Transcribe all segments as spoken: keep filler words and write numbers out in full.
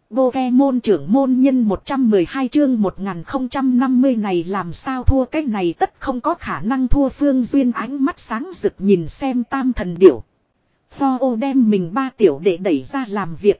Pokemon trưởng môn nhân một trăm mười hai chương một nghìn không trăm năm mươi này làm sao thua, cái này tất không có khả năng thua. Phương Duyên ánh mắt sáng rực nhìn xem tam thần điểu. Pho đem mình ba tiểu đệ đẩy ra làm việc.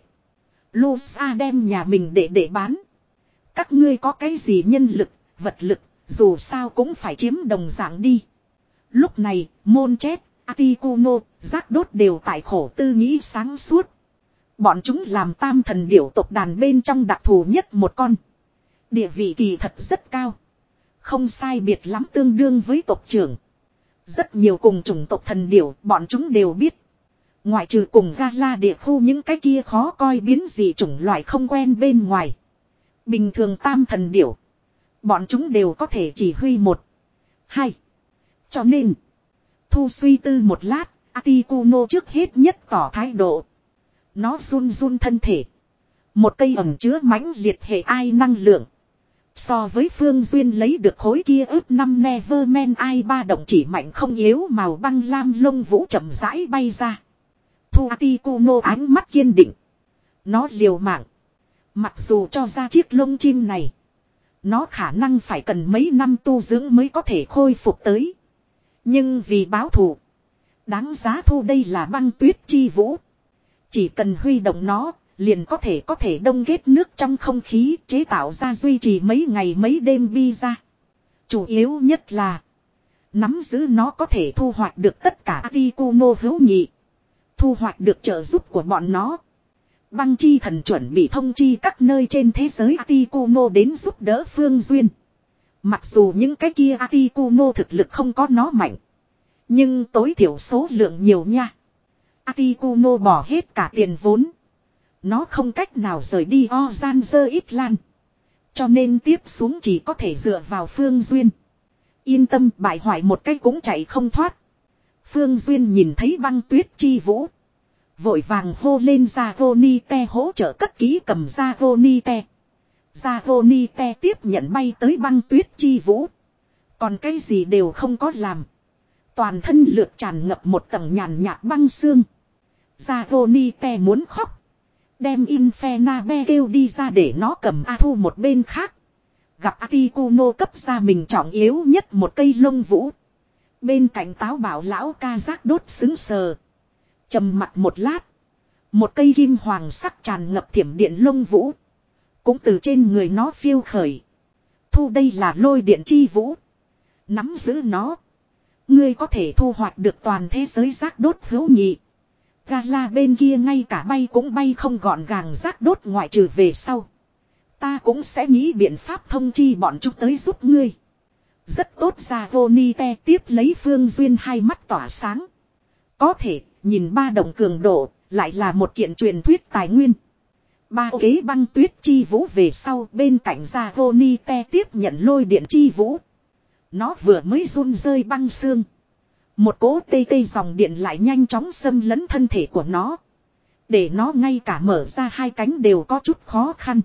Lusa đem nhà mình đệ đệ bán. Các ngươi có cái gì nhân lực, vật lực, dù sao cũng phải chiếm đồng dạng đi. Lúc này, Môn Chết, Articuno, Giác Đốt đều tại khổ tư nghĩ sáng suốt. Bọn chúng làm tam thần điểu tộc đàn bên trong đặc thù nhất một con. Địa vị kỳ thật rất cao. Không sai biệt lắm tương đương với tộc trưởng. Rất nhiều cùng chủng tộc thần điểu bọn chúng đều biết. Ngoại trừ cùng Gala địa khu những cái kia khó coi biến dị chủng loại không quen bên ngoài. Bình thường tam thần điểu. Bọn chúng đều có thể chỉ huy một. Hai. Cho nên. Thu suy tư một lát. Articuno trước hết nhất tỏ thái độ. Nó run run thân thể. Một cây ẩm chứa mãnh liệt hệ ai năng lượng. So với Phương Duyên lấy được khối kia ướp năm Neverman ai ba động chỉ mạnh không yếu màu băng lam lông vũ chậm rãi bay ra. Thu Articuno ánh mắt kiên định. Nó liều mạng. Mặc dù cho ra chiếc lông chim này. Nó khả năng phải cần mấy năm tu dưỡng mới có thể khôi phục tới. Nhưng vì báo thù. Đáng giá thu đây là băng tuyết chi vũ. Chỉ cần huy động nó, liền có thể có thể đông kết nước trong không khí, chế tạo ra duy trì mấy ngày mấy đêm pizza. Chủ yếu nhất là, nắm giữ nó có thể thu hoạch được tất cả Articuno hữu nghị. Thu hoạch được trợ giúp của bọn nó. Băng chi thần chuẩn bị thông chi các nơi trên thế giới Articuno đến giúp đỡ Phương Duyên. Mặc dù những cái kia Articuno thực lực không có nó mạnh. Nhưng tối thiểu số lượng nhiều nha. Articuno bỏ hết cả tiền vốn. Nó không cách nào rời đi Ozanzer Island. Cho nên tiếp xuống chỉ có thể dựa vào Phương Duyên. Yên tâm, bại hoại một cái cũng chạy không thoát. Phương Duyên nhìn thấy băng tuyết chi vũ. Vội vàng hô lên Zagonite hỗ trợ cất kỹ cầm Zagonite. Zagonite tiếp nhận bay tới băng tuyết chi vũ. Còn cái gì đều không có làm. Toàn thân lượt tràn ngập một tầng nhàn nhạt băng xương. Zagonite muốn khóc. Đem Infenabe kêu đi ra để nó cầm A Thu một bên khác. Gặp Articuno cấp ra mình trọng yếu nhất một cây lông vũ. Bên cạnh táo bảo lão ca giác đốt xứng sờ. Trầm mặt một lát. Một cây kim hoàng sắc tràn ngập thiểm điện lông vũ. Cũng từ trên người nó phiêu khởi. Thu đây là lôi điện chi vũ. Nắm giữ nó. Ngươi có thể thu hoạch được toàn thế giới giác đốt hữu nghị. Gala bên kia ngay cả bay cũng bay không gọn gàng giác đốt ngoại trừ về sau. Ta cũng sẽ nghĩ biện pháp thông chi bọn chúng tới giúp ngươi. Rất tốt ra Vonite tiếp lấy Phương Duyên hai mắt tỏa sáng. Có thể nhìn ba động cường độ lại là một kiện truyền thuyết tài nguyên. Ba kế băng tuyết chi vũ về sau bên cạnh ra Vonite tiếp nhận lôi điện chi vũ. Nó vừa mới run rơi băng xương. Một cỗ tê tê dòng điện lại nhanh chóng xâm lấn thân thể của nó. Để nó ngay cả mở ra hai cánh đều có chút khó khăn.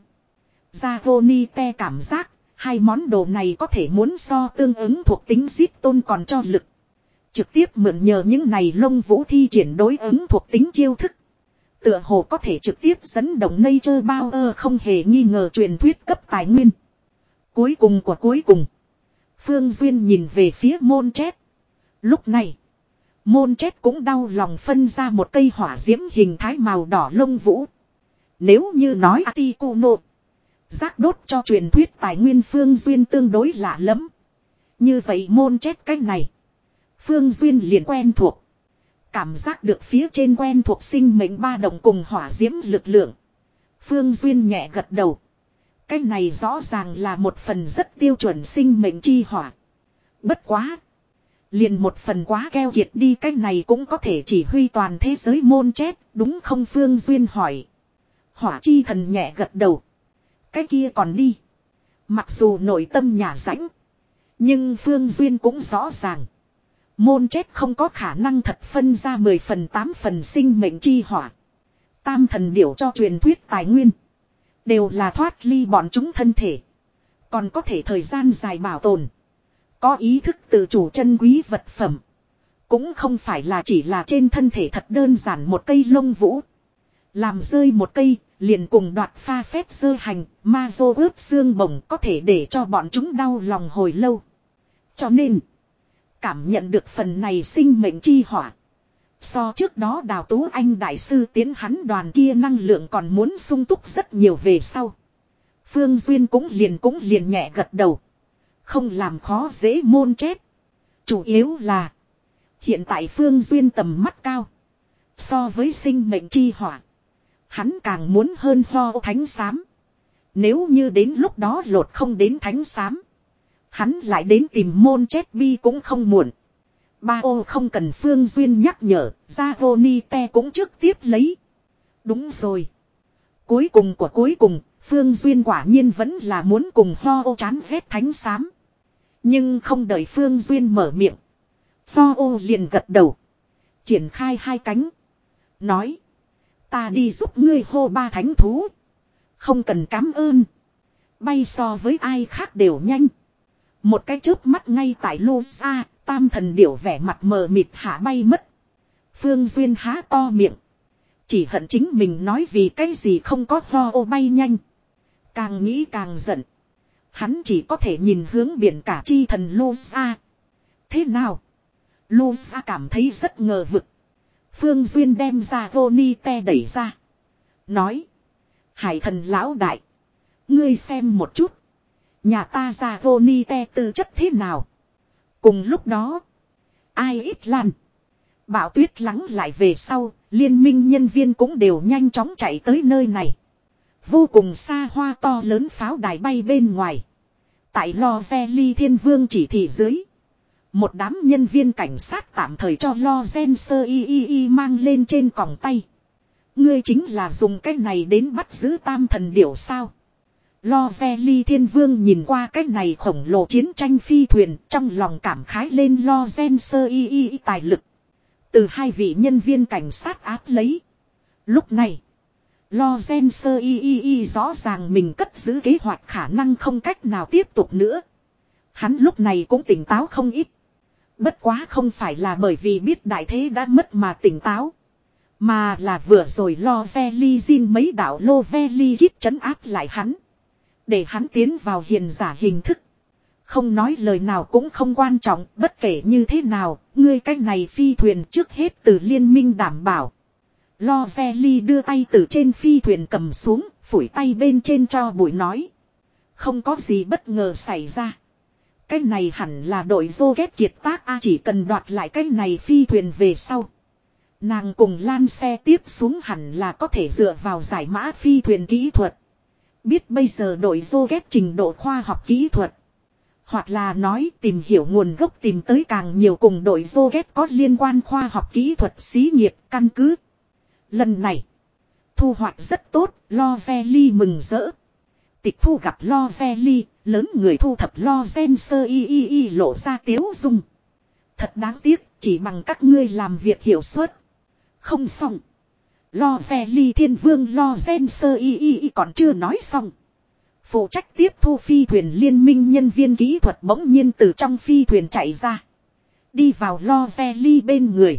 Zagonite cảm giác, hai món đồ này có thể muốn so tương ứng thuộc tính giết tôn còn cho lực. Trực tiếp mượn nhờ những này lông vũ thi triển đối ứng thuộc tính chiêu thức. Tựa hồ có thể trực tiếp dẫn động Nature Power không hề nghi ngờ truyền thuyết cấp tài nguyên. Cuối cùng của cuối cùng. Phương Duyên nhìn về phía Môn Chết. Lúc này, Môn Chết cũng đau lòng phân ra một cây hỏa diễm hình thái màu đỏ lông vũ. Nếu như nói Articuno, giác đốt cho truyền thuyết tài nguyên Phương Duyên tương đối lạ lắm. Như vậy Môn Chết cái này, Phương Duyên liền quen thuộc. Cảm giác được phía trên quen thuộc sinh mệnh ba động cùng hỏa diễm lực lượng. Phương Duyên nhẹ gật đầu. Cái này rõ ràng là một phần rất tiêu chuẩn sinh mệnh chi hỏa. Bất quá. Liền một phần quá keo kiệt đi, cái này cũng có thể chỉ huy toàn thế giới Môn Chết, đúng không? Phương Duyên hỏi. Hỏa chi thần nhẹ gật đầu. Cái kia còn đi. Mặc dù nội tâm nhà rãnh. Nhưng Phương Duyên cũng rõ ràng. Môn Chết không có khả năng thật phân ra mười phần tám phần sinh mệnh chi hỏa. Tam thần điểu cho truyền thuyết tài nguyên. Đều là thoát ly bọn chúng thân thể. Còn có thể thời gian dài bảo tồn. Có ý thức tự chủ chân quý vật phẩm. Cũng không phải là chỉ là trên thân thể thật đơn giản một cây lông vũ. Làm rơi một cây, liền cùng đoạt pha phép dơ hành, ma vô ướp xương bồng có thể để cho bọn chúng đau lòng hồi lâu. Cho nên, cảm nhận được phần này sinh mệnh chi hỏa. So trước đó Đào Tú Anh đại sư tiến hắn đoàn kia năng lượng còn muốn sung túc rất nhiều về sau. Phương Duyên cũng liền cũng liền nhẹ gật đầu. Không làm khó dễ môn chết. Chủ yếu là, hiện tại Phương Duyên tầm mắt cao. So với sinh mệnh chi hỏa, hắn càng muốn hơn ho thánh xám. Nếu như đến lúc đó lột không đến thánh xám, hắn lại đến tìm môn chết bi cũng không muộn. Ba ô không cần Phương Duyên nhắc nhở, ra vô ni te cũng trước tiếp lấy. Đúng rồi. Cuối cùng của cuối cùng, Phương Duyên quả nhiên vẫn là muốn cùng ho ô chán ghét thánh xám. Nhưng không đợi Phương Duyên mở miệng, ho ô liền gật đầu. Triển khai hai cánh. Nói. Ta đi giúp ngươi hô ba thánh thú. Không cần cảm ơn. Bay so với ai khác đều nhanh. Một cái chớp mắt ngay tại lô xa, tam thần điểu vẻ mặt mờ mịt hạ bay mất. Phương Duyên há to miệng. Chỉ hận chính mình nói vì cái gì không có ho ô bay nhanh. Càng nghĩ càng giận. Hắn chỉ có thể nhìn hướng biển cả chi thần lô xa. Thế nào? Lô xa cảm thấy rất ngờ vực. Phương Duyên đem ra vô ni te đẩy ra. Nói. Hải thần lão đại. Ngươi xem một chút. Nhà ta ra vô ni te tư chất thế nào? Cùng lúc đó. Ai ít lan. Bão tuyết lắng lại về sau. Liên minh nhân viên cũng đều nhanh chóng chạy tới nơi này. Vô cùng xa hoa to lớn pháo đài bay bên ngoài. Tại Lo Ve Ly Thiên Vương chỉ thị dưới. Một đám nhân viên cảnh sát tạm thời cho Lo Gen Sơ y y y mang lên trên còng tay. Ngươi chính là dùng cái này đến bắt giữ tam thần điểu sao? Lo Ve Ly Thiên Vương nhìn qua cái này khổng lồ chiến tranh phi thuyền, trong lòng cảm khái lên Lo Gen Sơ y y y tài lực. Từ hai vị nhân viên cảnh sát áp lấy. Lúc này, Lo Gen Sơ y y y rõ ràng mình cất giữ kế hoạch khả năng không cách nào tiếp tục nữa. Hắn lúc này cũng tỉnh táo không ít. Bất quá không phải là bởi vì biết đại thế đã mất mà tỉnh táo. Mà là vừa rồi Lo Ve Ly Jin mấy đạo Lô Ve Ly hít trấn áp lại hắn. Để hắn tiến vào hiền giả hình thức. Không nói lời nào cũng không quan trọng, bất kể như thế nào, ngươi cách này phi thuyền trước hết từ liên minh đảm bảo. Lo Ve Ly đưa tay từ trên phi thuyền cầm xuống, phủi tay bên trên cho bụi nói. Không có gì bất ngờ xảy ra. Cái này hẳn là đội vô ghét kiệt tác a, chỉ cần đoạt lại cái này phi thuyền về sau. Nàng cùng lan xe tiếp xuống hẳn là có thể dựa vào giải mã phi thuyền kỹ thuật. Biết bây giờ đội vô ghét trình độ khoa học kỹ thuật. Hoặc là nói tìm hiểu nguồn gốc tìm tới càng nhiều cùng đội vô ghét có liên quan khoa học kỹ thuật xí nghiệp căn cứ. Lần này, thu hoạch rất tốt, Lo Ve Ly mừng rỡ. Tịch thu gặp Lo Ve Ly, lớn người thu thập Lo Gen Sơ y y y lộ ra tiếu dung. Thật đáng tiếc, chỉ bằng các ngươi làm việc hiệu suất. Không xong. Lo Ve Ly Thiên Vương Lo Gen Sơ y y y còn chưa nói xong. Phụ trách tiếp thu phi thuyền liên minh nhân viên kỹ thuật bỗng nhiên từ trong phi thuyền chạy ra. Đi vào Lo Ve Ly bên người.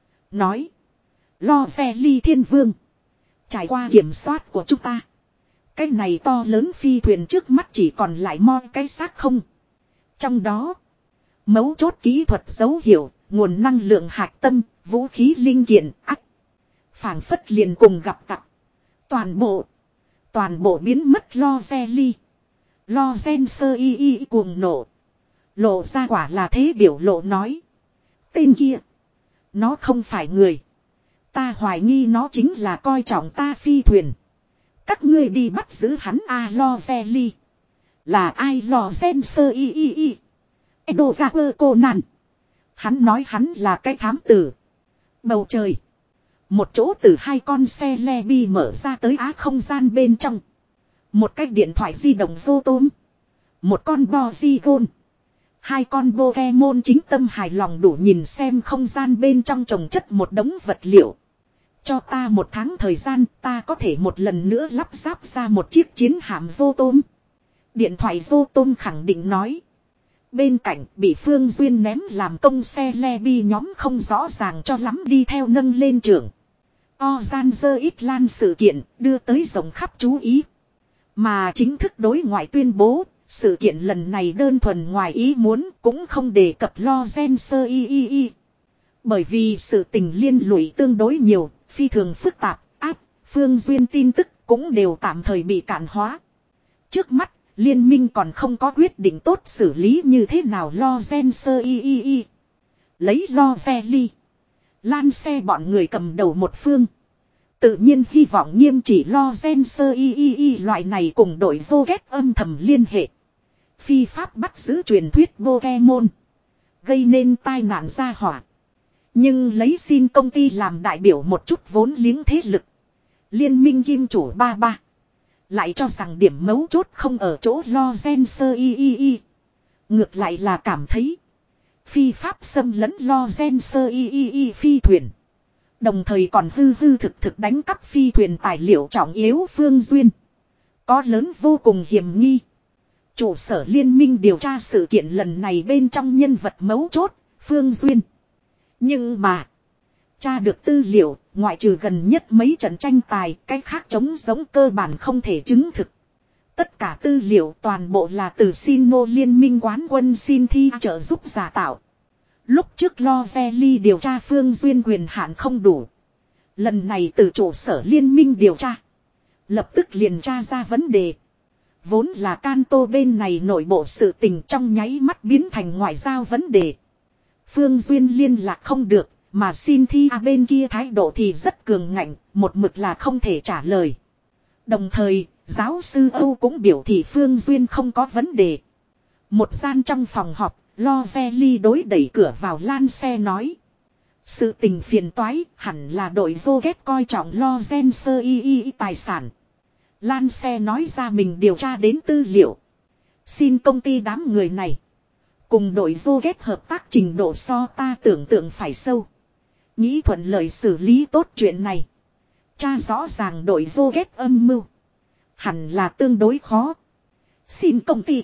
Nói. Lo Ve Ly Thiên Vương. Trải qua kiểm soát của chúng ta. Cái này to lớn phi thuyền trước mắt chỉ còn lại mo cái xác không. Trong đó. Mấu chốt kỹ thuật dấu hiệu. Nguồn năng lượng hạt tâm. Vũ khí linh kiện ác. Phảng phất liền cùng gặp tặc. Toàn bộ. Toàn bộ biến mất Lo Ve Ly. Lo Gen Sơ y y cuồng nổ. Lộ ra quả là thế biểu lộ nói. Tên kia. Nó không phải người. Ta hoài nghi nó chính là coi trọng ta phi thuyền. Các ngươi đi bắt giữ hắn a Lo Ve Ly. Là ai Lo Gen Sơ y y y. Edo Gaper Conan. Hắn nói hắn là cái thám tử. Bầu trời. Một chỗ từ hai con xe le bi mở ra tới á không gian bên trong. Một cái điện thoại di động vô tôm. Một con bò di gôn. Hai con Pokemon chính tâm hài lòng đủ nhìn xem không gian bên trong trồng chất một đống vật liệu. Cho ta một tháng thời gian ta có thể một lần nữa lắp ráp ra một chiếc chiến hạm vô tôm. Điện thoại vô tôm khẳng định nói. Bên cạnh bị Phương Duyên ném làm công xe le bi nhóm không rõ ràng cho lắm đi theo nâng lên trưởng. Orange Island sự kiện đưa tới rộng khắp chú ý. Mà chính thức đối ngoại tuyên bố, sự kiện lần này đơn thuần ngoài ý muốn cũng không đề cập Lorenzo Ii. Bởi vì sự tình liên lụy tương đối nhiều, phi thường phức tạp, áp, phương duyên tin tức cũng đều tạm thời bị cạn hóa. Trước mắt, liên minh còn không có quyết định tốt xử lý như thế nào Lorenzo Ii. Lấy Lorenzo Lan xe bọn người cầm đầu một phương. Tự nhiên hy vọng nghiêm chỉ Lorenzo Ii loại này cùng đội Rocket âm thầm liên hệ. Phi pháp bắt giữ truyền thuyết Pokemon. Gây nên tai nạn ra hỏa. Nhưng lấy xin công ty làm đại biểu một chút vốn liếng thế lực. Liên minh kim chủ ba ba. Lại cho rằng điểm mấu chốt không ở chỗ Lorenzo Ii. Ngược lại là cảm thấy. Phi pháp xâm lấn Lorenzo Ii phi thuyền. Đồng thời còn hư hư thực thực đánh cắp phi thuyền tài liệu trọng yếu phương duyên. Có lớn vô cùng hiểm nghi. Trụ sở liên minh điều tra sự kiện lần này bên trong nhân vật mấu chốt, phương duyên. Nhưng mà, tra được tư liệu, ngoại trừ gần nhất mấy trận tranh tài, cái khác chống giống cơ bản không thể chứng thực. Tất cả tư liệu toàn bộ là từ Sino liên minh quán quân xin thi trợ giúp giả tạo. Lúc trước Lo Veli điều tra phương duyên quyền hạn không đủ. Lần này từ trụ sở liên minh điều tra. Lập tức liền tra ra vấn đề. Vốn là Kanto bên này nội bộ sự tình trong nháy mắt biến thành ngoại giao vấn đề. Phương duyên liên lạc không được, mà xin thi bên kia thái độ thì rất cường ngạnh, một mực là không thể trả lời. Đồng thời, giáo sư Âu cũng biểu thị phương duyên không có vấn đề. Một gian trong phòng họp, Lo Veli đối đẩy cửa vào lan xe nói. Sự tình phiền toái hẳn là đội Rocket coi trọng Lorenzo Ii tài sản. Lan xe nói ra mình điều tra đến tư liệu. Xin công ty đám người này. Cùng đội Rocket hợp tác trình độ so ta tưởng tượng phải sâu. Nghĩ thuận lợi xử lý tốt chuyện này. Cha rõ ràng đội Rocket âm mưu. Hẳn là tương đối khó. Xin công ty.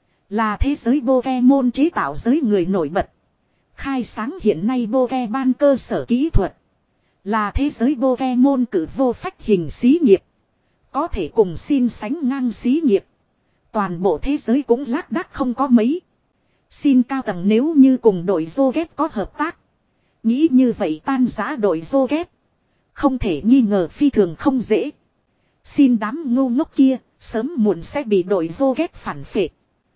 Là thế giới Pokemon chế tạo giới người nổi bật. Khai sáng hiện nay Pokemon cơ sở kỹ thuật. Là thế giới Pokemon cử vô phách hình xí nghiệp. Có thể cùng xin sánh ngang xí nghiệp. Toàn bộ thế giới cũng lác đác không có mấy. Xin cao tầng nếu như cùng đội Rocket có hợp tác. Nghĩ như vậy tan giã đội Rocket. Không thể nghi ngờ phi thường không dễ. Xin đám ngu ngốc kia, sớm muộn sẽ bị đội Rocket phản phệ.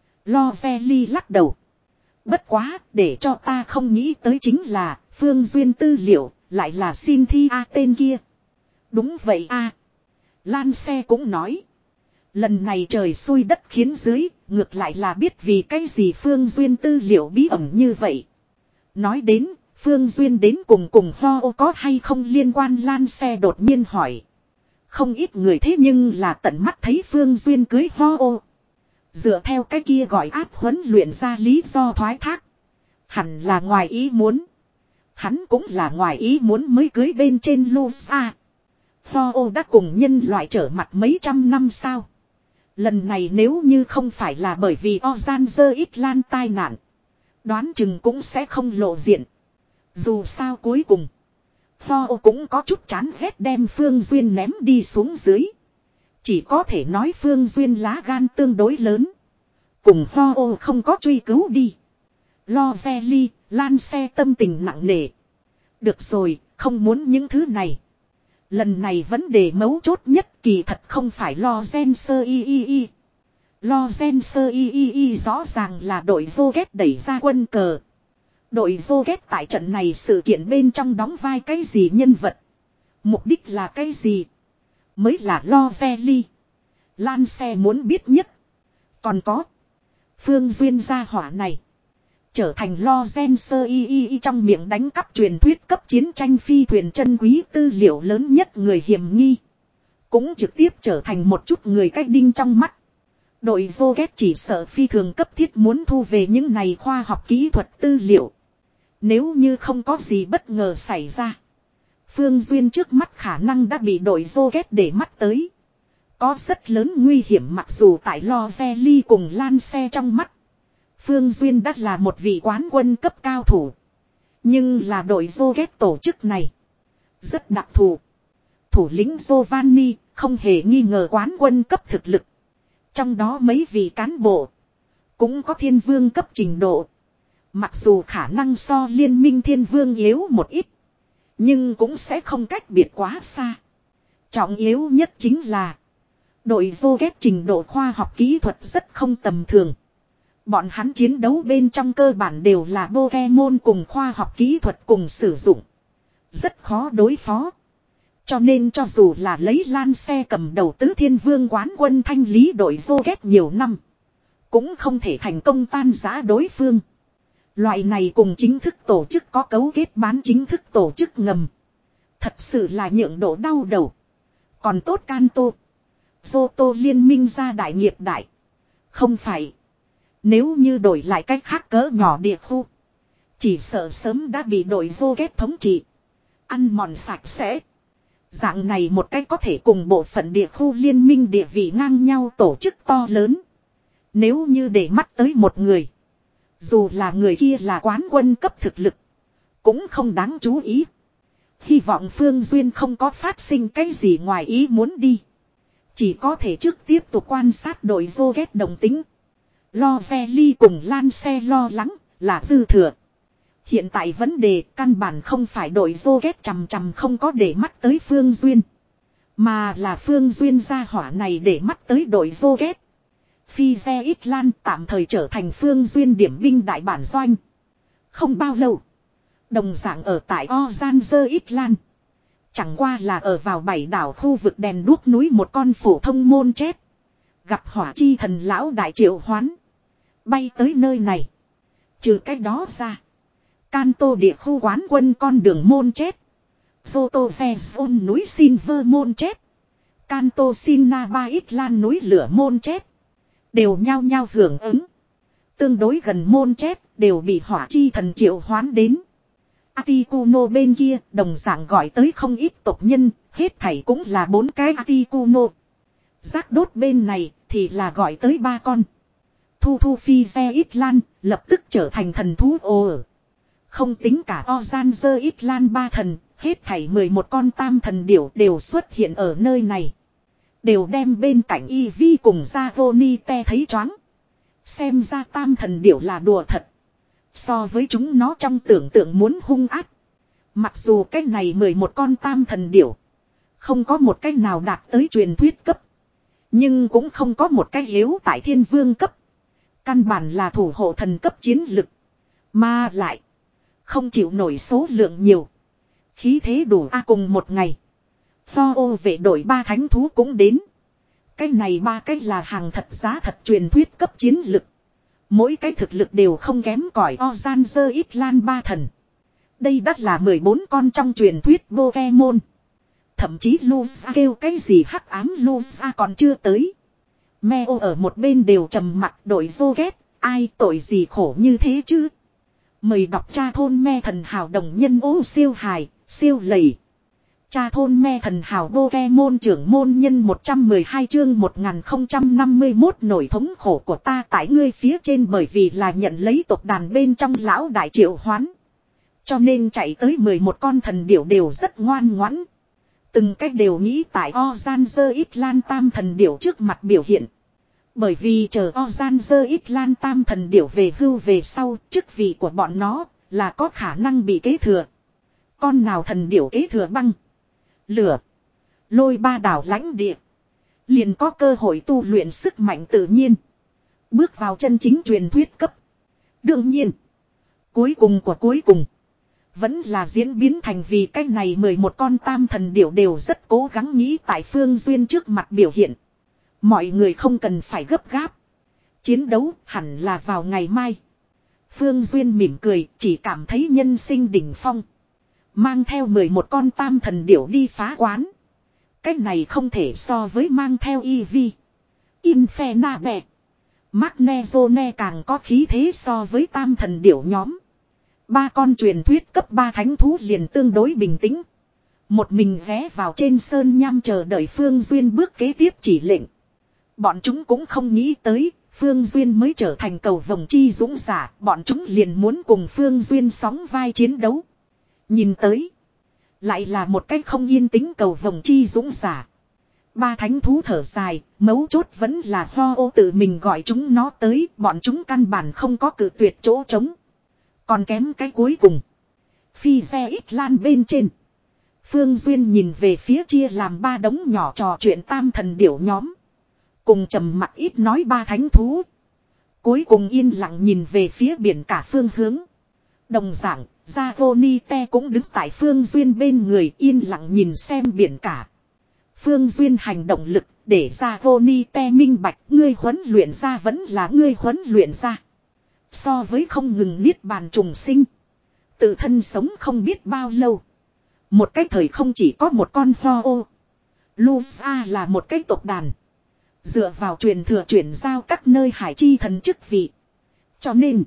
Lo Veli lắc đầu. Bất quá, để cho ta không nghĩ tới chính là, phương duyên tư liệu, lại là xin thi A tên kia. Đúng vậy a. Lan xe cũng nói. Lần này trời xui đất khiến dưới, ngược lại là biết vì cái gì phương duyên tư liệu bí ẩn như vậy. Nói đến, phương duyên đến cùng cùng Ho O có hay không liên quan Lan xe đột nhiên hỏi. Không ít người thế nhưng là tận mắt thấy phương duyên cưới Ho O. Dựa theo cái kia gọi áp huấn luyện ra lý do thoái thác. Hẳn là ngoài ý muốn. Hắn cũng là ngoài ý muốn mới cưới bên trên Lusa. Ho O đã cùng nhân loại trở mặt mấy trăm năm sao. Lần này nếu như không phải là bởi vì Orange Island tai nạn. Đoán chừng cũng sẽ không lộ diện. Dù sao cuối cùng. Ho O cũng có chút chán ghét đem Phương Duyên ném đi xuống dưới. Chỉ có thể nói Phương Duyên lá gan tương đối lớn. Cùng Ho O không có truy cứu đi. Lo Veli, Lan xe tâm tình nặng nề. Được rồi, không muốn những thứ này. Lần này vấn đề mấu chốt nhất kỳ thật không phải lo gen sơ y y y. Lo gen sơ y y y rõ ràng là đội Rocket đẩy ra quân cờ. Đội Rocket tại trận này sự kiện bên trong đóng vai cái gì nhân vật. Mục đích là cái gì. Mới là lo Veli. Lan xe muốn biết nhất. Còn có. Phương Duyên gia hỏa này. Trở thành lo gen sơ y y y trong miệng đánh cắp truyền thuyết cấp chiến tranh phi thuyền chân quý tư liệu lớn nhất người hiểm nghi. Cũng trực tiếp trở thành một chút người cách đinh trong mắt. Đội Rocket chỉ sợ phi thường cấp thiết muốn thu về những này khoa học kỹ thuật tư liệu. Nếu như không có gì bất ngờ xảy ra. Phương Duyên trước mắt khả năng đã bị đội Rocket để mắt tới. Có rất lớn nguy hiểm mặc dù tại Lo Veli cùng Lan xe trong mắt. Phương Duyên đã là một vị quán quân cấp cao thủ. Nhưng là đội Rocket tổ chức này. Rất đặc thù. thủ lĩnh Giovanni, không hề nghi ngờ quán quân cấp thực lực. Trong đó mấy vị cán bộ, cũng có thiên vương cấp trình độ. Mặc dù khả năng so liên minh thiên vương yếu một ít, nhưng cũng sẽ không cách biệt quá xa. Trọng yếu nhất chính là đội Rocket trình độ khoa học kỹ thuật rất không tầm thường. Bọn hắn chiến đấu bên trong cơ bản đều là Pokemon cùng khoa học kỹ thuật cùng sử dụng. Rất khó đối phó. Cho nên cho dù là lấy Lan xe cầm đầu tứ thiên vương quán quân thanh lý đội Rocket nhiều năm, cũng không thể thành công tan rã đối phương. Loại này cùng chính thức tổ chức có cấu kết bán chính thức tổ chức ngầm. Thật sự là nhượng độ đau đầu. Còn tốt Kanto, Johto liên minh ra đại nghiệp đại. Không phải. Nếu như đổi lại cách khác cỡ nhỏ địa khu, chỉ sợ sớm đã bị đội Rocket thống trị. Ăn mòn sạch sẽ. Dạng này một cách có thể cùng bộ phận địa khu liên minh địa vị ngang nhau tổ chức to lớn. Nếu như để mắt tới một người, dù là người kia là quán quân cấp thực lực, cũng không đáng chú ý. Hy vọng Phương Duyên không có phát sinh cái gì ngoài ý muốn đi. Chỉ có thể trước tiếp tục quan sát đội Rocket đồng tính. Lo Veli cùng Lan xe lo lắng là dư thừa. Hiện tại vấn đề căn bản không phải đội Rocket chằm chằm không có để mắt tới Phương Duyên, mà là Phương Duyên gia hỏa này để mắt tới đội Rocket. Phi Xe Ít Lan tạm thời trở thành Phương Duyên điểm binh đại bản doanh. Không bao lâu, đồng dạng ở tại Ozanzer Ít Lan, chẳng qua là ở vào bảy đảo khu vực đèn đuốc núi một con phổ thông môn chết. Gặp hỏa chi thần lão đại triệu hoán, bay tới nơi này. Trừ cách đó ra, Kanto địa khu quán quân con đường môn chết, Zoto Zone núi Silver môn chết, Kanto Sinaba Ít Lan núi lửa môn chết, đều nhao nhao hưởng ứng. Tương đối gần môn chết đều bị hỏa chi thần triệu hoán đến. Articuno bên kia đồng dạng gọi tới không ít tộc nhân, hết thảy cũng là bốn cái Articuno. Giác đốt bên này thì là gọi tới ba con. Thu Thu Phi Xe Ít Lan lập tức trở thành thần thú ồ. Không tính cả Ozanzer Ít Lan ba thần, hết thảy mười một con tam thần điểu đều xuất hiện ở nơi này. Đều đem bên cạnh Eevee cùng Zavonite thấy choáng. Xem ra tam thần điểu là đùa thật. So với chúng nó trong tưởng tượng muốn hung ác. Mặc dù cái này mười một con tam thần điểu không có một cái nào đạt tới truyền thuyết cấp, nhưng cũng không có một cái yếu tại thiên vương cấp. Căn bản là thủ hộ thần cấp chiến lực. Mà lại không chịu nổi số lượng nhiều, khí thế đủ a. Cùng một ngày, Tho ô vệ đội ba thánh thú cũng đến. Cái này ba cái là hàng thật giá thật truyền thuyết cấp chiến lực. Mỗi cái thực lực đều không kém cỏi Ozanzer Ít Lan ba thần. Đây đắt là mười bốn con trong truyền thuyết Pokemon. Thậm chí Lugia kêu cái gì hắc ám Lugia còn chưa tới. Meo ở một bên đều trầm mặc đội Rocket, ai tội gì khổ như thế chứ. Mời đọc cha thôn me thần hào đồng nhân ô siêu hài, siêu lầy. Cha thôn me thần hào Pokemon trưởng môn nhân một trăm mười hai chương một nghìn không trăm năm mươi mốt nổi thống khổ của ta tại ngươi phía trên, bởi vì là nhận lấy tộc đàn bên trong lão đại triệu hoán. Cho nên chạy tới mười một con thần điểu đều rất ngoan ngoãn. Từng cách đều nghĩ tại Ozanzer Ít Lan tam thần điểu trước mặt biểu hiện. Bởi vì chờ Ozanzer Ít Lan tam thần điểu về hưu về sau, chức vị của bọn nó là có khả năng bị kế thừa. Con nào thần điểu kế thừa băng, lửa, lôi ba đảo lãnh địa, liền có cơ hội tu luyện sức mạnh tự nhiên, bước vào chân chính truyền thuyết cấp. Đương nhiên, cuối cùng của cuối cùng vẫn là diễn biến thành vì cái này mười một con tam thần điểu đều rất cố gắng nghĩ tại Phương Duyên trước mặt biểu hiện. Mọi người không cần phải gấp gáp. Chiến đấu hẳn là vào ngày mai. Phương Duyên mỉm cười, chỉ cảm thấy nhân sinh đỉnh phong. Mang theo mười một con tam thần điểu đi phá quán. Cái này không thể so với mang theo Eevee, Infernape, Magnezone càng có khí thế so với tam thần điểu nhóm. Ba con truyền thuyết cấp ba thánh thú liền tương đối bình tĩnh. Một mình ghé vào trên sơn nham chờ đợi Phương Duyên bước kế tiếp chỉ lệnh. Bọn chúng cũng không nghĩ tới, Phương Duyên mới trở thành cầu vồng chi dũng giả, bọn chúng liền muốn cùng Phương Duyên sóng vai chiến đấu. Nhìn tới, Lại là một cách không yên tĩnh cầu vồng chi dũng giả. Ba thánh thú thở dài, mấu chốt vẫn là Ho ô tự mình gọi chúng nó tới, bọn chúng căn bản không có cự tuyệt chỗ trống. Còn kém cái cuối cùng. Phi xe ít lan bên trên. Phương Duyên nhìn về phía chia làm ba đống nhỏ trò chuyện tam thần điểu nhóm. Cùng trầm mặc ít nói ba thánh thú. Cuối cùng yên lặng nhìn về phía biển cả phương hướng. Đồng dạng, Zagonite cũng đứng tại Phương Duyên bên người yên lặng nhìn xem biển cả. Phương Duyên hành động lực để Zagonite minh bạch ngươi huấn luyện ra vẫn là ngươi huấn luyện ra. So với không ngừng niết bàn trùng sinh. Tự thân sống không biết bao lâu. Một cái thời không chỉ có một con Ho ô. Lusa là một cái tộc đàn. Dựa vào truyền thừa chuyển giao các nơi hải chi thần chức vị. Cho nên.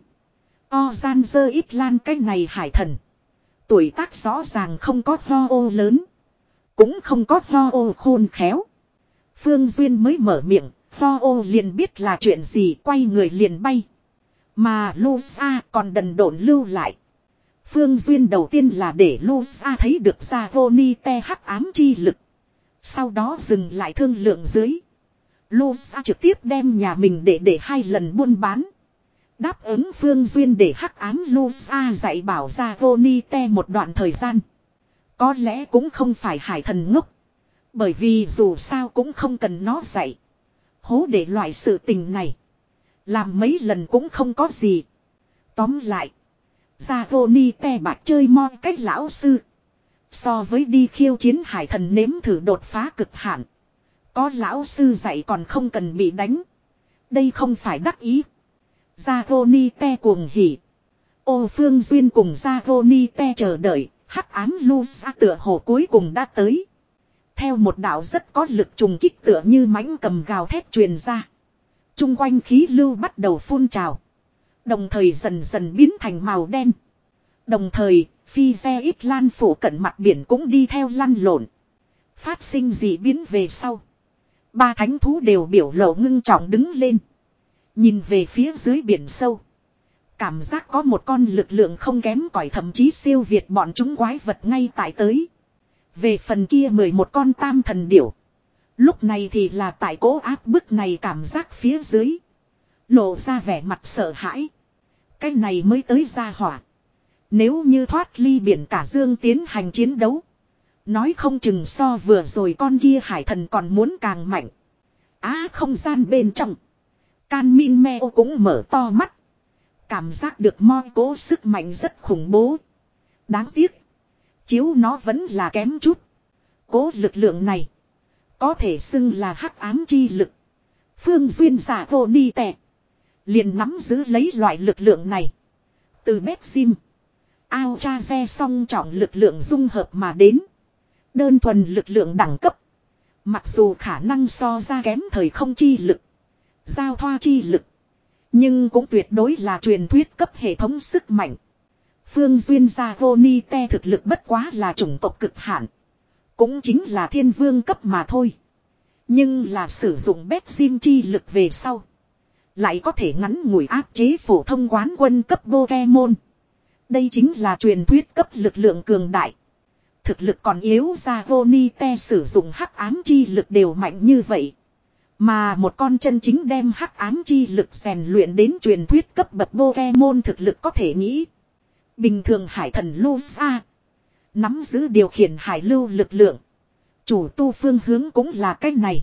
Ozanzer ít lan cái này hải thần. Tuổi tác rõ ràng không có Ho ô lớn. Cũng không có Ho ô khôn khéo. Phương Duyên mới mở miệng. Ho ô liền biết là chuyện gì quay người liền bay. Mà Lusa còn đần độn lưu lại. Phương Duyên đầu tiên là để Lusa thấy được Zagonite hắc ám chi lực. Sau đó dừng lại thương lượng dưới. Lusa trực tiếp đem nhà mình để để hai lần buôn bán. Đáp ứng Phương Duyên để hắc ám Lusa dạy bảo Zagonite một đoạn thời gian. Có lẽ cũng không phải hải thần ngốc. Bởi vì dù sao cũng không cần nó dạy. Hố để loại sự tình này. Làm mấy lần cũng không có gì. Tóm lại. Zagonite bạc chơi moi cách lão sư. So với đi khiêu chiến hải thần nếm thử đột phá cực hạn. Có lão sư dạy còn không cần bị đánh. Đây không phải đắc ý. Zagonite cuồng hỉ. Ô Phương Duyên cùng Zagonite chờ đợi. Hắc ám Lusa tựa hồ cuối cùng đã tới. Theo một đạo rất có lực trùng kích tựa như mãnh cầm gào thét truyền ra. Trung quanh khí lưu bắt đầu phun trào. Đồng thời dần dần biến thành màu đen. Đồng thời, phi xe ít lan phủ cận mặt biển cũng đi theo lăn lộn. Phát sinh dị biến về sau. Ba thánh thú đều biểu lộ ngưng trọng đứng lên. Nhìn về phía dưới biển sâu. Cảm giác có một con lực lượng không kém cỏi thậm chí siêu việt bọn chúng quái vật ngay tại tới. Về phần kia mười một con tam thần điểu. Lúc này thì là tại cố áp bức này cảm giác phía dưới. Lộ ra vẻ mặt sợ hãi. Cái này mới tới ra hỏa. Nếu như thoát ly biển cả dương tiến hành chiến đấu. Nói không chừng so vừa rồi con kia hải thần còn muốn càng mạnh. Á không gian bên trong. Can Min Meo cũng mở to mắt. Cảm giác được moi cố sức mạnh rất khủng bố. Đáng tiếc. Chiếu nó vẫn là kém chút. Cố lực lượng này. Có thể xưng là hắc ám chi lực. Phương Duyên giả vô ni tệ. Liền nắm giữ lấy loại lực lượng này. Từ bếp sim. Ao cha xe song trọng lực lượng dung hợp mà đến. Đơn thuần lực lượng đẳng cấp. Mặc dù khả năng so ra kém thời không chi lực. Giao thoa chi lực. Nhưng cũng tuyệt đối là truyền thuyết cấp hệ thống sức mạnh. Phương Duyên gia Zagonite thực lực bất quá là chủng tộc cực hạn. Cũng chính là thiên vương cấp mà thôi. Nhưng là sử dụng bét sim chi lực về sau. Lại có thể ngắn ngủi áp chế phổ thông quán quân cấp Pokemon. Đây chính là truyền thuyết cấp lực lượng cường đại. Thực lực còn yếu Zagonite sử dụng hắc ám chi lực đều mạnh như vậy. Mà một con chân chính đem hắc ám chi lực rèn luyện đến truyền thuyết cấp bậc Pokemon thực lực có thể nghĩ. Bình thường hải thần Lusa. Nắm giữ điều khiển hải lưu lực lượng. Chủ tu phương hướng cũng là cái này.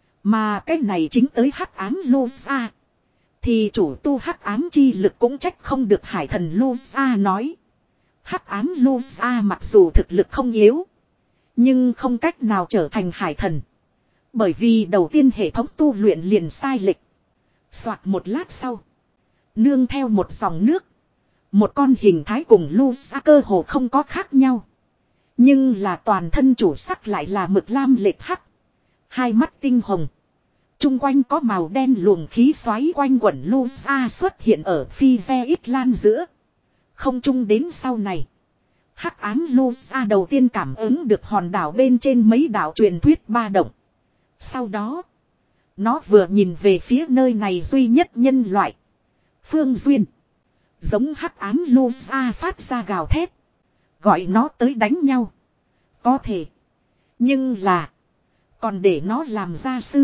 Mà cái này chính tới hắc ám Lusa. Thì chủ tu hắc ám chi lực cũng trách không được hải thần Lusa nói. Hắc ám Lusa mặc dù thực lực không yếu. Nhưng không cách nào trở thành hải thần. Bởi vì đầu tiên hệ thống tu luyện liền sai lệch. Soạt một lát sau. Nương theo một dòng nước. Một con hình thái cùng Lusa cơ hồ không có khác nhau. Nhưng là toàn thân chủ sắc lại là mực lam lệch hắc. Hai mắt tinh hồng. Trung quanh có màu đen luồng khí xoáy quanh quẩn Lusa xuất hiện ở phi ve ít lan giữa. Không chung đến sau này. Hắc ám Lusa đầu tiên cảm ứng được hòn đảo bên trên mấy đảo truyền thuyết ba động. Sau đó. Nó vừa nhìn về phía nơi này duy nhất nhân loại. Phương Duyên. Giống hắc ám Lusa phát ra gào thét. Gọi nó tới đánh nhau. Có thể. Nhưng là. Còn để nó làm gia sư.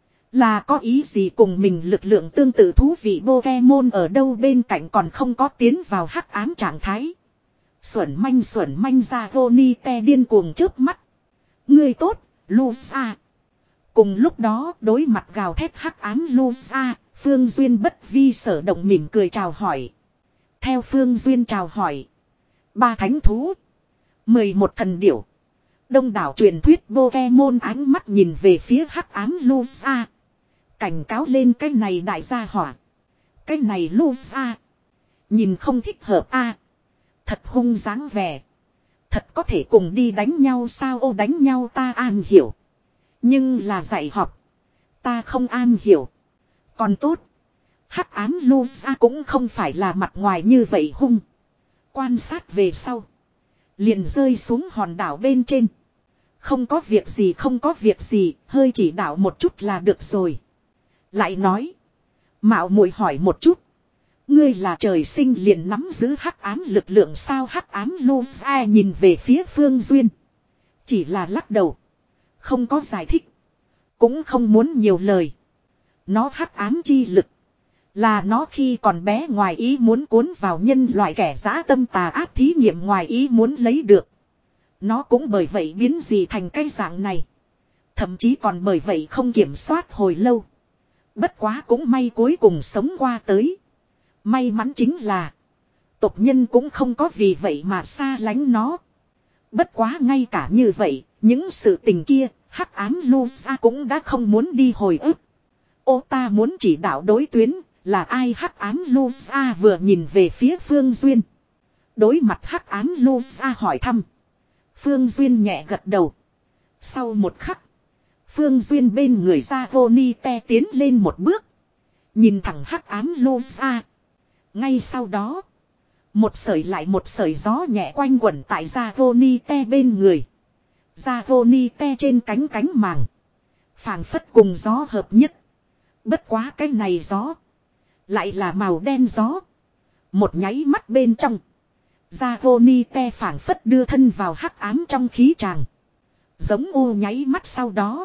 Là có ý gì cùng mình lực lượng tương tự thú vị Pokemon ở đâu bên cạnh còn không có tiến vào hắc ám trạng thái. Xuẩn manh xuẩn manh ra Ronite điên cuồng chớp mắt. Ngươi tốt, Lusa. Cùng lúc đó đối mặt gào thét hắc ám Lusa, Phương Duyên bất vi sở động mỉm cười chào hỏi. Theo Phương Duyên chào hỏi. Ba thánh thú. Mười một thần điểu. Đông đảo truyền thuyết Pokemon ánh mắt nhìn về phía hắc ám Lusa. Cảnh cáo lên cái này đại gia hỏa. Cái này Lusa. Nhìn không thích hợp a. Thật hung dáng vẻ. Thật có thể cùng đi đánh nhau sao ô đánh nhau ta an hiểu. Nhưng là dạy học. Ta không an hiểu. Còn tốt. Hắc ám Lusa cũng không phải là mặt ngoài như vậy hung. Quan sát về sau. Liền rơi xuống hòn đảo bên trên. Không có việc gì không có việc gì. Hơi chỉ đảo một chút là được rồi. Lại nói. Mạo muội hỏi một chút. Ngươi là trời sinh liền nắm giữ hắc ám lực lượng sao hắc ám Lusa nhìn về phía Phương Duyên. Chỉ là lắc đầu. Không có giải thích. Cũng không muốn nhiều lời. Nó hắc ám chi lực. Là nó khi còn bé ngoài ý muốn cuốn vào nhân loại kẻ dã tâm tà ác thí nghiệm ngoài ý muốn lấy được. Nó cũng bởi vậy biến gì thành cái dạng này. Thậm chí còn bởi vậy không kiểm soát hồi lâu. Bất quá cũng may cuối cùng sống qua tới. May mắn chính là. Tộc nhân cũng không có vì vậy mà xa lánh nó. Bất quá ngay cả như vậy. Những sự tình kia. Hắc ám Lusa cũng đã không muốn đi hồi ức. Ô ta muốn chỉ đạo đối tuyến. Là ai hắc ám Lusa vừa nhìn về phía Phương Duyên. Đối mặt hắc ám Lusa hỏi thăm. Phương Duyên nhẹ gật đầu. Sau một khắc. Phương Duyên bên người ra Ronite tiến lên một bước. Nhìn thẳng hắc ám Lusa. Ngay sau đó. Một sợi lại một sợi gió nhẹ quanh quẩn tại ra Ronite bên người. Ra Ronite trên cánh cánh màng. Phảng phất cùng gió hợp nhất. Bất quá cái này gió. Lại là màu đen gió. Một nháy mắt bên trong. Ra Ronite phảng phất đưa thân vào hắc ám trong khí tràng. Giống ô nháy mắt sau đó.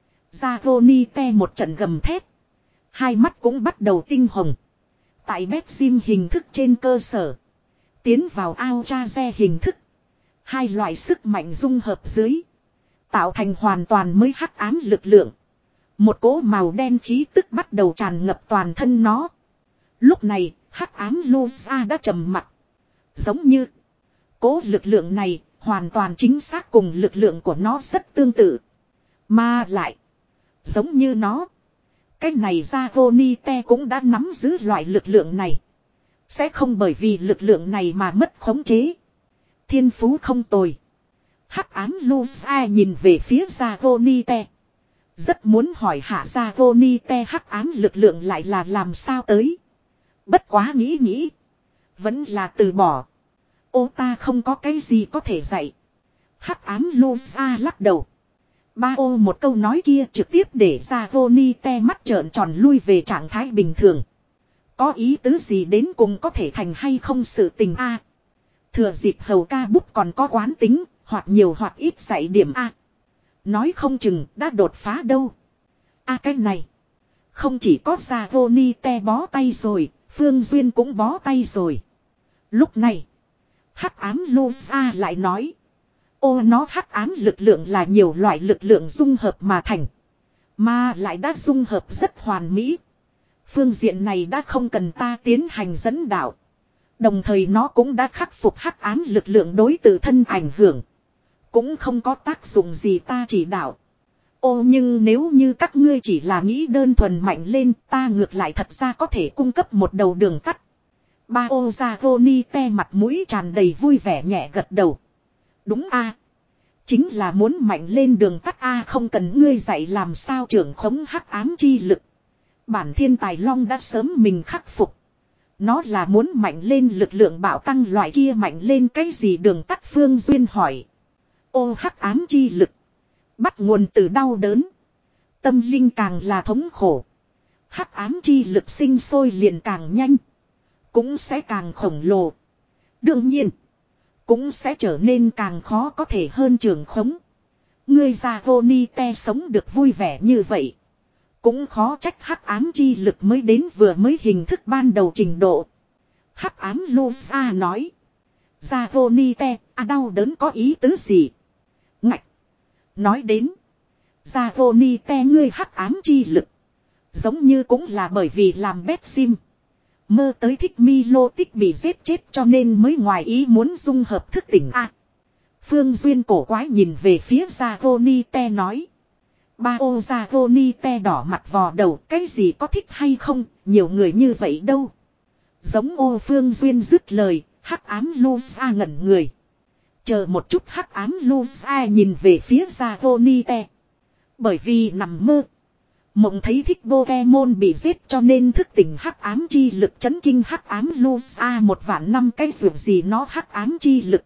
Ra Ronite một trận gầm thét. Hai mắt cũng bắt đầu tinh hồng. Tại bếp sim hình thức trên cơ sở. Tiến vào ao cha xe hình thức. Hai loại sức mạnh dung hợp dưới. Tạo thành hoàn toàn mới hắc ám lực lượng. Một cỗ màu đen khí tức bắt đầu tràn ngập toàn thân nó. Lúc này hắc ám Lusa đã trầm mặc. Giống như. Cỗ lực lượng này hoàn toàn chính xác cùng lực lượng của nó rất tương tự. Mà lại. Giống như nó. Cái này ra Ronite cũng đã nắm giữ loại lực lượng này. Sẽ không bởi vì lực lượng này mà mất khống chế. Thiên phú không tồi. Hắc ám Lusa nhìn về phía ra Ronite. Rất muốn hỏi hạ ra Ronite hắc ám lực lượng lại là làm sao tới. Bất quá nghĩ nghĩ. Vẫn là từ bỏ. Ô ta không có cái gì có thể dạy. Hắc ám Lusa lắc đầu. Ba ô một câu nói kia trực tiếp để ra Ronite mắt trợn tròn lui về trạng thái bình thường. Có ý tứ gì đến cùng có thể thành hay không sự tình a. Thừa dịp hầu ca bút còn có quán tính, hoặc nhiều hoặc ít dạy điểm a. Nói không chừng đã đột phá đâu. A cái này. Không chỉ có ra Ronite bó tay rồi, Phương Duyên cũng bó tay rồi. Lúc này. Hắc ám Lusa lại nói. Ô nó hắc ám lực lượng là nhiều loại lực lượng dung hợp mà thành. Mà lại đã dung hợp rất hoàn mỹ. Phương diện này đã không cần ta tiến hành dẫn đạo. Đồng thời nó cũng đã khắc phục hắc ám lực lượng đối tự thân ảnh hưởng. Cũng không có tác dụng gì ta chỉ đạo. Ô nhưng nếu như các ngươi chỉ là nghĩ đơn thuần mạnh lên ta ngược lại thật ra có thể cung cấp một đầu đường tắt. Ba ô ra Ronite mặt mũi tràn đầy vui vẻ nhẹ gật đầu. Đúng a, chính là muốn mạnh lên đường tắt a không cần ngươi dạy làm sao trưởng khống hắc ám chi lực. Bản thiên tài long đã sớm mình khắc phục. Nó là muốn mạnh lên lực lượng bạo tăng loại kia mạnh lên cái gì đường tắt Phương Duyên hỏi. Ô hắc ám chi lực. Bắt nguồn từ đau đớn. Tâm linh càng là thống khổ. Hắc ám chi lực sinh sôi liền càng nhanh. Cũng sẽ càng khổng lồ. Đương nhiên. cũng sẽ trở nên càng khó có thể hơn trường khống. Ngươi ra Ronite sống được vui vẻ như vậy. Cũng khó trách hắc ám chi lực mới đến vừa mới hình thức ban đầu trình độ. Hắc ám Lusa nói. Ra Ronite, à đau đớn có ý tứ gì? Ngạch. Nói đến. Ra Ronite ngươi hắc ám chi lực. Giống như cũng là bởi vì làm bét sim. Mơ tới thích Milo tích bị giết chết cho nên mới ngoài ý muốn dung hợp thức tỉnh a. À, Phương Duyên cổ quái nhìn về phía Zagonite nói. Ba ô Zagonite đỏ mặt vò đầu, cái gì có thích hay không, nhiều người như vậy đâu. Giống ô Phương Duyên dứt lời, hắc ám Lusa ngẩn người. Chờ một chút hắc ám Lusa nhìn về phía Zagonite. Bởi vì nằm mơ. Mộng thấy thích Pokemon bị giết cho nên thức tỉnh hắc ám chi lực chấn kinh hắc ám Lusa một vạn năm cái ruột gì nó hắc ám chi lực.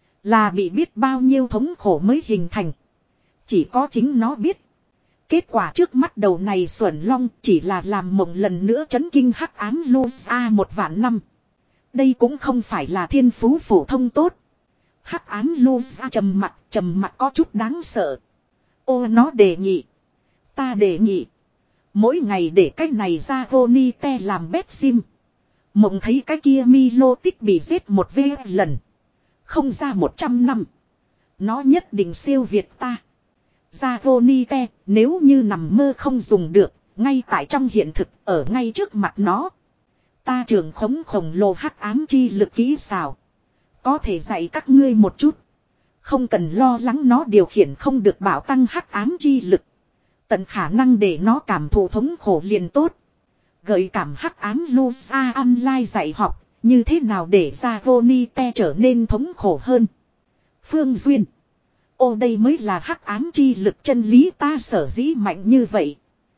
Là bị biết bao nhiêu thống khổ mới hình thành. Chỉ có chính nó biết. Kết quả trước mắt đầu này xuẩn long chỉ là làm mộng lần nữa chấn kinh hắc ám Lusa một vạn năm. Đây cũng không phải là thiên phú phổ thông tốt. Hắc ám Lusa trầm mặt trầm mặt có chút đáng sợ. Ô nó đề nghị. Ta đề nghị. Mỗi ngày để cái này ra Ronite làm bét sim. Mộng thấy cái kia Milo tích bị giết một vê lần. Không ra một trăm năm. Nó nhất định siêu việt ta. Ra Ronite nếu như nằm mơ không dùng được. Ngay tại trong hiện thực ở ngay trước mặt nó. Ta trưởng khống khổng lồ hắc ám chi lực kỹ xảo. Có thể dạy các ngươi một chút. Không cần lo lắng nó điều khiển không được bảo tăng hắc ám chi lực. Tận khả năng để nó cảm thụ thống khổ liền tốt. Gợi cảm hắc ám Lusa online dạy học. Như thế nào để ra Ronite trở nên thống khổ hơn. Phương Duyên. Ô đây mới là hắc ám chi lực chân lý ta sở dĩ mạnh như vậy.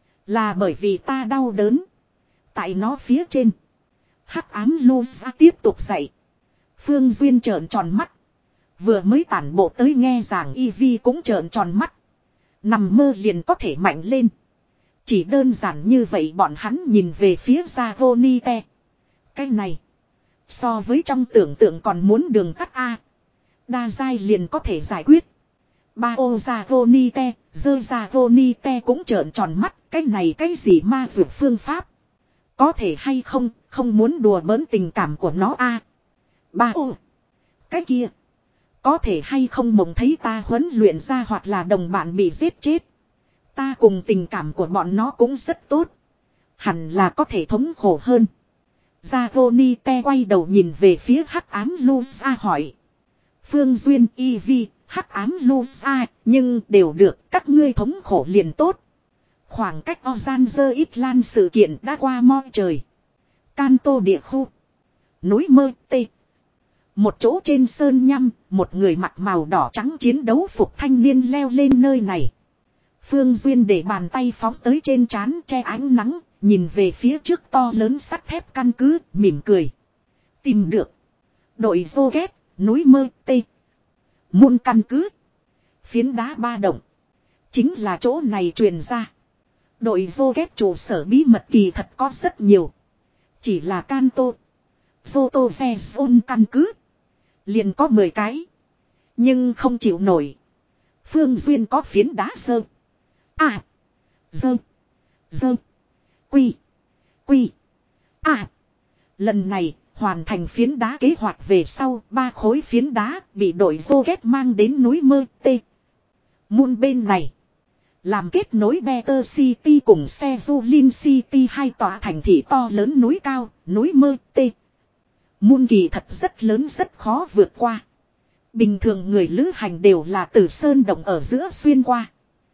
Là bởi vì ta đau đớn. Tại nó phía trên. Hắc ám Lusa tiếp tục dạy. Phương Duyên trợn tròn mắt. Vừa mới tản bộ tới nghe giảng y vi cũng trợn tròn mắt. Nằm mơ liền có thể mạnh lên. Chỉ đơn giản như vậy bọn hắn nhìn về phía Zagonite. Cái này. So với trong tưởng tượng còn muốn đường tắt A. Đa giai liền có thể giải quyết. Ba ô Zagonite, dơ Zagonite cũng trợn tròn mắt. Cái này cái gì ma dược phương pháp. Có thể hay không, không muốn đùa bỡn tình cảm của nó A. Ba ô. Cái kia. Có thể hay không mộng thấy ta huấn luyện ra hoặc là đồng bạn bị giết chết. Ta cùng tình cảm của bọn nó cũng rất tốt. Hẳn là có thể thống khổ hơn. Zagonite quay đầu nhìn về phía hắc ám Lusa hỏi. Phương Duyên y vi, hắc ám Lusa, nhưng đều được các ngươi thống khổ liền tốt. Khoảng cách Ozanzer Itlan sự kiện đã qua mo trời. Kanto địa khu. Núi mơ tê. Một chỗ trên sơn nhăm, một người mặc màu đỏ trắng chiến đấu phục thanh niên leo lên nơi này. Phương Duyên để bàn tay phóng tới trên trán che ánh nắng, nhìn về phía trước to lớn sắt thép căn cứ, mỉm cười. Tìm được. Đội Rocket, núi mơ tê. Muôn căn cứ. Phiến đá ba động. Chính là chỗ này truyền ra. Đội Rocket trụ sở bí mật kỳ thật có rất nhiều. Chỉ là Kanto. Zoto Zone căn cứ. Liền có mười cái. Nhưng không chịu nổi. Phương Duyên có phiến đá sơ. À. Dơ. Dơ. Quy. Quy. À. Lần này hoàn thành phiến đá kế hoạch về sau. Ba khối phiến đá bị đội Rocket mang đến núi mơ tê. Muôn bên này. Làm kết nối Better City cùng Sezulin City hai tòa thành thị to lớn núi cao. Núi mơ tê. Muôn kỳ thật rất lớn rất khó vượt qua. Bình thường người lữ hành đều là từ sơn động ở giữa xuyên qua.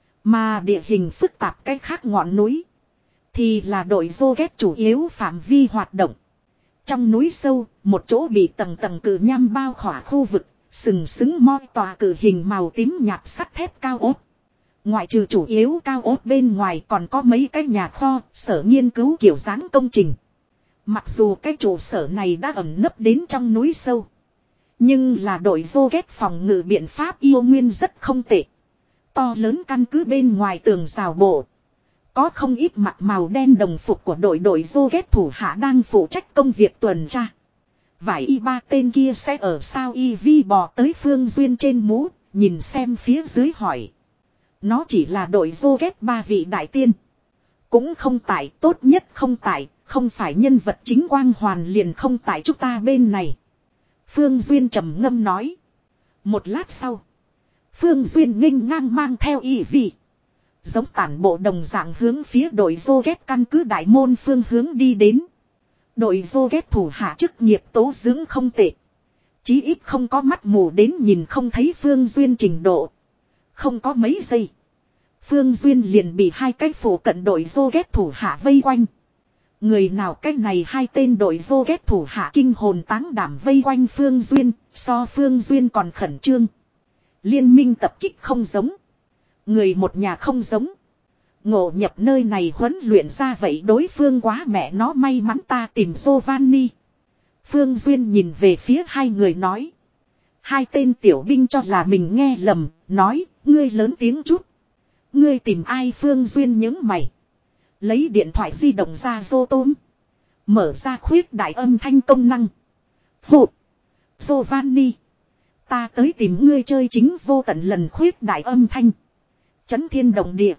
Mà địa hình phức tạp cách khác ngọn núi. Thì là đội Rocket chủ yếu phạm vi hoạt động. Trong núi sâu, một chỗ bị tầng tầng cử nham bao khỏa khu vực. Sừng sững moi tòa cử hình màu tím nhạt sắt thép cao ốt. Ngoại trừ chủ yếu cao ốt bên ngoài còn có mấy cái nhà kho, sở nghiên cứu kiểu dáng công trình. Mặc dù cái trụ sở này đã ẩn nấp đến trong núi sâu. Nhưng là đội Rocket phòng ngự biện pháp yêu nguyên rất không tệ. To lớn căn cứ bên ngoài tường rào bộ. Có không ít mặc màu đen đồng phục của đội đội Rocket thủ hạ đang phụ trách công việc tuần tra. Vải y ba tên kia sẽ ở sao y vi bò tới Phương Duyên trên mũ, nhìn xem phía dưới hỏi. Nó chỉ là đội vô ghét ba vị đại tiên. Cũng không tại, tốt nhất không tại, không phải nhân vật chính quang hoàn liền không tại chúng ta bên này. Phương Duyên trầm ngâm nói. Một lát sau, Phương Duyên nghênh ngang mang theo y vi. Giống tản bộ đồng dạng hướng phía đội vô ghét căn cứ đại môn phương hướng đi đến. Đội vô ghét thủ hạ chức nghiệp tố dưỡng không tệ. Chí ít không có mắt mù đến nhìn không thấy Phương Duyên trình độ. Không có mấy giây. Phương Duyên liền bị hai cái phủ cận đội vô ghét thủ hạ vây quanh. Người nào cách này hai tên đội vô ghét thủ hạ kinh hồn táng đảm vây quanh Phương Duyên, so Phương Duyên còn khẩn trương. Liên minh tập kích không giống. Người một nhà không giống. Ngộ nhập nơi này huấn luyện ra vậy đối phương quá mẹ nó may mắn ta tìm Giovanni. Phương Duyên nhìn về phía hai người nói. Hai tên tiểu binh cho là mình nghe lầm, nói, ngươi lớn tiếng chút. Ngươi tìm ai? Phương Duyên nhướng mày. Lấy điện thoại di động ra vô tôm. Mở ra khuyết đại âm thanh công năng. Phụ. Giovanni. Ta tới tìm ngươi chơi chính vô tận lần khuyết đại âm thanh. Chấn thiên động địa.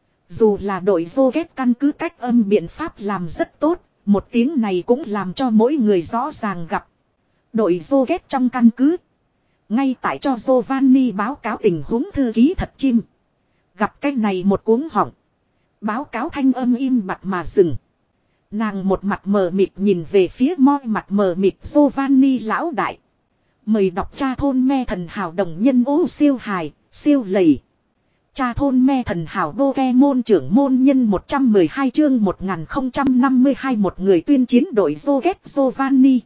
Dù là đội vô ghét căn cứ cách âm biện pháp làm rất tốt. Một tiếng này cũng làm cho mỗi người rõ ràng gặp. Đội vô ghét trong căn cứ. Ngay tại cho Giovanni báo cáo tình huống thư ký thật chim. Gặp cái này một cuống họng. Báo cáo thanh âm im bặt mà dừng. Nàng một mặt mờ mịt nhìn về phía moi mặt mờ mịt Giovanni lão đại. Mời đọc cha thôn me thần hào đồng nhân ô siêu hài, siêu lầy. Cha thôn me thần hào đô ke môn trưởng môn nhân một trăm mười hai chương một nghìn không trăm năm mươi hai một người tuyên chiến đội Zoget Giovanni.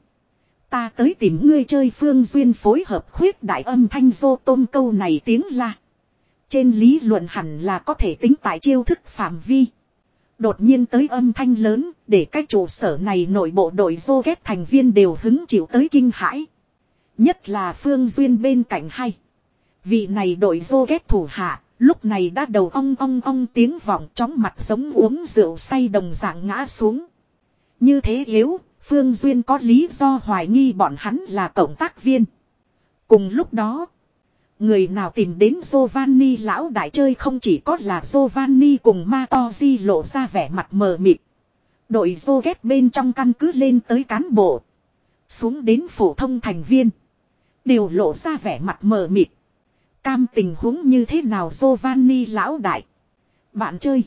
Ta tới tìm ngươi chơi. Phương Duyên phối hợp khuyết đại âm thanh vô tôm câu này tiếng la. Trên lý luận hẳn là có thể tính tại chiêu thức phạm vi. Đột nhiên tới âm thanh lớn để các trụ sở này nội bộ đội Zoget thành viên đều hứng chịu tới kinh hãi. Nhất là Phương Duyên bên cạnh hay. Vị này đội Zoget thủ hạ. Lúc này đã đầu ong ong ong tiếng vọng chóng mặt giống uống rượu say đồng dạng ngã xuống. Như thế yếu, Phương Duyên có lý do hoài nghi bọn hắn là cộng tác viên. Cùng lúc đó, người nào tìm đến Giovanni lão đại chơi không chỉ có là Giovanni cùng Matoji lộ ra vẻ mặt mờ mịt. Đội Zoget bên trong căn cứ lên tới cán bộ. Xuống đến phổ thông thành viên. Đều lộ ra vẻ mặt mờ mịt. Cam tình huống như thế nào Giovanni lão đại. Bạn chơi.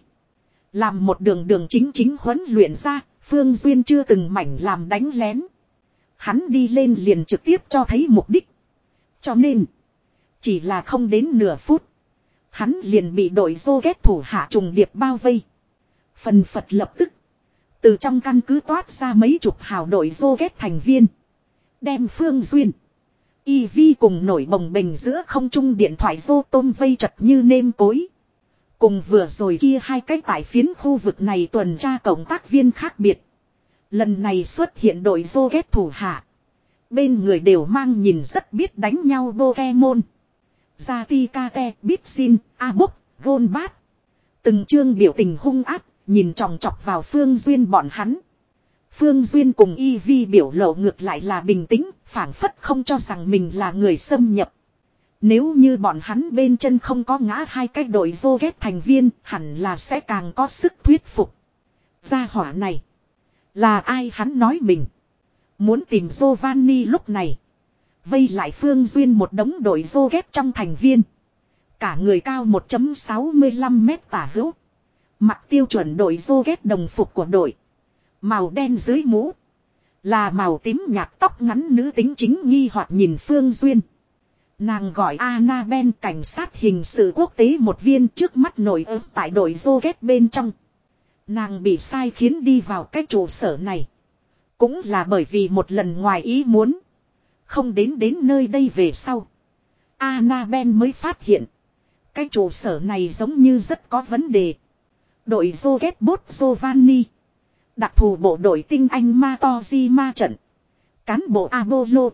Làm một đường đường chính chính huấn luyện ra. Phương Duyên chưa từng mảnh làm đánh lén. Hắn đi lên liền trực tiếp cho thấy mục đích. Cho nên. Chỉ là không đến nửa phút. Hắn liền bị đội Zoget thủ hạ trùng điệp bao vây. Phần phật lập tức. Từ trong căn cứ toát ra mấy chục hào đội Zoget thành viên. Đem Phương Duyên. Y Vi cùng nổi bồng bềnh giữa không trung điện thoại rô tôm vây chật như nêm cối. Cùng vừa rồi kia hai cái tại phiến khu vực này tuần tra cộng tác viên khác biệt. Lần này xuất hiện đội Zoget thủ hạ. Bên người đều mang nhìn rất biết đánh nhau Pokemon. Zatikate, Bitsin, Abok, Golbat. Từng chương biểu tình hung ác, nhìn tròng trọc vào Phương Duyên bọn hắn. Phương Duyên cùng Y Vi biểu lộ ngược lại là bình tĩnh, phảng phất không cho rằng mình là người xâm nhập. Nếu như bọn hắn bên chân không có ngã hai cái đội Zoget thành viên, hẳn là sẽ càng có sức thuyết phục. Gia hỏa này, là ai hắn nói mình. Muốn tìm Giovanni lúc này. Vây lại Phương Duyên một đống đội Zoget trong thành viên. Cả người cao một phẩy sáu mươi lăm mét tả hữu. Mặc tiêu chuẩn đội Zoget đồng phục của đội. Màu đen dưới mũ. Là màu tím nhạt tóc ngắn nữ tính chính nghi hoặc nhìn Phương Duyên. Nàng gọi Annabelle cảnh sát hình sự quốc tế một viên trước mắt nổi ớt tại đội Zoget bên trong. Nàng bị sai khiến đi vào cái trụ sở này. Cũng là bởi vì một lần ngoài ý muốn. Không đến đến nơi đây về sau. Annabelle mới phát hiện. Cái trụ sở này giống như rất có vấn đề. Đội Zoget bot Giovanni. Đặc thù bộ đội tinh anh Matoji ma trận. Cán bộ Apollo.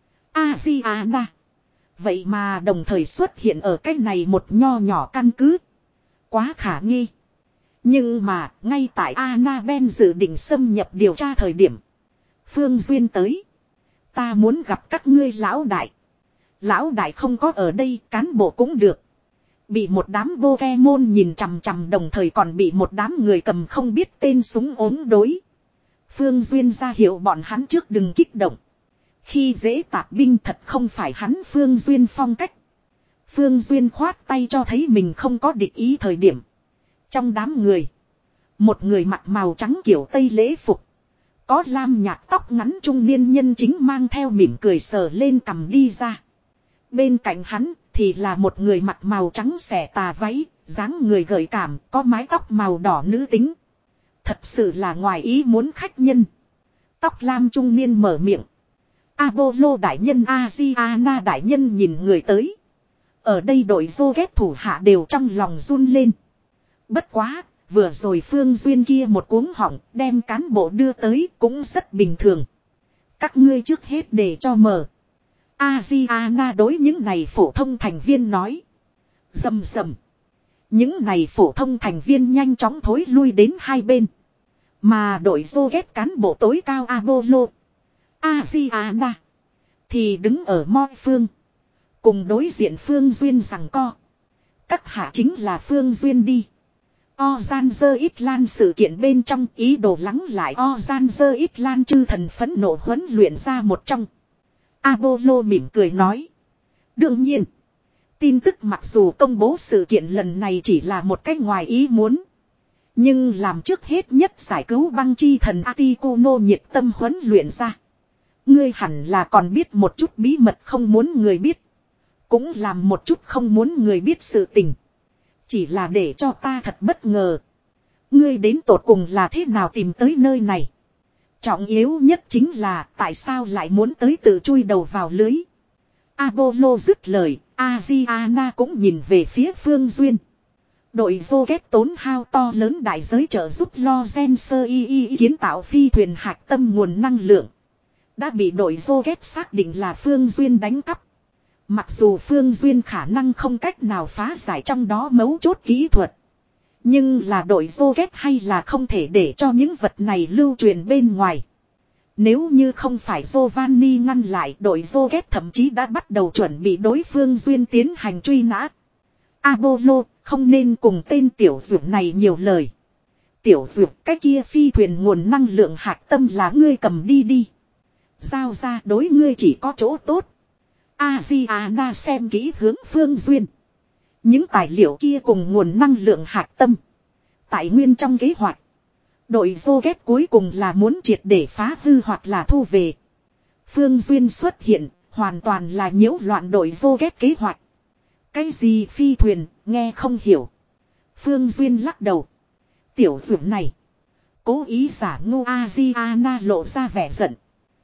Aziana. Vậy mà đồng thời xuất hiện ở cái này một nho nhỏ căn cứ. Quá khả nghi. Nhưng mà ngay tại Annabelle dự định xâm nhập điều tra thời điểm. Phương Duyên tới. Ta muốn gặp các ngươi lão đại. Lão đại không có ở đây, cán bộ cũng được. Bị một đám Pokemon nhìn chằm chằm, đồng thời còn bị một đám người cầm không biết tên súng ốm đối. Phương Duyên ra hiệu bọn hắn trước đừng kích động. Khi dễ tạp binh thật không phải hắn Phương Duyên phong cách. Phương Duyên khoát tay cho thấy mình không có địch ý thời điểm. Trong đám người, một người mặc màu trắng kiểu Tây lễ phục, có lam nhạt tóc ngắn trung niên nhân chính mang theo mỉm cười sờ lên cằm đi ra. Bên cạnh hắn thì là một người mặc màu trắng xẻ tà váy, dáng người gợi cảm, có mái tóc màu đỏ nữ tính. Thật sự là ngoài ý muốn khách nhân. Tóc lam trung niên mở miệng. Apollo đại nhân, Aziana đại nhân nhìn người tới. Ở đây đội vô ghét thủ hạ đều trong lòng run lên. Bất quá, vừa rồi Phương Duyên kia một cuống họng đem cán bộ đưa tới cũng rất bình thường. Các ngươi trước hết để cho mở. Aziana đối những này phổ thông thành viên nói. Rầm rầm. Những này phổ thông thành viên nhanh chóng thối lui đến hai bên. Mà đội vô ghét cán bộ tối cao Apollo, Aziana thì đứng ở mọi phương. Cùng đối diện Phương Duyên rằng co. Các hạ chính là Phương Duyên đi. Ozanzer Itlan sự kiện bên trong ý đồ lắng lại Ozanzer Itlan chư thần phẫn nộ huấn luyện ra một trong. Apollo mỉm cười nói. Đương nhiên. Tin tức mặc dù công bố sự kiện lần này chỉ là một cách ngoài ý muốn. Nhưng làm trước hết nhất giải cứu băng chi thần Articuno nhiệt tâm huấn luyện ra. Ngươi hẳn là còn biết một chút bí mật không muốn người biết. Cũng làm một chút không muốn người biết sự tình. Chỉ là để cho ta thật bất ngờ. Ngươi đến tột cùng là thế nào tìm tới nơi này. Trọng yếu nhất chính là tại sao lại muốn tới tự chui đầu vào lưới. Apollo dứt lời, Aziana cũng nhìn về phía Phương Duyên. Đội vô ghét tốn hao to lớn đại giới trợ giúp lo gen sơ y y kiến tạo phi thuyền hạt tâm nguồn năng lượng. Đã bị đội vô ghét xác định là Phương Duyên đánh cắp. Mặc dù Phương Duyên khả năng không cách nào phá giải trong đó mấu chốt kỹ thuật. Nhưng là đội vô ghét hay là không thể để cho những vật này lưu truyền bên ngoài. Nếu như không phải Giovanni ngăn lại, đội vô ghét thậm chí đã bắt đầu chuẩn bị đối Phương Duyên tiến hành truy nã. Apollo, không nên cùng tên tiểu dược này nhiều lời. Tiểu dược, cái kia phi thuyền nguồn năng lượng hạt tâm là ngươi cầm đi đi. Giao ra đối ngươi chỉ có chỗ tốt. Aziana xem kỹ hướng Phương Duyên. Những tài liệu kia cùng nguồn năng lượng hạt tâm. Tại nguyên trong kế hoạch. Đội vô ghét cuối cùng là muốn triệt để phá hư hoặc là thu về. Phương Duyên xuất hiện, hoàn toàn là nhiễu loạn đội vô ghét kế hoạch. Cái gì phi thuyền, nghe không hiểu. Phương Duyên lắc đầu. Tiểu dược này. Cố ý giả ngu. Aziana lộ ra vẻ giận.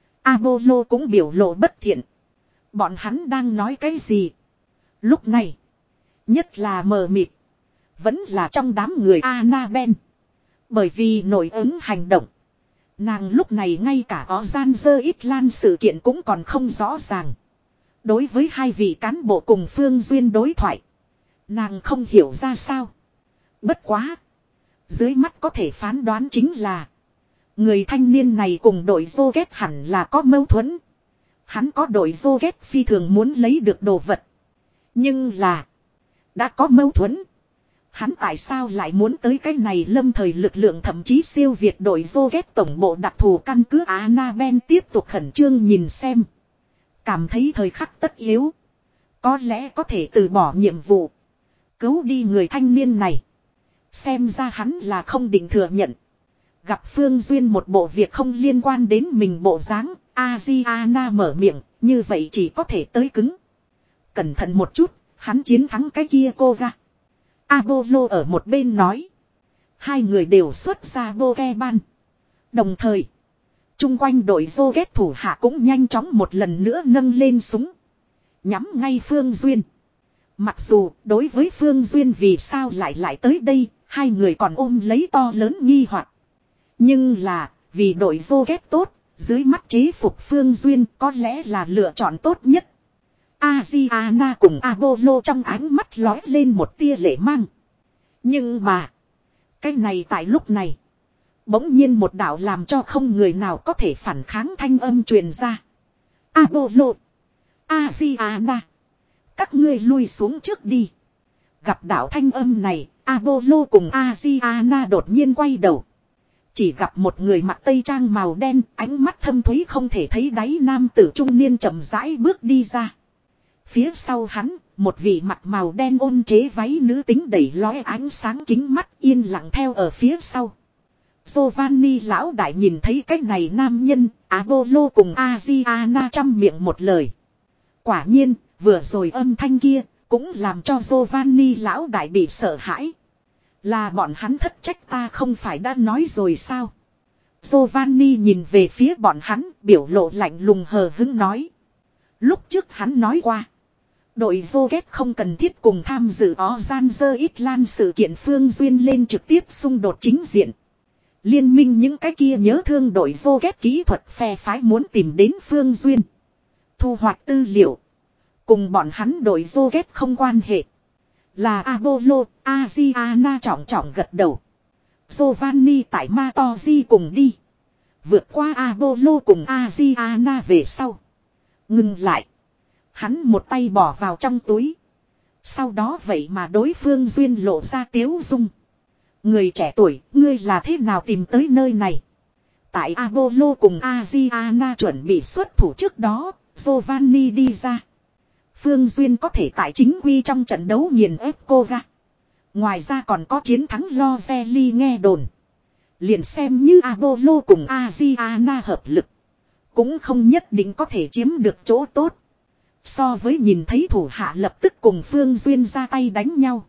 Apollo cũng biểu lộ bất thiện. Bọn hắn đang nói cái gì? Lúc này. Nhất là mờ mịt. Vẫn là trong đám người Annabelle. Bởi vì nổi ứng hành động. Nàng lúc này ngay cả Ozanzer Itlan sự kiện cũng còn không rõ ràng. Đối với hai vị cán bộ cùng Phương Duyên đối thoại. Nàng không hiểu ra sao. Bất quá. Dưới mắt có thể phán đoán chính là. Người thanh niên này cùng đội vô ghét hẳn là có mâu thuẫn. Hắn có đội vô ghét phi thường muốn lấy được đồ vật. Nhưng là. Đã có mâu thuẫn. Hắn tại sao lại muốn tới cái này lâm thời lực lượng thậm chí siêu việt đội vô ghét tổng bộ đặc thù căn cứ. Annabelle tiếp tục khẩn trương nhìn xem. Cảm thấy thời khắc tất yếu. Có lẽ có thể từ bỏ nhiệm vụ. Cứu đi người thanh niên này. Xem ra hắn là không định thừa nhận. Gặp Phương Duyên một bộ việc không liên quan đến mình bộ dáng. Aziana mở miệng. Như vậy chỉ có thể tới cứng. Cẩn thận một chút. Hắn chiến thắng cái kia cô ra. Apollo ở một bên nói. Hai người đều xuất ra Pokemon. Đồng thời. Trung quanh đội vô ghét thủ hạ cũng nhanh chóng một lần nữa nâng lên súng. Nhắm ngay Phương Duyên. Mặc dù đối với Phương Duyên vì sao lại lại tới đây. Hai người còn ôm lấy to lớn nghi hoặc. Nhưng là vì đội vô ghét tốt. Dưới mắt chế phục Phương Duyên có lẽ là lựa chọn tốt nhất. Aziana cùng Apollo trong ánh mắt lói lên một tia lệ mang. Nhưng mà. Cái này tại lúc này. Bỗng nhiên một đạo làm cho không người nào có thể phản kháng thanh âm truyền ra. Apollo, Aziana, các ngươi lui xuống trước đi. Gặp đạo thanh âm này, Apollo cùng Aziana đột nhiên quay đầu. Chỉ gặp một người mặc tây trang màu đen, ánh mắt thâm thúy không thể thấy đáy nam tử trung niên chậm rãi bước đi ra. Phía sau hắn, một vị mặt màu đen ôn chế váy nữ tính đẩy lóe ánh sáng kính mắt yên lặng theo ở phía sau. Giovanni lão đại nhìn thấy cái này nam nhân, Apollo cùng Aziana chăm miệng một lời. Quả nhiên, vừa rồi âm thanh kia, cũng làm cho Giovanni lão đại bị sợ hãi. Là bọn hắn thất trách ta không phải đã nói rồi sao? Giovanni nhìn về phía bọn hắn, biểu lộ lạnh lùng hờ hững nói. Lúc trước hắn nói qua. Đội Rocket không cần thiết cùng tham dự Orange Island sự kiện Phương Duyên lên trực tiếp xung đột chính diện. Liên minh những cái kia nhớ thương đội Rocket kỹ thuật phe phái muốn tìm đến Phương Duyên. Thu hoạch tư liệu. Cùng bọn hắn đội Rocket không quan hệ. Là Apollo, Aziana trọng trọng gật đầu. Giovanni tại Matoji cùng đi. Vượt qua Apollo cùng Aziana về sau. Ngừng lại. Hắn một tay bỏ vào trong túi. Sau đó vậy mà đối phương Duyên lộ ra tiếu dung. Người trẻ tuổi, ngươi là thế nào tìm tới nơi này? Tại Apollo cùng Aziana chuẩn bị xuất thủ trước đó, Giovanni đi ra. Phương Duyên có thể tại chính quy trong trận đấu nghiền ép cô ra. Ngoài ra còn có chiến thắng Lozelli nghe đồn. Liền xem như Apollo cùng Aziana hợp lực. Cũng không nhất định có thể chiếm được chỗ tốt. So với nhìn thấy thủ hạ lập tức cùng Phương Duyên ra tay đánh nhau.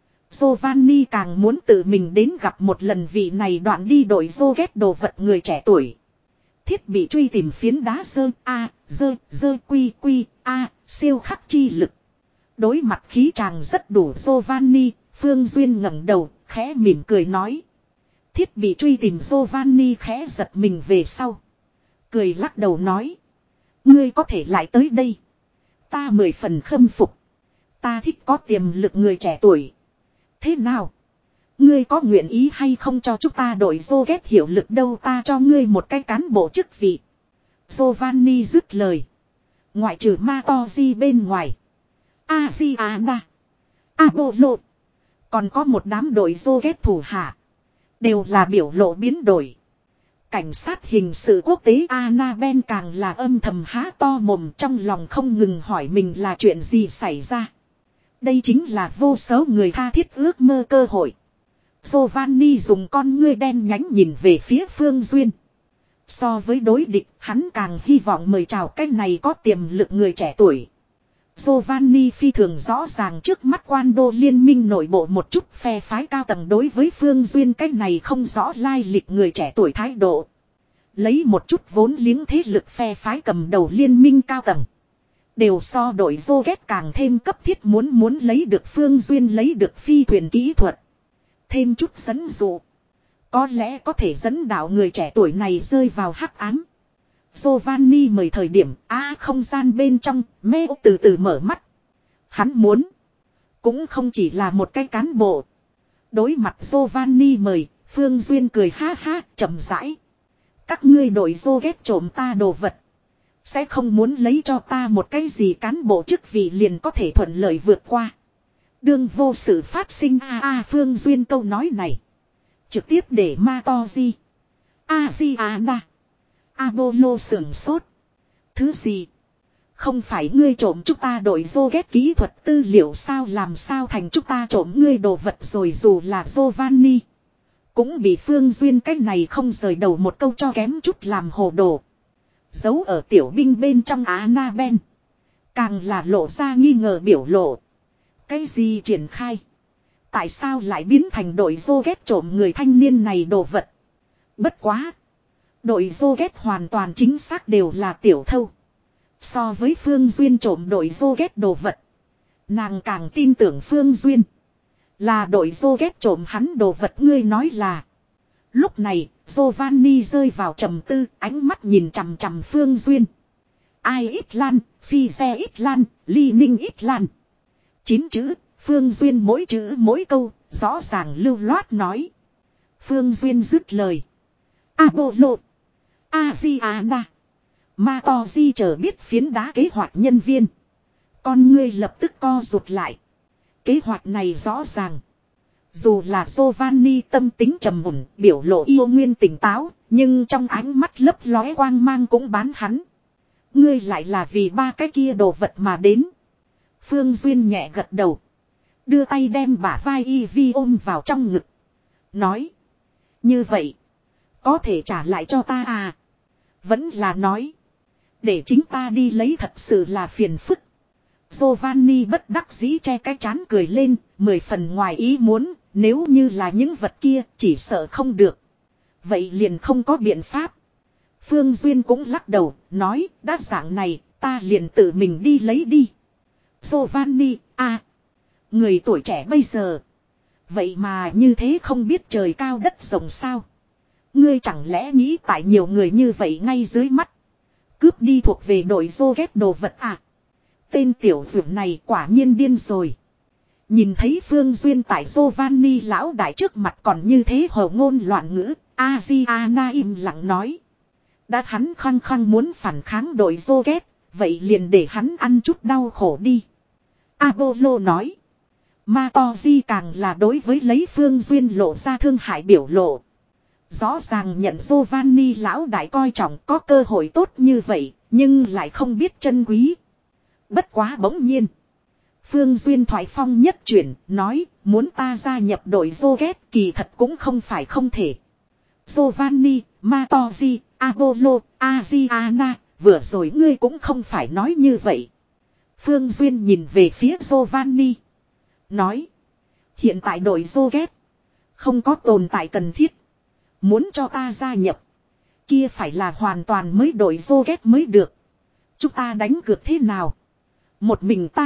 Giovanni càng muốn tự mình đến gặp một lần vị này đoạn đi đội Rocket đồ vật người trẻ tuổi. Thiết bị truy tìm phiến đá dơ A, dơ, dơ quy quy A, siêu khắc chi lực. Đối mặt khí chàng rất đủ Giovanni, Phương Duyên ngẩng đầu, khẽ mỉm cười nói. Thiết bị truy tìm Giovanni khẽ giật mình về sau. Cười lắc đầu nói. Ngươi có thể lại tới đây. Ta mười phần khâm phục. Ta thích có tiềm lực người trẻ tuổi. Thế nào? Ngươi có nguyện ý hay không cho chúng ta đội Rocket hiệu lực đâu ta cho ngươi một cái cán bộ chức vị. Giovanni dứt lời. Ngoại trừ Matoji bên ngoài. Aziana. Apollo. Còn có một đám đội Rocket thủ hạ. Đều là biểu lộ biến đổi. Cảnh sát hình sự quốc tế Annabelle càng là âm thầm há to mồm trong lòng không ngừng hỏi mình là chuyện gì xảy ra. Đây chính là vô số người tha thiết ước mơ cơ hội. Giovanni dùng con ngươi đen nhánh nhìn về phía Phương Duyên. So với đối địch, hắn càng hy vọng mời chào cái này có tiềm lực người trẻ tuổi. Giovanni phi thường rõ ràng trước mắt quan đô liên minh nội bộ một chút phe phái cao tầng đối với Phương Duyên cái này không rõ lai lịch người trẻ tuổi thái độ. Lấy một chút vốn liếng thế lực phe phái cầm đầu liên minh cao tầng. Đều so đội Rocket càng thêm cấp thiết muốn muốn lấy được Phương Duyên lấy được phi thuyền kỹ thuật. Thêm chút dẫn dụ. Có lẽ có thể dẫn đạo người trẻ tuổi này rơi vào hắc ám. Giovanni mời thời điểm á không gian bên trong mê từ từ mở mắt. Hắn muốn. Cũng không chỉ là một cái cán bộ. Đối mặt Giovanni mời, Phương Duyên cười ha ha chậm rãi. Các ngươi đội Rocket trộm ta đồ vật. Sẽ không muốn lấy cho ta một cái gì cán bộ chức vị liền có thể thuận lợi vượt qua. Đương vô sự phát sinh a a Phương Duyên câu nói này. Trực tiếp để Matoji. Aziana. Apollo sưởng sốt. Thứ gì? Không phải ngươi trộm chúng ta đội Rocket kỹ thuật tư liệu sao làm sao thành chúng ta trộm ngươi đồ vật rồi dù là Giovanni. Cũng bị Phương Duyên cách này không rời đầu một câu cho kém chút làm hồ đồ. Giấu ở tiểu binh bên trong Annabelle. Càng là lộ ra nghi ngờ biểu lộ. Cái gì triển khai? Tại sao lại biến thành đội Rocket trộm người thanh niên này đồ vật? Bất quá. Đội Rocket hoàn toàn chính xác đều là tiểu thâu. So với Phương Duyên trộm đội Rocket đồ vật. Nàng càng tin tưởng Phương Duyên. Là đội Rocket trộm hắn đồ vật ngươi nói là. Lúc này, Giovanni rơi vào trầm tư, ánh mắt nhìn chằm chằm Phương Duyên. Ai ít lan, phi xe ít lan, ly ninh ít lan. Chín chữ, Phương Duyên mỗi chữ mỗi câu, rõ ràng lưu loát nói. Phương Duyên dứt lời. Apollo, Aziana, Ma To Di chờ biết phiến đá kế hoạch nhân viên. Con ngươi lập tức co rụt lại. Kế hoạch này rõ ràng. Dù là Giovanni tâm tính trầm mùn, biểu lộ yêu nguyên tỉnh táo, nhưng trong ánh mắt lấp lóe quang mang cũng bán hắn. Ngươi lại là vì ba cái kia đồ vật mà đến. Phương Duyên nhẹ gật đầu. Đưa tay đem bả vai Ivy ôm vào trong ngực. Nói. Như vậy. Có thể trả lại cho ta à. Vẫn là nói. Để chính ta đi lấy thật sự là phiền phức. Giovanni bất đắc dĩ che cái chán cười lên. Mười phần ngoài ý muốn. Nếu như là những vật kia chỉ sợ không được. Vậy liền không có biện pháp. Phương Duyên cũng lắc đầu. Nói đã dạng này ta liền tự mình đi lấy đi. Giovanni à. Người tuổi trẻ bây giờ. Vậy mà như thế không biết trời cao đất rộng sao. Ngươi chẳng lẽ nghĩ tại nhiều người như vậy ngay dưới mắt. Cướp đi thuộc về đội vô ghét đồ vật à. Tên tiểu dưỡng này quả nhiên điên rồi. Nhìn thấy Phương Duyên tại Giovanni lão đại trước mặt còn như thế hồ ngôn loạn ngữ. Adriana im lặng nói. Đã hắn khăng khăng muốn phản kháng đội vô ghét. Vậy liền để hắn ăn chút đau khổ đi. Apollo nói. Ma To Di càng là đối với lấy Phương Duyên lộ ra thương hại biểu lộ. Rõ ràng nhận Giovanni lão đại coi trọng có cơ hội tốt như vậy, nhưng lại không biết trân quý. Bất quá bỗng nhiên. Phương Duyên thoại phong nhất chuyển, nói muốn ta gia nhập đội vô ghét kỳ thật cũng không phải không thể. Giovanni, Ma To Di, Apollo, Adriana, vừa rồi ngươi cũng không phải nói như vậy. Phương Duyên nhìn về phía Giovanni. Nói. Hiện tại đội vô ghét. Không có tồn tại cần thiết. Muốn cho ta gia nhập. Kia phải là hoàn toàn mới đội vô ghét mới được. Chúng ta đánh cược thế nào? Một mình ta.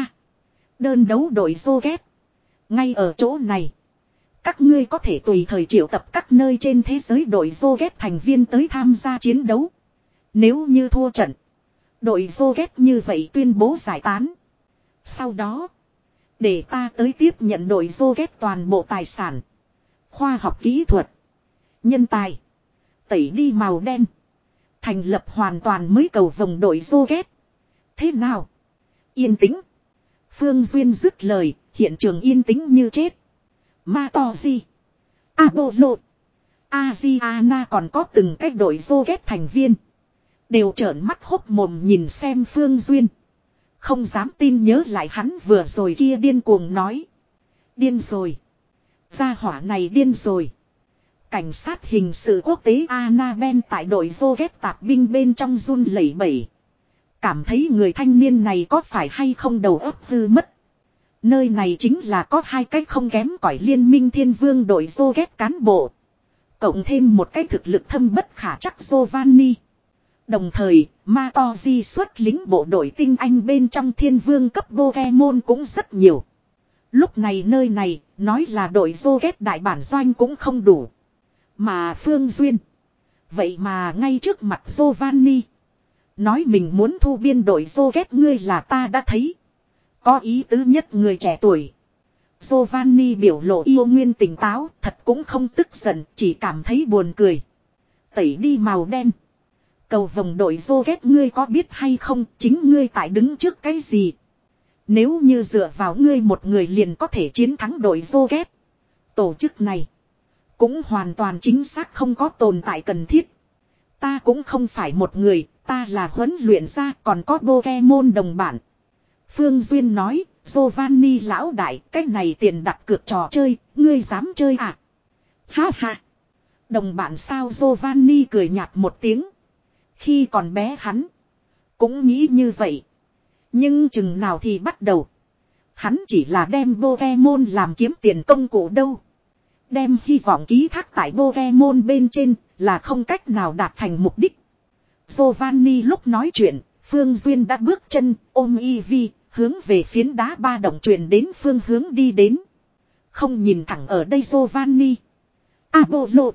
Đơn đấu đội vô ghét. Ngay ở chỗ này. Các ngươi có thể tùy thời triệu tập các nơi trên thế giới đội vô ghét thành viên tới tham gia chiến đấu. Nếu như thua trận. Đội vô ghét như vậy tuyên bố giải tán. Sau đó. Để ta tới tiếp nhận đội vô ghét toàn bộ tài sản. Khoa học kỹ thuật. Nhân tài. Tẩy đi màu đen. Thành lập hoàn toàn mới cầu vòng đội vô ghét. Thế nào? Yên tĩnh. Phương Duyên dứt lời. Hiện trường yên tĩnh như chết. Ma To Di. Apollo. Adriana còn có từng cách đội vô ghét thành viên. Đều trợn mắt hốc mồm nhìn xem Phương Duyên. Không dám tin nhớ lại hắn vừa rồi kia điên cuồng nói. Điên rồi. Gia hỏa này điên rồi. Cảnh sát hình sự quốc tế Annabelle tại đội vô ghét tạp binh bên trong run lẩy bẩy. Cảm thấy người thanh niên này có phải hay không đầu óc hư mất. Nơi này chính là có hai cái không kém cỏi liên minh thiên vương đội vô ghét cán bộ. Cộng thêm một cái thực lực thâm bất khả chắc Giovanni. Đồng thời, Ma To Di xuất lính bộ đội tinh anh bên trong thiên vương cấp Pokemon cũng rất nhiều. Lúc này nơi này, nói là đội vô ghét đại bản doanh cũng không đủ. Mà Phương Duyên. Vậy mà ngay trước mặt Giovanni. Nói mình muốn thu biên đội vô ghét ngươi là ta đã thấy. Có ý tứ nhất người trẻ tuổi. Giovanni biểu lộ yêu nguyên tỉnh táo, thật cũng không tức giận, chỉ cảm thấy buồn cười. Tẩy đi màu đen. Cầu vòng đội vô ghét ngươi có biết hay không, chính ngươi tại đứng trước cái gì. Nếu như dựa vào ngươi một người liền có thể chiến thắng đội vô ghét. Tổ chức này cũng hoàn toàn chính xác không có tồn tại cần thiết. Ta cũng không phải một người, ta là huấn luyện ra còn có Pokemon đồng bản. Phương Duyên nói, Giovanni lão đại, cái này tiền đặt cược trò chơi, ngươi dám chơi à? Ha ha. Đồng bạn sao Giovanni cười nhạt một tiếng. Khi còn bé hắn cũng nghĩ như vậy. Nhưng chừng nào thì bắt đầu. Hắn chỉ là đem Pokemon làm kiếm tiền công cụ đâu. Đem hy vọng ký thác tại Pokemon bên trên là không cách nào đạt thành mục đích. Giovanni lúc nói chuyện, Phương Duyên đã bước chân ôm Eevee, hướng về phiến đá ba động truyền đến phương hướng đi đến. Không nhìn thẳng ở đây Giovanni, Apollo,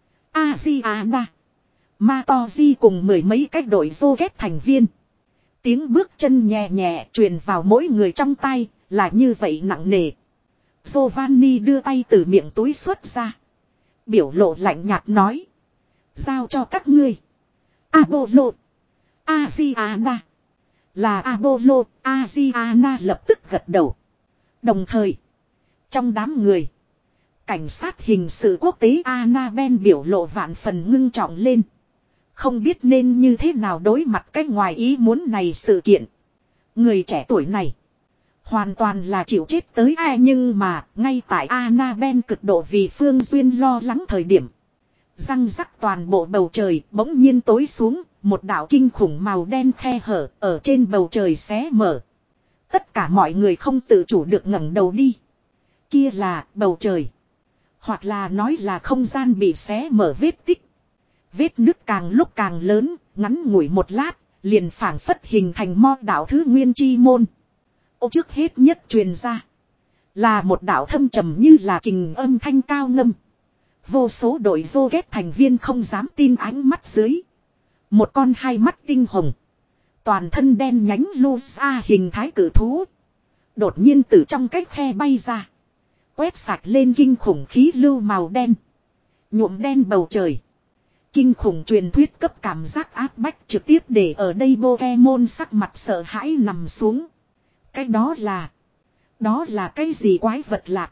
Adriana, Ma To Di cùng mười mấy cách đội vô ghét thành viên. Tiếng bước chân nhẹ nhẹ truyền vào mỗi người trong tay, là như vậy nặng nề. Giovanni đưa tay từ miệng túi xuất ra. Biểu lộ lạnh nhạt nói. Giao cho các ngươi. Apollo, Aziana. Là Apollo, Aziana lập tức gật đầu. Đồng thời, trong đám người, cảnh sát hình sự quốc tế Annabelle biểu lộ vạn phần ngưng trọng lên. Không biết nên như thế nào đối mặt cái ngoài ý muốn này sự kiện. Người trẻ tuổi này hoàn toàn là chịu chết tới ai, nhưng mà ngay tại Annabelle cực độ vì Phương Duyên lo lắng thời điểm, răng rắc toàn bộ bầu trời bỗng nhiên tối xuống, một đạo kinh khủng màu đen khe hở ở trên bầu trời xé mở. Tất cả mọi người không tự chủ được ngẩng đầu đi. Kia là bầu trời, hoặc là nói là không gian bị xé mở vết tích. Vết nứt càng lúc càng lớn, ngắn ngủi một lát, liền phảng phất hình thành mo đạo thứ nguyên chi môn. Ô trước hết nhất truyền ra, là một đạo thâm trầm như là kình âm thanh cao ngâm. Vô số đội vô ghét thành viên không dám tin ánh mắt dưới. Một con hai mắt tinh hồng, toàn thân đen nhánh Lusa hình thái cử thú, đột nhiên từ trong cái khe bay ra. Quét sạch lên kinh khủng khí lưu màu đen, nhuộm đen bầu trời. Kinh khủng truyền thuyết cấp cảm giác áp bách trực tiếp để ở đây Pokemon sắc mặt sợ hãi nằm xuống. Cái đó là... Đó là cái gì quái vật lạc?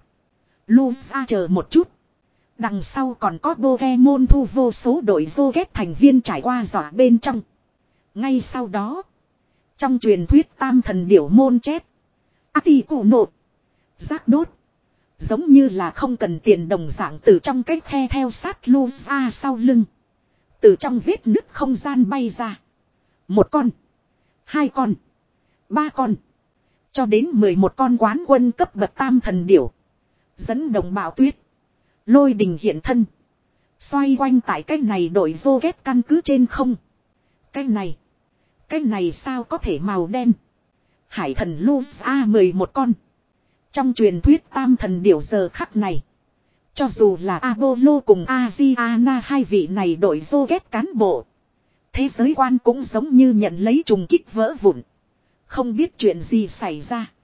Lusa chờ một chút. Đằng sau còn có Pokemon thu vô số đội vô ghét thành viên trải qua dọa bên trong. Ngay sau đó, trong truyền thuyết tam thần điểu môn chết, Ati cụ nột, giác đốt, giống như là không cần tiền đồng dạng từ trong cái khe theo sát Lusa sau lưng. Từ trong vết nứt không gian bay ra. Một con, hai con, ba con, cho đến mười một con quán quân cấp bậc tam thần điểu. Dẫn đồng bạo tuyết, lôi đình hiện thân, xoay quanh tại cái này đội vô ghét căn cứ trên không. Cái này, cái này sao có thể màu đen? Hải thần Lusa mười một con. Trong truyền thuyết tam thần điểu giờ khắc này, cho dù là Apollo cùng Aziana hai vị này đội vô ghét cán bộ, thế giới quan cũng giống như nhận lấy trùng kích vỡ vụn. Không biết chuyện gì xảy ra.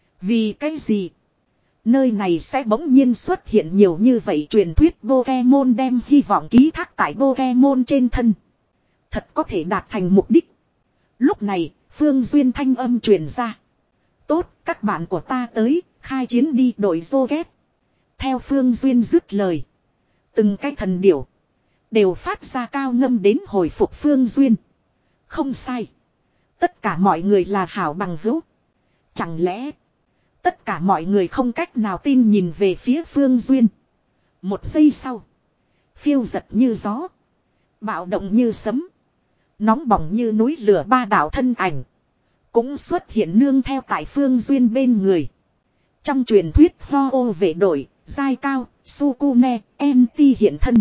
Vì cái gì? Nơi này sẽ bỗng nhiên xuất hiện nhiều như vậy truyền thuyết Pokemon đem hy vọng ký thác tại Pokemon trên thân. Thật có thể đạt thành mục đích. Lúc này, Phương Duyên thanh âm truyền ra. Tốt, các bạn của ta tới, khai chiến đi đội vô ghét. Theo Phương Duyên dứt lời, từng cái thần điểu đều phát ra cao ngâm đến hồi phục Phương Duyên. Không sai. Tất cả mọi người là hảo bằng hữu. Chẳng lẽ tất cả mọi người không cách nào tin nhìn về phía Phương Duyên. Một giây sau, phiêu giật như gió, bạo động như sấm, nóng bỏng như núi lửa ba đạo thân ảnh cũng xuất hiện nương theo tại Phương Duyên bên người. Trong truyền thuyết Ho ô vệ đội, giai cao, Sukune, em ti hiện thân.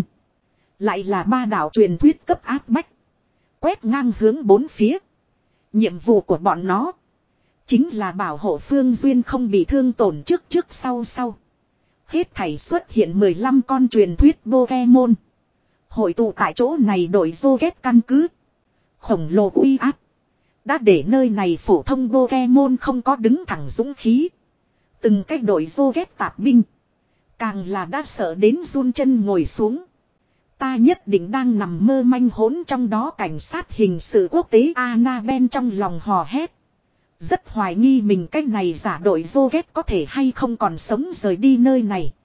Lại là ba đạo truyền thuyết cấp áp bách, quét ngang hướng bốn phía. Nhiệm vụ của bọn nó chính là bảo hộ Phương Duyên không bị thương tổn trước trước sau sau. Hết thảy xuất hiện mười lăm con truyền thuyết Pokemon, hội tụ tại chỗ này đội vô ghét căn cứ. Khổng lồ uy áp đã để nơi này phổ thông Pokemon không có đứng thẳng dũng khí. Từng cái đội vô ghét tạp binh càng là đã sợ đến run chân ngồi xuống. Ta nhất định đang nằm mơ manh hỗn trong đó. Cảnh sát hình sự quốc tế Annabelle trong lòng hò hét. Rất hoài nghi mình cái này giả đội vô ghét có thể hay không còn sống rời đi nơi này.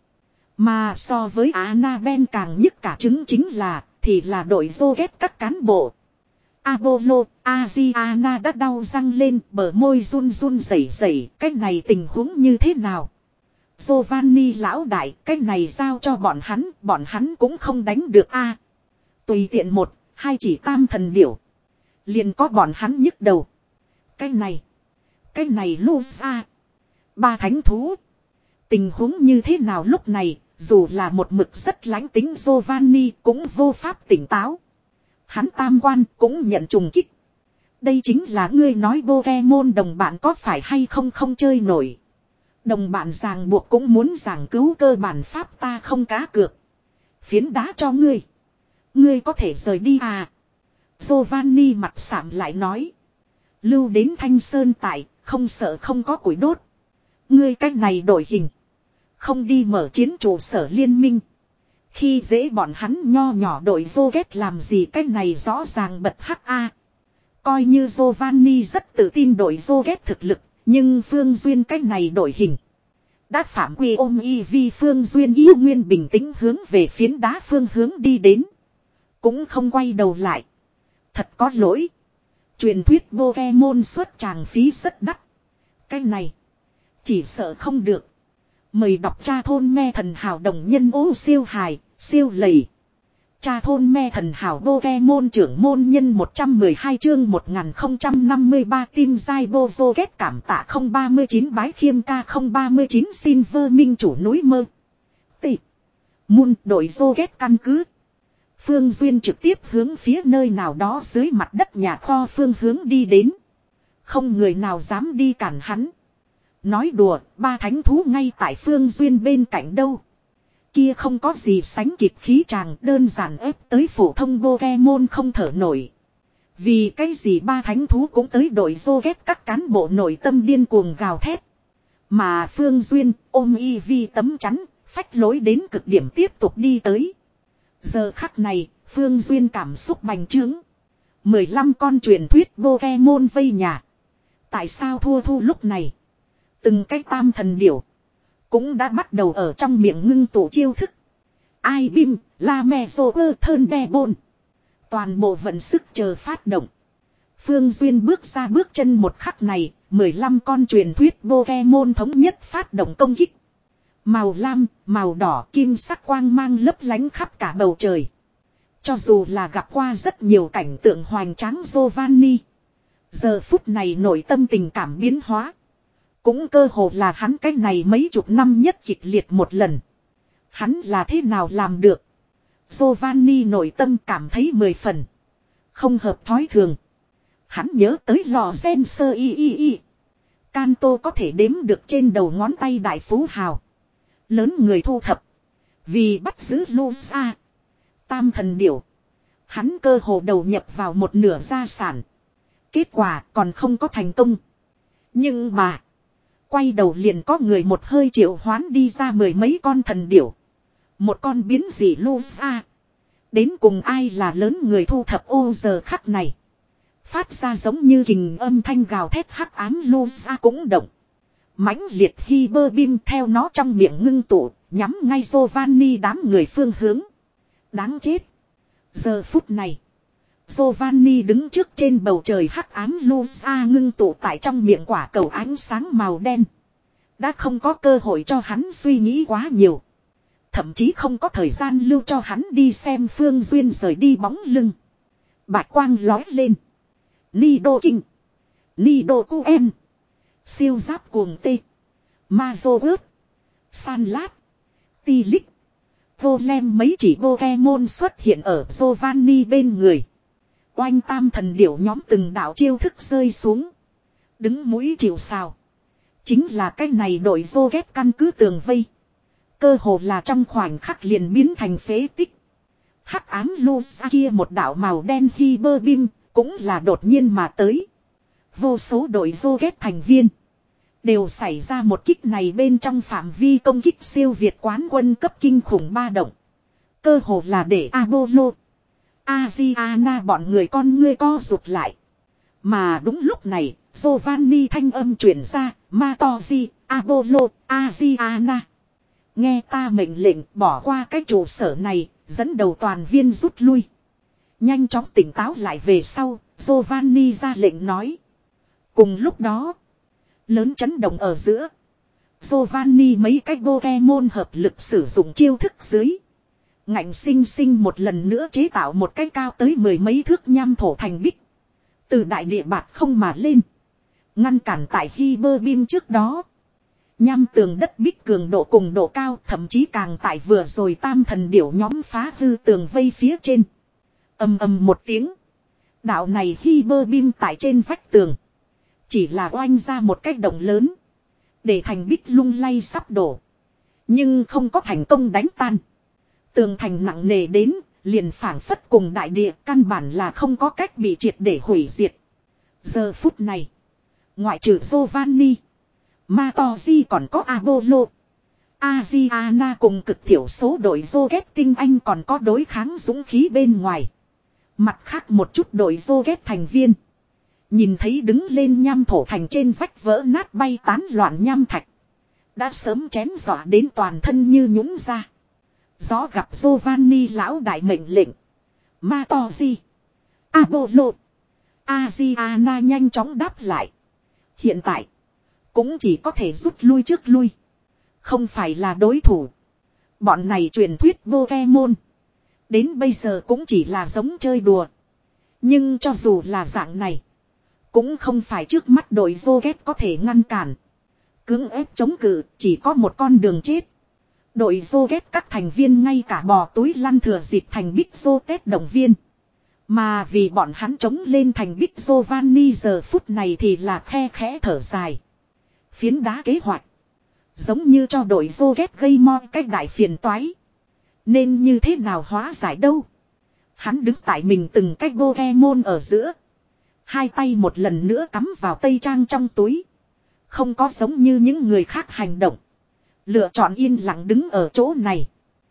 Mà so với Annabelle càng nhức cả trứng chính là, thì là đội vô ghét các cán bộ. Apollo, Aziana đã đau răng lên, bờ môi run run rẩy rẩy, cái này tình huống như thế nào? Giovanni lão đại, cái này giao cho bọn hắn, bọn hắn cũng không đánh được a. Tùy tiện một, hai chỉ tam thần điểu, liền có bọn hắn nhức đầu. Cái này, cái này Lusa, ba thánh thú, tình huống như thế nào lúc này? Dù là một mực rất lãnh tính Giovanni cũng vô pháp tỉnh táo. Hắn tam quan cũng nhận trùng kích. Đây chính là ngươi nói Pokemon đồng bạn có phải hay không không chơi nổi. Đồng bạn ràng buộc cũng muốn giảng cứu cơ bản pháp, ta không cá cược. Phiến đá cho ngươi, ngươi có thể rời đi à? Giovanni mặt sạm lại nói. Lưu đến Thanh Sơn tại, không sợ không có củi đốt. Ngươi cách này đổi hình, không đi mở chiến trụ sở liên minh, khi dễ bọn hắn nho nhỏ đội vô ghét làm gì? Cái này rõ ràng bật hắc a. Coi như Giovanni rất tự tin đội Zoget thực lực, nhưng Phương Duyên cách này đổi hình. Đã phạm quy ôm y vi Phương Duyên yêu nguyên bình tĩnh hướng về phiến đá phương hướng đi đến. Cũng không quay đầu lại. Thật có lỗi. Truyền thuyết Pokemon xuất tràng phí rất đắt. Cái này. Chỉ sợ không được. Mời đọc cha thôn me thần hào đồng nhân ô siêu hài, siêu lầy. Cha thôn me thần hảo Pokemon trưởng môn nhân một trăm mười hai chương một nghìn không trăm năm mươi ba tim dai bozo ghét cảm tạ không ba mươi chín bái khiêm ca không ba mươi chín Silver minh chủ núi mơ. Tị. Moon đội dô ghét căn cứ. Phương Duyên trực tiếp hướng phía nơi nào đó dưới mặt đất nhà kho phương hướng đi đến. Không người nào dám đi cản hắn. Nói đùa, ba thánh thú ngay tại Phương Duyên bên cạnh đâu. Kia không có gì sánh kịp khí chàng đơn giản ép tới phổ thông Pokemon không thở nổi. Vì cái gì ba thánh thú cũng tới đội dô ghét các cán bộ nội tâm điên cuồng gào thét. Mà Phương Duyên ôm y vi tấm chắn, phách lối đến cực điểm tiếp tục đi tới. Giờ khắc này, Phương Duyên cảm xúc bành trướng. mười lăm con truyền thuyết Pokemon vây nhà. Tại sao thua thu lúc này? Từng cái tam thần điểu. Cũng đã bắt đầu ở trong miệng ngưng tụ chiêu thức. Ai bim, la me dô ơ thơn đe bôn. Toàn bộ vận sức chờ phát động. Phương Duyên bước ra bước chân một khắc này, mười lăm con truyền thuyết Pokemon thống nhất phát động công kích. Màu lam, màu đỏ, kim sắc quang mang lấp lánh khắp cả bầu trời. Cho dù là gặp qua rất nhiều cảnh tượng hoành tráng Giovanni. Giờ phút này nội tâm tình cảm biến hóa. Cũng cơ hồ là hắn cái này mấy chục năm nhất kịch liệt một lần. Hắn là thế nào làm được? Giovanni nội tâm cảm thấy mười phần. Không hợp thói thường. Hắn nhớ tới lò gen sơ y y y. Kanto có thể đếm được trên đầu ngón tay đại phú hào. Lớn người thu thập. Vì bắt giữ Lusa. Tam thần điểu. Hắn cơ hồ đầu nhập vào một nửa gia sản. Kết quả còn không có thành công. Nhưng mà. Quay đầu liền có người một hơi triệu hoán đi ra mười mấy con thần điểu. Một con biến dị Lusa. Đến cùng ai là lớn người thu thập ô giờ khắc này. Phát ra giống như kình âm thanh gào thét hắc ám Lusa cũng động. Mãnh liệt Hyper Beam theo nó trong miệng ngưng tụ, nhắm ngay Giovanni đám người phương hướng. Đáng chết. Giờ phút này. Giovanni đứng trước trên bầu trời hắc ám Lusa ngưng tụ tại trong miệng quả cầu ánh sáng màu đen. Đã không có cơ hội cho hắn suy nghĩ quá nhiều. Thậm chí không có thời gian lưu cho hắn đi xem Phương Duyên rời đi bóng lưng. Bạch quang lói lên. Nido Kinh. Nido Quen. Siêu giáp cuồng tê. Ma Dô ớt. San lát. Ti lích. Vô lem mấy chỉ Pokemon xuất hiện ở Giovanni bên người. Oanh tam thần điểu nhóm từng đạo chiêu thức rơi xuống. Đứng mũi chịu sào. Chính là cái này đội dô ghét căn cứ tường vây. Cơ hồ là trong khoảnh khắc liền biến thành phế tích. Hắc ám Lusa kia một đạo màu đen Hyper Beam cũng là đột nhiên mà tới. Vô số đội dô ghét thành viên. Đều xảy ra một kích này bên trong phạm vi công kích siêu việt quán quân cấp kinh khủng ba động. Cơ hồ là để Apollo. Aziana bọn người con ngươi co rụt lại. Mà đúng lúc này, Giovanni thanh âm truyền ra, Matoji, Apollo, Aziana. Nghe ta mệnh lệnh bỏ qua cái trụ sở này, dẫn đầu toàn viên rút lui. Nhanh chóng tỉnh táo lại về sau, Giovanni ra lệnh nói. Cùng lúc đó, lớn chấn động ở giữa. Giovanni mấy cái Pokemon hợp lực sử dụng chiêu thức dưới. Ngạnh sinh sinh một lần nữa chế tạo một cái cao tới mười mấy thước nham thổ thành bích. Từ đại địa bạt không mà lên. Ngăn cản tại Hyper Beam trước đó. Nham tường đất bích cường độ cùng độ cao thậm chí càng tại vừa rồi tam thần điểu nhóm phá hư tường vây phía trên. Ầm ầm một tiếng. Đạo này Hyper Beam tại trên vách tường. Chỉ là oanh ra một cái động lớn. Để thành bích lung lay sắp đổ. Nhưng không có thành công đánh tan. Tường thành nặng nề đến, liền phảng phất cùng đại địa căn bản là không có cách bị triệt để hủy diệt. Giờ phút này, ngoại trừ Giovanni, Matoji còn có Apollo, Aziana cùng cực thiểu số đội Zoget tinh anh còn có đối kháng dũng khí bên ngoài. Mặt khác một chút đội Zoget thành viên, Nhìn thấy đứng lên nham thổ thành trên vách vỡ nát bay tán loạn nham thạch. Đã sớm chém dọa đến toàn thân như nhũn ra. Gió gặp Giovanni lão đại mệnh lệnh. Ma to gì? Apollo. Aziana nhanh chóng đáp lại. Hiện tại. Cũng chỉ có thể rút lui trước lui. Không phải là đối thủ. Bọn này truyền thuyết Pokemon. Đến bây giờ cũng chỉ là giống chơi đùa. Nhưng cho dù là dạng này. Cũng không phải trước mắt đội Rocket có thể ngăn cản. Cưỡng ép chống cự chỉ có một con đường chết. Đội Rocket các thành viên ngay cả bò túi lăn thừa dịp thành Big Rocket động viên. Mà vì bọn hắn chống lên thành Big Giovanni giờ phút này thì là khe khẽ thở dài. Phiến đá kế hoạch. Giống như cho đội Rocket gây mo cách đại phiền toái. Nên như thế nào hóa giải đâu. Hắn đứng tại mình từng cách Pokemon ở giữa. Hai tay một lần nữa cắm vào tây trang trong túi. Không có giống như những người khác hành động. Lựa chọn yên lặng đứng ở chỗ này.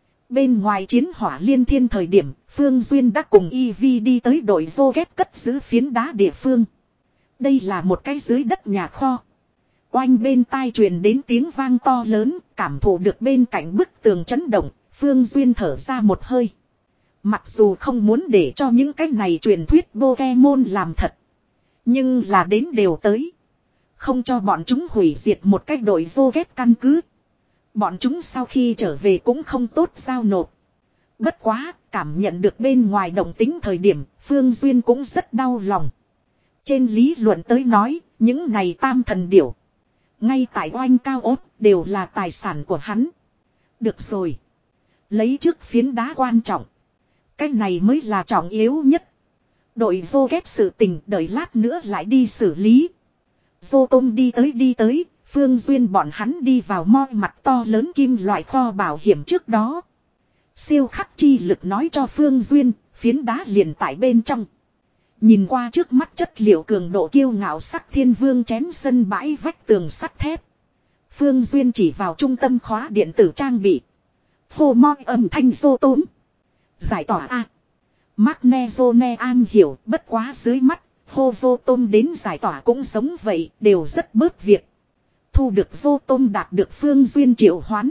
Bên ngoài chiến hỏa liên thiên thời điểm, Phương Duyên đã cùng Eevee đi tới đội Rocket cất giữ phiến đá địa phương. Đây là một cái dưới đất nhà kho. Oanh bên tai truyền đến tiếng vang to lớn, cảm thụ được bên cạnh bức tường chấn động, Phương Duyên thở ra một hơi. Mặc dù không muốn để cho những cái này truyền thuyết Pokemon làm thật. Nhưng là đến đều tới. Không cho bọn chúng hủy diệt một cách đội Rocket căn cứ. Bọn chúng sau khi trở về cũng không tốt giao nộp. Bất quá, cảm nhận được bên ngoài động tính thời điểm, Phương Duyên cũng rất đau lòng. Trên lý luận tới nói, những này tam thần điểu. Ngay tại oanh cao ốt, đều là tài sản của hắn. Được rồi. Lấy trước phiến đá quan trọng. Cái này mới là trọng yếu nhất. Đội Rocket sự tình đợi lát nữa lại đi xử lý. Dô tôm đi tới đi tới, Phương Duyên bọn hắn đi vào moi mặt to lớn kim loại kho bảo hiểm trước đó. Siêu khắc chi lực nói cho Phương Duyên, phiến đá liền tại bên trong. Nhìn qua trước mắt chất liệu cường độ kiêu ngạo sắc thiên vương chén sân bãi vách tường sắt thép. Phương Duyên chỉ vào trung tâm khóa điện tử trang bị. Phô moi âm thanh dô tôm. Giải tỏa A. Magnezone an hiểu bất quá dưới mắt. Hô vô tôm đến giải tỏa cũng giống vậy, đều rất bớt việc. Thu được vô tôm đạt được Phương Duyên triệu hoán.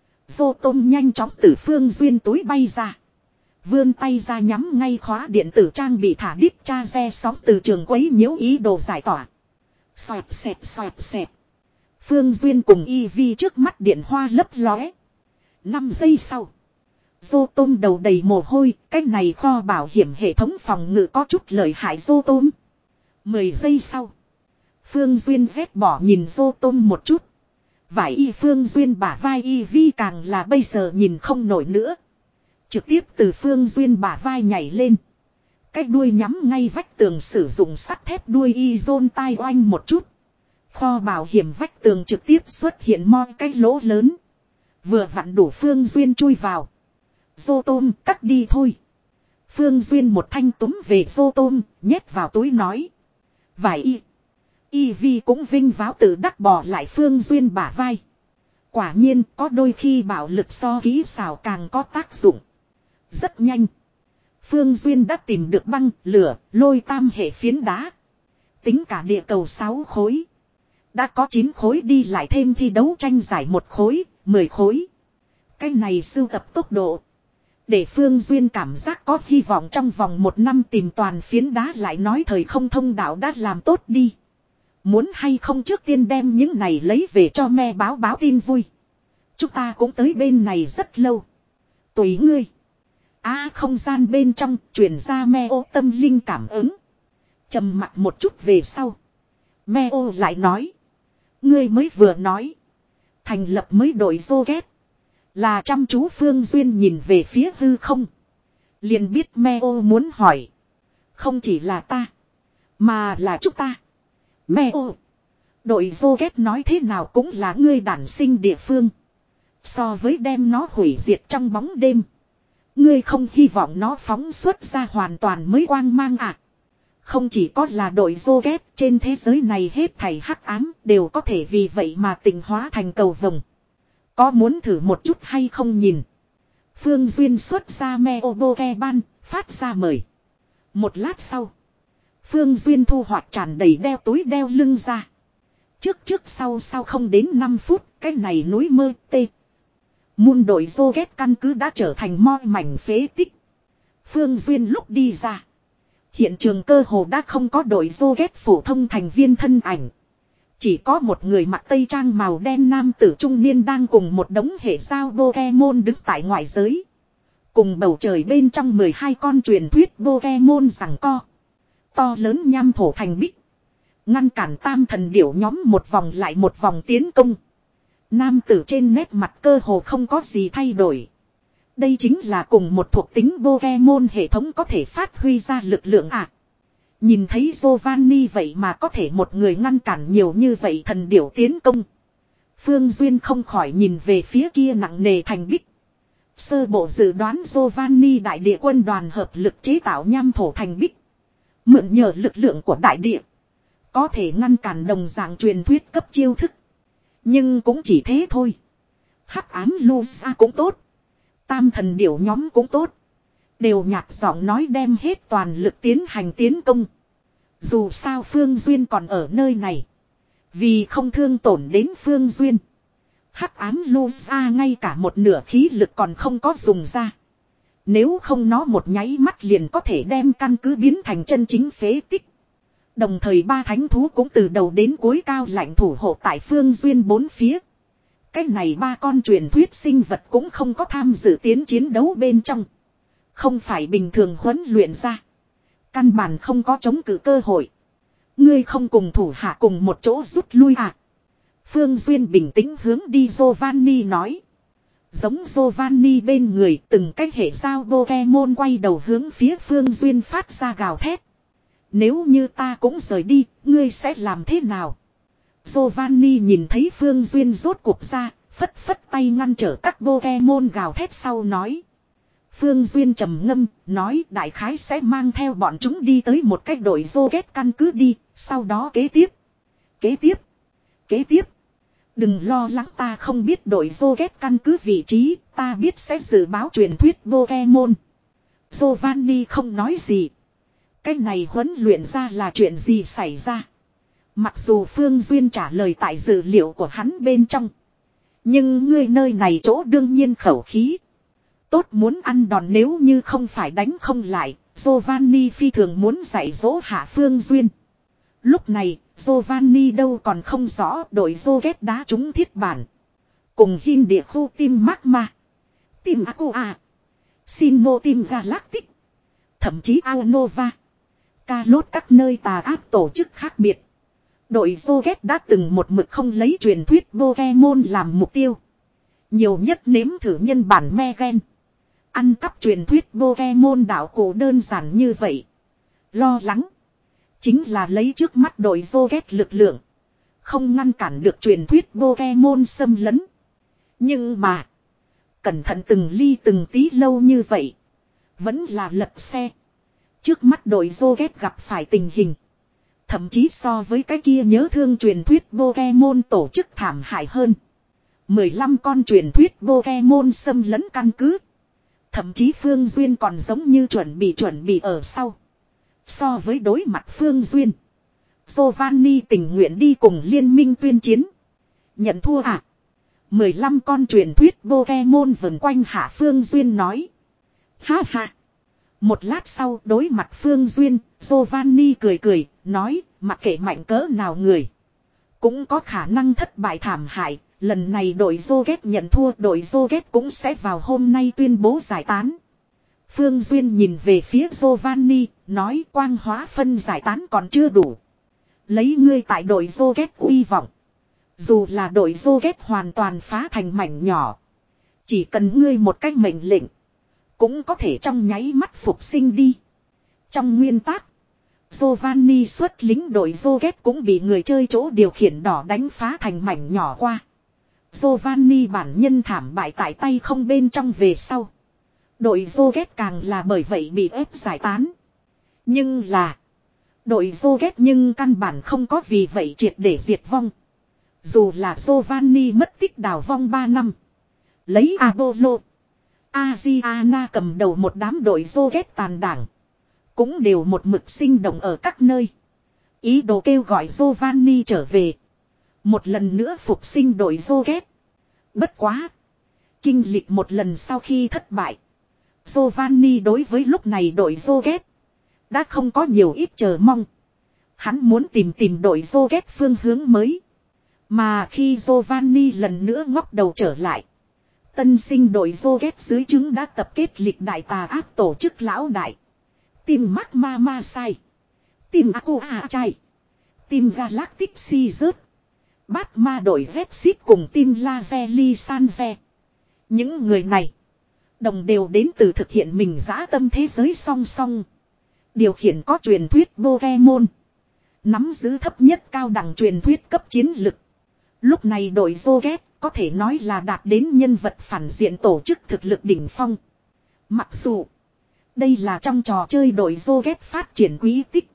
Vô tôm nhanh chóng từ Phương Duyên túi bay ra. Vươn tay ra nhắm ngay khóa điện tử trang bị thả đít cha re sóng từ trường quấy nhiễu ý đồ giải tỏa. Xoẹt xẹt xoẹt xẹt. Phương Duyên cùng Eevee trước mắt điện hoa lấp lóe. năm giây sau. Dô tôm đầu đầy mồ hôi, cái này kho bảo hiểm hệ thống phòng ngự có chút lợi hại dô tôm. mười giây sau. Phương Duyên ghét bỏ nhìn dô tôm một chút. Vải y Phương Duyên bả vai Eevee càng là bây giờ nhìn không nổi nữa. Trực tiếp từ Phương Duyên bả vai nhảy lên. Cái đuôi nhắm ngay vách tường sử dụng sắt thép đuôi y dôn tai oanh một chút. Kho bảo hiểm vách tường trực tiếp xuất hiện moi cái lỗ lớn. Vừa vặn đủ Phương Duyên chui vào. Dô tôm cắt đi thôi. Phương Duyên một thanh túm về dô tôm, nhét vào túi nói. Vài y. Eevee cũng vinh váo tự đắc bỏ lại Phương Duyên bả vai. Quả nhiên có đôi khi bạo lực so kỹ xảo càng có tác dụng. Rất nhanh. Phương Duyên đã tìm được băng, lửa, lôi tam hệ phiến đá. Tính cả địa cầu sáu khối. Đã có chín khối đi lại thêm thi đấu tranh giải một khối, mười khối. Cái này sưu tập tốc độ. Để Phương Duyên cảm giác có hy vọng trong vòng một năm tìm toàn phiến đá lại nói thời không thông đạo đã làm tốt đi. Muốn hay không trước tiên đem những này lấy về cho me báo báo tin vui. Chúng ta cũng tới bên này rất lâu. Tùy ngươi. À không gian bên trong truyền ra me ô tâm linh cảm ứng. Trầm mặt một chút về sau. Me ô lại nói. Ngươi mới vừa nói. Thành lập mới đội Rocket. Là chăm chú Phương Duyên nhìn về phía hư không. Liền biết me ô muốn hỏi. Không chỉ là ta. Mà là chúng ta. Me ô. Đội Rocket nói thế nào cũng là ngươi đản sinh địa phương. So với đem nó hủy diệt trong bóng đêm. Ngươi không hy vọng nó phóng xuất ra hoàn toàn mới quang mang à. Không chỉ có là đội Rocket, trên thế giới này hết thảy hắc ám đều có thể vì vậy mà tịnh hóa thành cầu vồng. Có muốn thử một chút hay không nhìn. Phương Duyên xuất ra me ô bô ke ban, phát ra mời. Một lát sau. Phương Duyên thu hoạch tràn đầy đeo túi đeo lưng ra. Trước trước sau sau không đến năm phút, cái này núi mơ tê. Muôn đội vô ghét căn cứ đã trở thành moi mảnh phế tích. Phương Duyên lúc đi ra. Hiện trường cơ hồ đã không có đội vô ghét phổ thông thành viên thân ảnh. Chỉ có một người mặc tây trang màu đen nam tử trung niên đang cùng một đống hệ sao Pokemon đứng tại ngoại giới. Cùng bầu trời bên trong mười hai con truyền thuyết Pokemon giằng co. To lớn nham thổ thành bích. Ngăn cản tam thần điểu nhóm một vòng lại một vòng tiến công. Nam tử trên nét mặt cơ hồ không có gì thay đổi. Đây chính là cùng một thuộc tính Pokemon hệ thống có thể phát huy ra lực lượng à. Nhìn thấy Giovanni vậy mà có thể một người ngăn cản nhiều như vậy thần điểu tiến công. Phương Duyên không khỏi nhìn về phía kia nặng nề thành bích. Sơ bộ dự đoán Giovanni đại địa quân đoàn hợp lực chế tạo nham thổ thành bích. Mượn nhờ lực lượng của đại địa. Có thể ngăn cản đồng dạng truyền thuyết cấp chiêu thức. Nhưng cũng chỉ thế thôi. Hắc ám Lusa cũng tốt. Tam thần điểu nhóm cũng tốt. Đều nhạt giọng nói đem hết toàn lực tiến hành tiến công. Dù sao Phương Duyên còn ở nơi này. Vì không thương tổn đến Phương Duyên. Hắc ám Lusa ngay cả một nửa khí lực còn không có dùng ra. Nếu không nó một nháy mắt liền có thể đem căn cứ biến thành chân chính phế tích. Đồng thời ba thánh thú cũng từ đầu đến cuối cao lạnh thủ hộ tại Phương Duyên bốn phía. Cái này ba con truyền thuyết sinh vật cũng không có tham dự tiến chiến đấu bên trong. Không phải bình thường huấn luyện ra. Căn bản không có chống cự cơ hội. Ngươi không cùng thủ hạ cùng một chỗ rút lui à? Phương Duyên bình tĩnh hướng đi Giovanni nói. Giống Giovanni bên người từng cái hệ sao Pokemon quay đầu hướng phía Phương Duyên phát ra gào thét. Nếu như ta cũng rời đi, ngươi sẽ làm thế nào? Giovanni nhìn thấy Phương Duyên rốt cuộc ra, phất phất tay ngăn trở các Pokemon gào thét sau nói. Phương Duyên trầm ngâm, nói đại khái sẽ mang theo bọn chúng đi tới một cái đội vô ghét căn cứ đi, sau đó kế tiếp. Kế tiếp. Kế tiếp. Đừng lo lắng, ta không biết đội vô ghét căn cứ vị trí, ta biết sẽ dự báo truyền thuyết Pokemon. Giovanni không nói gì. Cái này huấn luyện ra là chuyện gì xảy ra? Mặc dù Phương Duyên trả lời tại dữ liệu của hắn bên trong. Nhưng ngươi nơi này chỗ đương nhiên khẩu khí. Tốt muốn ăn đòn nếu như không phải đánh không lại. Giovanni phi thường muốn dạy dỗ hạ Phương Duyên. Lúc này Giovanni đâu còn không rõ đội vô ghét đá trúng thiết bản. Cùng hin địa khu tim magma. Tim Aqua. Sinnoh tim Galactic. Thậm chí Aonova. Ca lốt các nơi tà ác tổ chức khác biệt. Đội vô ghét đã từng một mực không lấy truyền thuyết Pokemon làm mục tiêu. Nhiều nhất nếm thử nhân bản me gen. Ăn cắp truyền thuyết Pokemon đảo cổ đơn giản như vậy. Lo lắng. Chính là lấy trước mắt đội vô ghét lực lượng. Không ngăn cản được truyền thuyết Pokemon xâm lấn. Nhưng mà. Cẩn thận từng ly từng tí lâu như vậy. Vẫn là lật xe. Trước mắt đội vô ghét gặp phải tình hình. Thậm chí so với cái kia nhớ thương truyền thuyết Pokemon tổ chức thảm hại hơn. mười lăm con truyền thuyết Pokemon xâm lấn căn cứ. Thậm chí Phương Duyên còn giống như chuẩn bị chuẩn bị ở sau. So với đối mặt Phương Duyên. Giovanni tình nguyện đi cùng liên minh tuyên chiến. Nhận thua à? mười lăm con truyền thuyết Pokemon vần quanh hạ Phương Duyên nói. Ha ha. Một lát sau đối mặt Phương Duyên, Giovanni cười cười, nói, mặc kệ mạnh cỡ nào người. Cũng có khả năng thất bại thảm hại, lần này đội vô ghét nhận thua, đội vô ghét cũng sẽ vào hôm nay tuyên bố giải tán. Phương Duyên nhìn về phía Giovanni, nói quang hóa phân giải tán còn chưa đủ. Lấy ngươi tại đội vô ghét uy vọng. Dù là đội vô ghét hoàn toàn phá thành mảnh nhỏ. Chỉ cần ngươi một cách mệnh lệnh. Cũng có thể trong nháy mắt phục sinh đi. Trong nguyên tắc. Giovanni xuất lính đội vô ghét cũng bị người chơi chỗ điều khiển đỏ đánh phá thành mảnh nhỏ qua. Giovanni bản nhân thảm bại tại tay không bên trong về sau. Đội vô ghét càng là bởi vậy bị ép giải tán. Nhưng là. Đội vô ghét nhưng căn bản không có vì vậy triệt để diệt vong. Dù là Giovanni mất tích đào vong ba năm. Lấy Apollo. Aziana cầm đầu một đám đội vô ghét tàn đảng. cũng đều một mực sinh động ở các nơi. Ý đồ kêu gọi Giovanni trở về. Một lần nữa phục sinh đội Rocket. Bất quá. Kinh lịch một lần sau khi thất bại. Giovanni đối với lúc này đội Rocket đã không có nhiều ít chờ mong. Hắn muốn tìm tìm đội Rocket phương hướng mới. Mà khi Giovanni lần nữa ngóc đầu trở lại. Tân sinh đội Rocket dưới trướng đã tập kết lịch đại tà ác tổ chức lão đại. Team Magma Masai. Team Aqua Chai. Team Galactic Caesar. Batma đội Vexit cùng Team Laveli Sanve. Những người này. Đồng đều đến từ thực hiện mình dã tâm thế giới song song. Điều khiển có truyền thuyết Pokemon. Nắm giữ thấp nhất cao đẳng truyền thuyết cấp chiến lực. Lúc này đội Rocket có thể nói là đạt đến nhân vật phản diện tổ chức thực lực đỉnh phong. Mặc dù đây là trong trò chơi đội Rocket phát triển quý tích.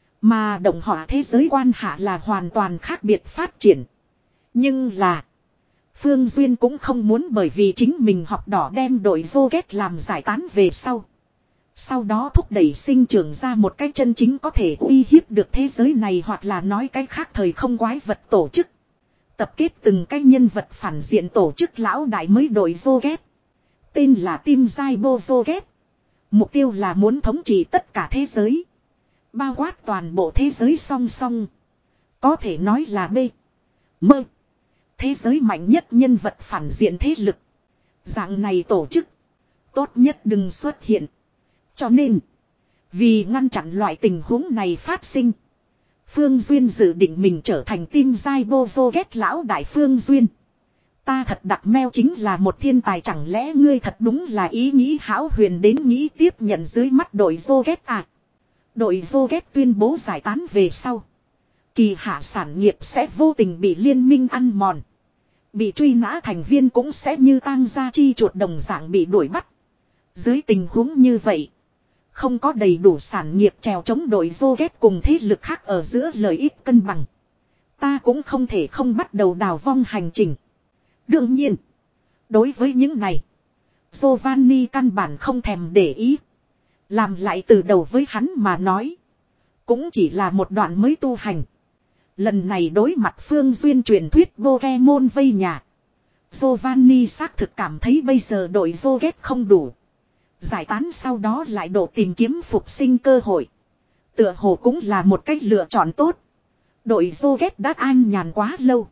Mà động họa thế giới quan hạ là hoàn toàn khác biệt phát triển. Nhưng là Phương Duyên cũng không muốn bởi vì chính mình học đỏ đem đội Rocket làm giải tán về sau. Sau đó thúc đẩy sinh trưởng ra một cái chân chính có thể uy hiếp được thế giới này, hoặc là nói cái khác thời không quái vật tổ chức. Tập kết từng cái nhân vật phản diện tổ chức lão đại mới đội Rocket. Tên là Team Zaibo Rocket. Mục tiêu là muốn thống trị tất cả thế giới. Bao quát toàn bộ thế giới song song. Có thể nói là B. Mơ. Thế giới mạnh nhất nhân vật phản diện thế lực. Dạng này tổ chức. Tốt nhất đừng xuất hiện. Cho nên. Vì ngăn chặn loại tình huống này phát sinh. Phương Duyên dự định mình trở thành Team Zaibo Rocket lão đại Phương Duyên. Ta thật đặc meo chính là một thiên tài, chẳng lẽ ngươi thật đúng là ý nghĩ hão huyền đến nghĩ tiếp nhận dưới mắt đội Rocket à? Đội Rocket tuyên bố giải tán về sau. Kỳ hạ sản nghiệp sẽ vô tình bị liên minh ăn mòn. Bị truy nã thành viên cũng sẽ như tang gia chi chuột đồng dạng bị đuổi bắt. Dưới tình huống như vậy. Không có đầy đủ sản nghiệp trèo chống đội Rocket cùng thế lực khác ở giữa lợi ích cân bằng. Ta cũng không thể không bắt đầu đào vong hành trình. Đương nhiên. Đối với những này. Giovanni căn bản không thèm để ý. Làm lại từ đầu với hắn mà nói. Cũng chỉ là một đoạn mới tu hành. Lần này đối mặt Phương Duyên truyền thuyết Pokemon vây nhà. Giovanni xác thực cảm thấy bây giờ đội Rocket không đủ. Giải tán sau đó lại độ tìm kiếm phục sinh cơ hội. Tựa hồ cũng là một cách lựa chọn tốt. Đội Rocket đã an nhàn quá lâu.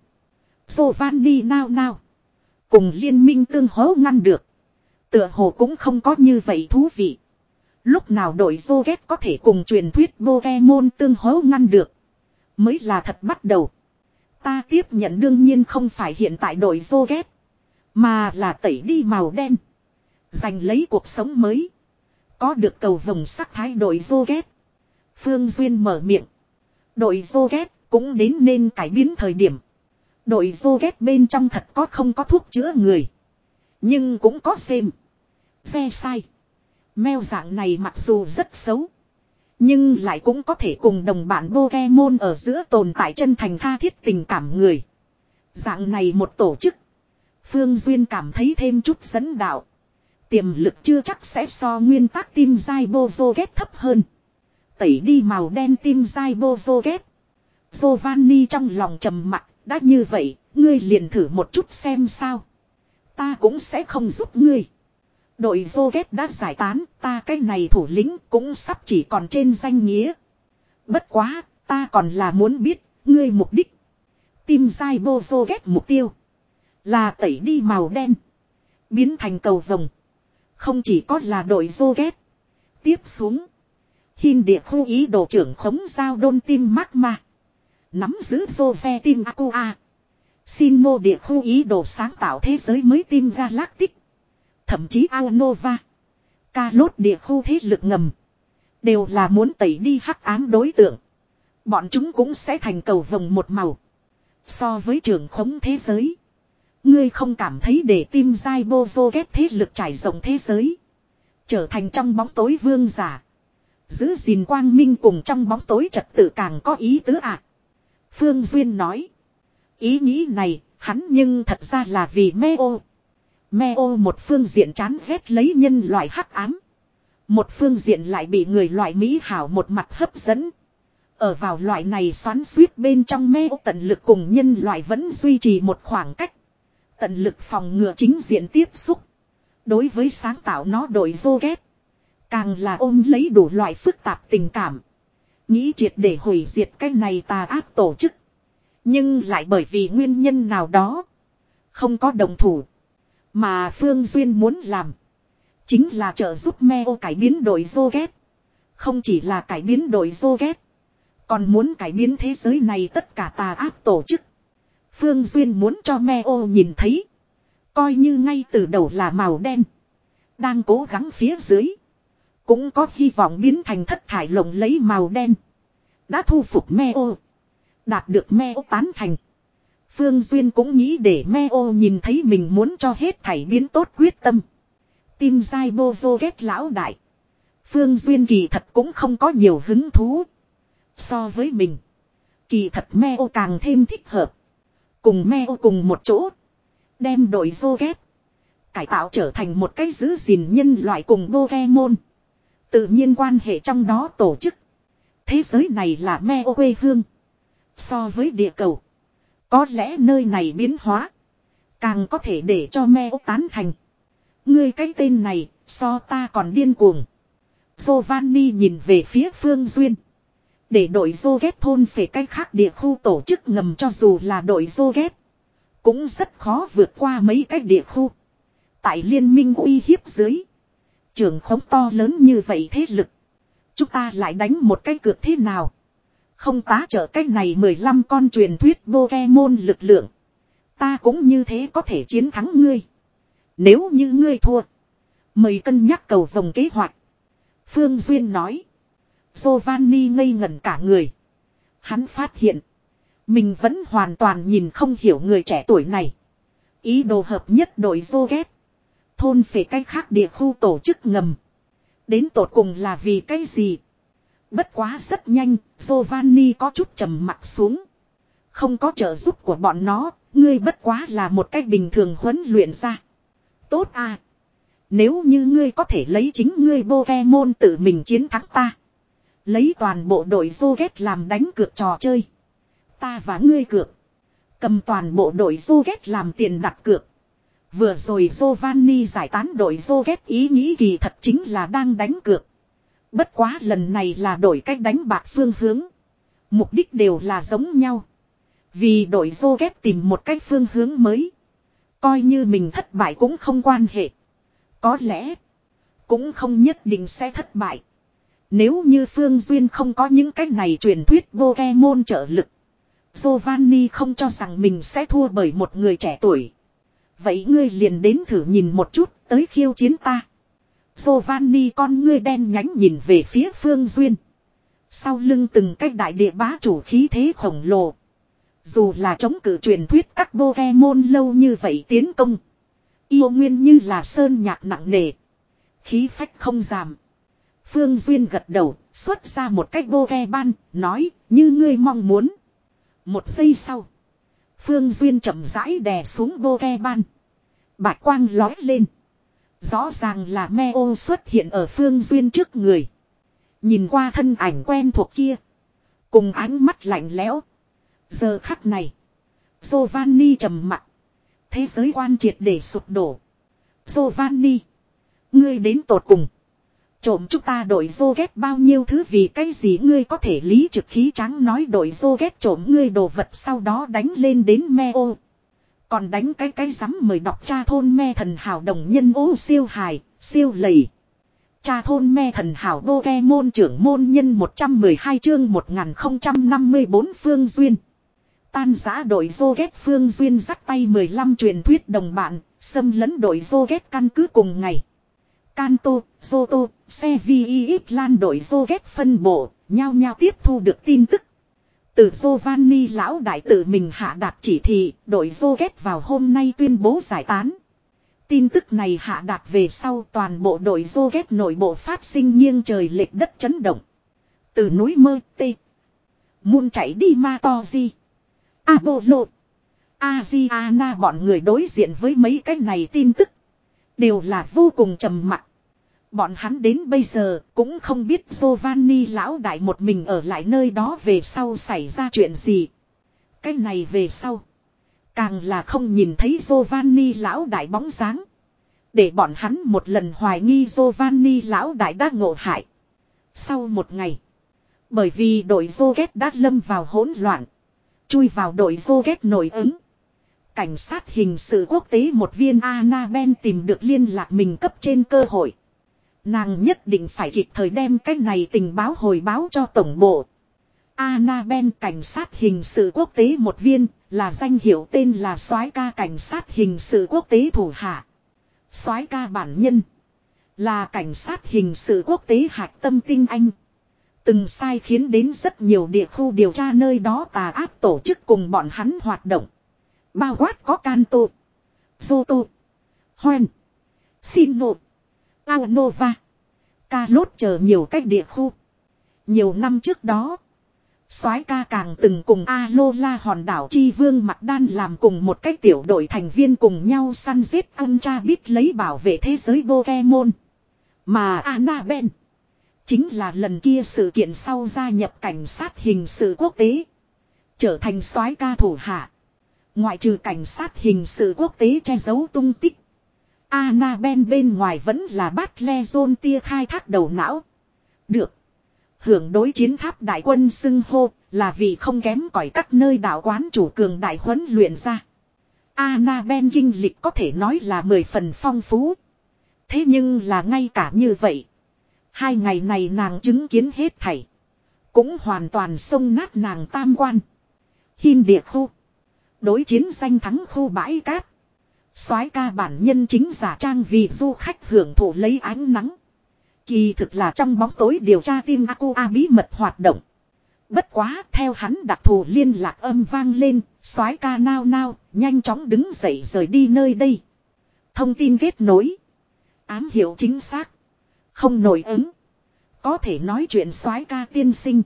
Giovanni nao nao. Cùng liên minh tương hỗ ngăn được. Tựa hồ cũng không có như vậy thú vị. Lúc nào đội Rocket có thể cùng truyền thuyết Pokemon tương hỗ ngăn được. Mới là thật bắt đầu. Ta tiếp nhận đương nhiên không phải hiện tại đội Rocket. Mà là tẩy đi màu đen. Giành lấy cuộc sống mới. Có được cầu vồng sắc thái đội Rocket. Phương Duyên mở miệng. Đội Rocket cũng đến nên cải biến thời điểm. Đội Rocket bên trong thật có không có thuốc chữa người. Nhưng cũng có xem. Xe sai. Mèo dạng này mặc dù rất xấu. Nhưng lại cũng có thể cùng đồng bạn Pokemon ở giữa tồn tại chân thành tha thiết tình cảm người. Dạng này một tổ chức. Phương Duyên cảm thấy thêm chút dẫn đạo. Tiềm lực chưa chắc sẽ so nguyên tắc Team Zaibo Rocket thấp hơn. Tẩy đi màu đen Team Zaibo Rocket. Giovanni trong lòng trầm mặc. Đã như vậy, ngươi liền thử một chút xem sao. Ta cũng sẽ không giúp ngươi. Đội Rocket đã giải tán, ta cái này thủ lĩnh cũng sắp chỉ còn trên danh nghĩa. Bất quá, ta còn là muốn biết, ngươi mục đích. Team Zaibo Rocket mục tiêu là tẩy đi màu đen. Biến thành cầu vồng. Không chỉ có là đội Rocket. Tiếp xuống. Hin địa khu ý đồ trưởng khống giao đôn Team Magma. Nắm giữ Jove Team Aqua. Sinnoh địa khu ý đồ sáng tạo thế giới mới Team Galactic. Thậm chí Aonova. Kalot địa khu thế lực ngầm. Đều là muốn tẩy đi hắc ám đối tượng. Bọn chúng cũng sẽ thành cầu vồng một màu. So với trưởng khống thế giới. Ngươi không cảm thấy để Team Zaibo Rocket thế lực trải rộng thế giới. Trở thành trong bóng tối vương giả. Giữ gìn quang minh cùng trong bóng tối trật tự càng có ý tứ ạ. À? Phương Duyên nói. Ý nghĩ này, hắn nhưng thật ra là vì Meo. Meo một phương diện chán ghét lấy nhân loại hắc ám. Một phương diện lại bị người loại mỹ hảo một mặt hấp dẫn. Ở vào loại này xoắn suýt bên trong mê tận lực cùng nhân loại vẫn duy trì một khoảng cách. Tận lực phòng ngừa chính diện tiếp xúc. Đối với sáng tạo nó đội vô ghét. Càng là ôm lấy đủ loại phức tạp tình cảm. Nghĩ triệt để hủy diệt cái này tà ác tổ chức. Nhưng lại bởi vì nguyên nhân nào đó. Không có đồng thủ. Mà Phương Duyên muốn làm. Chính là trợ giúp Meo cải biến đội vô ghét. Không chỉ là cải biến đội vô ghét. Còn muốn cải biến thế giới này tất cả tà ác tổ chức. Phương Duyên muốn cho Meo nhìn thấy. Coi như ngay từ đầu là màu đen. Đang cố gắng phía dưới. Cũng có hy vọng biến thành thất thải lộng lấy màu đen. Đã thu phục Meo. Đạt được Meo tán thành. Phương Duyên cũng nghĩ để Meo nhìn thấy mình muốn cho hết thảy biến tốt quyết tâm. Tim dai bô vô ghét lão đại. Phương Duyên kỳ thật cũng không có nhiều hứng thú. So với mình. Kỳ thật Meo càng thêm thích hợp. Cùng Meo cùng một chỗ. Đem đội vô ghét. Cải tạo trở thành một cái giữ gìn nhân loại cùng Pokemon. Tự nhiên quan hệ trong đó tổ chức. Thế giới này là Meo quê hương. So với địa cầu. Có lẽ nơi này biến hóa. Càng có thể để cho Meo tán thành. Ngươi cái tên này so ta còn điên cuồng. Giovanni nhìn về phía Phương Duyên. Để đội vô ghét thôn phệ cách khác địa khu tổ chức ngầm cho dù là đội vô ghét. Cũng rất khó vượt qua mấy cái địa khu. Tại liên minh uy hiếp dưới. Trưởng khống to lớn như vậy thế lực. Chúng ta lại đánh một cái cược thế nào. Không tá trợ cách này mười lăm con truyền thuyết Pokemon lực lượng. Ta cũng như thế có thể chiến thắng ngươi. Nếu như ngươi thua. Mời cân nhắc cầu vòng kế hoạch. Phương Duyên nói. Giovanni ngây ngẩn cả người. Hắn phát hiện. Mình vẫn hoàn toàn nhìn không hiểu người trẻ tuổi này. Ý đồ hợp nhất đội vô ghét. Thôn phệ cách khác địa khu tổ chức ngầm. Đến tột cùng là vì cái gì? Bất quá rất nhanh, Giovanni có chút trầm mặt xuống. Không có trợ giúp của bọn nó, ngươi bất quá là một cách bình thường huấn luyện ra. Tốt à. Nếu như ngươi có thể lấy chính ngươi Pokemon tự mình chiến thắng ta. Lấy toàn bộ đội vô ghét làm đánh cược trò chơi. Ta và ngươi cược. Cầm toàn bộ đội vô ghét làm tiền đặt cược. Vừa rồi Giovanni giải tán đội vô ghét ý nghĩ kỳ thật chính là đang đánh cược. Bất quá lần này là đổi cách đánh bạc phương hướng. Mục đích đều là giống nhau. Vì đội vô ghét tìm một cách phương hướng mới. Coi như mình thất bại cũng không quan hệ. Có lẽ cũng không nhất định sẽ thất bại. Nếu như Phương Duyên không có những cách này truyền thuyết Pokemon trợ lực. Giovanni không cho rằng mình sẽ thua bởi một người trẻ tuổi. Vậy ngươi liền đến thử nhìn một chút tới khiêu chiến ta. Giovanni con ngươi đen nhánh nhìn về phía Phương Duyên. Sau lưng từng cách đại địa bá chủ khí thế khổng lồ. Dù là chống cự truyền thuyết các Pokemon lâu như vậy tiến công. Yêu nguyên như là sơn nhạc nặng nề. Khí phách không giảm. Phương Duyên gật đầu, xuất ra một cách Pokemon, nói như ngươi mong muốn. Một giây sau. Phương Duyên chậm rãi đè xuống Pokemon. Bạch quang lói lên. Rõ ràng là Meo xuất hiện ở Phương Duyên trước người. Nhìn qua thân ảnh quen thuộc kia. Cùng ánh mắt lạnh lẽo. Giờ khắc này. Giovanni trầm mặc. Thế giới quan triệt để sụp đổ. Giovanni. Ngươi đến tột cùng. Trộm chúng ta đội vô ghét bao nhiêu thứ vì cái gì ngươi có thể lý trực khí trắng nói đội vô ghét trộm ngươi đồ vật sau đó đánh lên đến Meo. Còn đánh cái cái rắm mời đọc cha thôn me thần hào đồng nhân ố siêu hài, siêu lầy. Cha thôn me thần hào Pokemon trưởng môn nhân một trăm mười hai chương một nghìn không trăm năm mươi tư Phương Duyên. Tan giã đội vô ghét Phương Duyên dắt tay mười lăm truyền thuyết đồng bạn, xâm lấn đội vô ghét căn cứ cùng ngày. Kanto, Zoto, Seviip Lan đội vô ghét phân bộ, nhau nhau tiếp thu được tin tức. Từ Giovanni lão đại tự mình hạ đạt chỉ thị, đội vô ghét vào hôm nay tuyên bố giải tán. Tin tức này hạ đạt về sau toàn bộ đội vô ghét nội bộ phát sinh nghiêng trời lệch đất chấn động. Từ núi mơ tê. Muôn chạy đi ma to di. Apollo. Aziana bọn người đối diện với mấy cái này tin tức. Đều là vô cùng trầm mặc. Bọn hắn đến bây giờ cũng không biết Giovanni lão đại một mình ở lại nơi đó về sau xảy ra chuyện gì. Cái này về sau. Càng là không nhìn thấy Giovanni lão đại bóng dáng. Để bọn hắn một lần hoài nghi Giovanni lão đại đã ngộ hại. Sau một ngày. Bởi vì đội Joget đã lâm vào hỗn loạn. Chui vào đội Joget nổi ứng. Cảnh sát hình sự quốc tế một viên Annabelle tìm được liên lạc mình cấp trên cơ hội. Nàng nhất định phải kịp thời đem cái này tình báo hồi báo cho tổng bộ. Annabelle cảnh sát hình sự quốc tế một viên là danh hiệu tên là soái ca cảnh sát hình sự quốc tế thủ hạ. Soái ca bản nhân là cảnh sát hình sự quốc tế hạch tâm tinh anh. Từng sai khiến đến rất nhiều địa khu điều tra nơi đó tà ác tổ chức cùng bọn hắn hoạt động. Bao quát có Canto, Zoto, Hoen, Sino, Aonova, Carlos chờ nhiều cách địa khu. Nhiều năm trước đó, soái ca càng từng cùng Alola hòn đảo Chi Vương Mặc Đan làm cùng một cách tiểu đội thành viên cùng nhau săn giết Uncharted lấy bảo vệ thế giới Pokemon. Mà Annabelle chính là lần kia sự kiện sau gia nhập cảnh sát hình sự quốc tế, trở thành soái ca thủ hạ. Ngoại trừ cảnh sát hình sự quốc tế che giấu tung tích, Annabelle bên ngoài vẫn là Battlezone tia khai thác đầu não. Được hưởng đối chiến tháp đại quân xưng hô là vì không kém cỏi các nơi đạo quán chủ cường đại huấn luyện ra. Annabelle kinh lịch có thể nói là mười phần phong phú. Thế nhưng là ngay cả như vậy, hai ngày này nàng chứng kiến hết thảy, cũng hoàn toàn xông nát nàng tam quan. Hin địa khu, đối chiến danh thắng khu bãi cát. Soái ca bản nhân chính giả trang vì du khách hưởng thụ lấy ánh nắng. Kỳ thực là trong bóng tối điều tra team Aqua bí mật hoạt động. Bất quá theo hắn đặc thù liên lạc âm vang lên, soái ca nao nao, nhanh chóng đứng dậy rời đi nơi đây. Thông tin kết nối. Ám hiệu chính xác. Không nổi ứng. Có thể nói chuyện soái ca tiên sinh.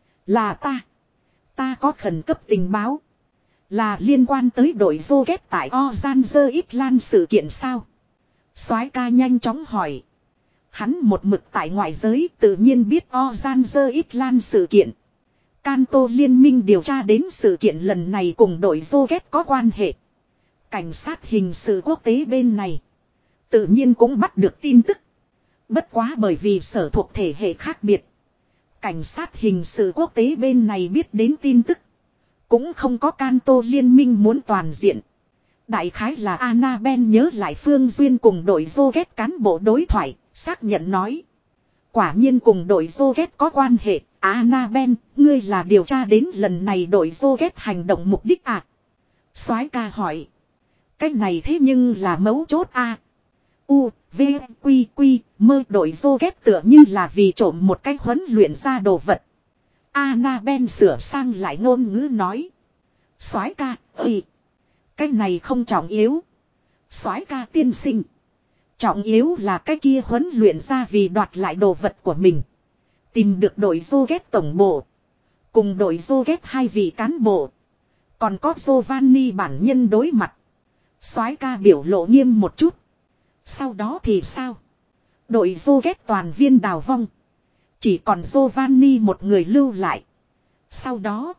Là ta. Ta có khẩn cấp tình báo. Là liên quan tới đội Joget tại Ozanzer Island sự kiện sao? Soái ca nhanh chóng hỏi. Hắn một mực tại ngoại giới tự nhiên biết Ozanzer Island sự kiện. Kanto liên minh điều tra đến sự kiện lần này cùng đội Joget có quan hệ. Cảnh sát hình sự quốc tế bên này tự nhiên cũng bắt được tin tức. Bất quá bởi vì sở thuộc thể hệ khác biệt, cảnh sát hình sự quốc tế bên này biết đến tin tức cũng không có Kanto liên minh muốn toàn diện. Đại khái là Annabelle nhớ lại Phương Duyên cùng đội Joget cán bộ đối thoại, xác nhận nói. Quả nhiên cùng đội Joget có quan hệ. Annabelle, ngươi là điều tra đến lần này đội Joget hành động mục đích à? Soái ca hỏi. Cái này thế nhưng là mấu chốt a. À? U, V, Quy, Quy, mơ đội Joget tựa như là vì trộm một cách huấn luyện ra đồ vật. Annabelle sửa sang lại ngôn ngữ nói. Soái ca, ơi. Cái này không trọng yếu. Soái ca tiên sinh. Trọng yếu là cái kia huấn luyện ra vì đoạt lại đồ vật của mình. Tìm được đội Joget tổng bộ. Cùng đội Joget hai vị cán bộ. Còn có Giovanni bản nhân đối mặt. Soái ca biểu lộ nghiêm một chút. Sau đó thì sao? Đội Joget toàn viên đào vong. Chỉ còn Giovanni một người lưu lại. Sau đó,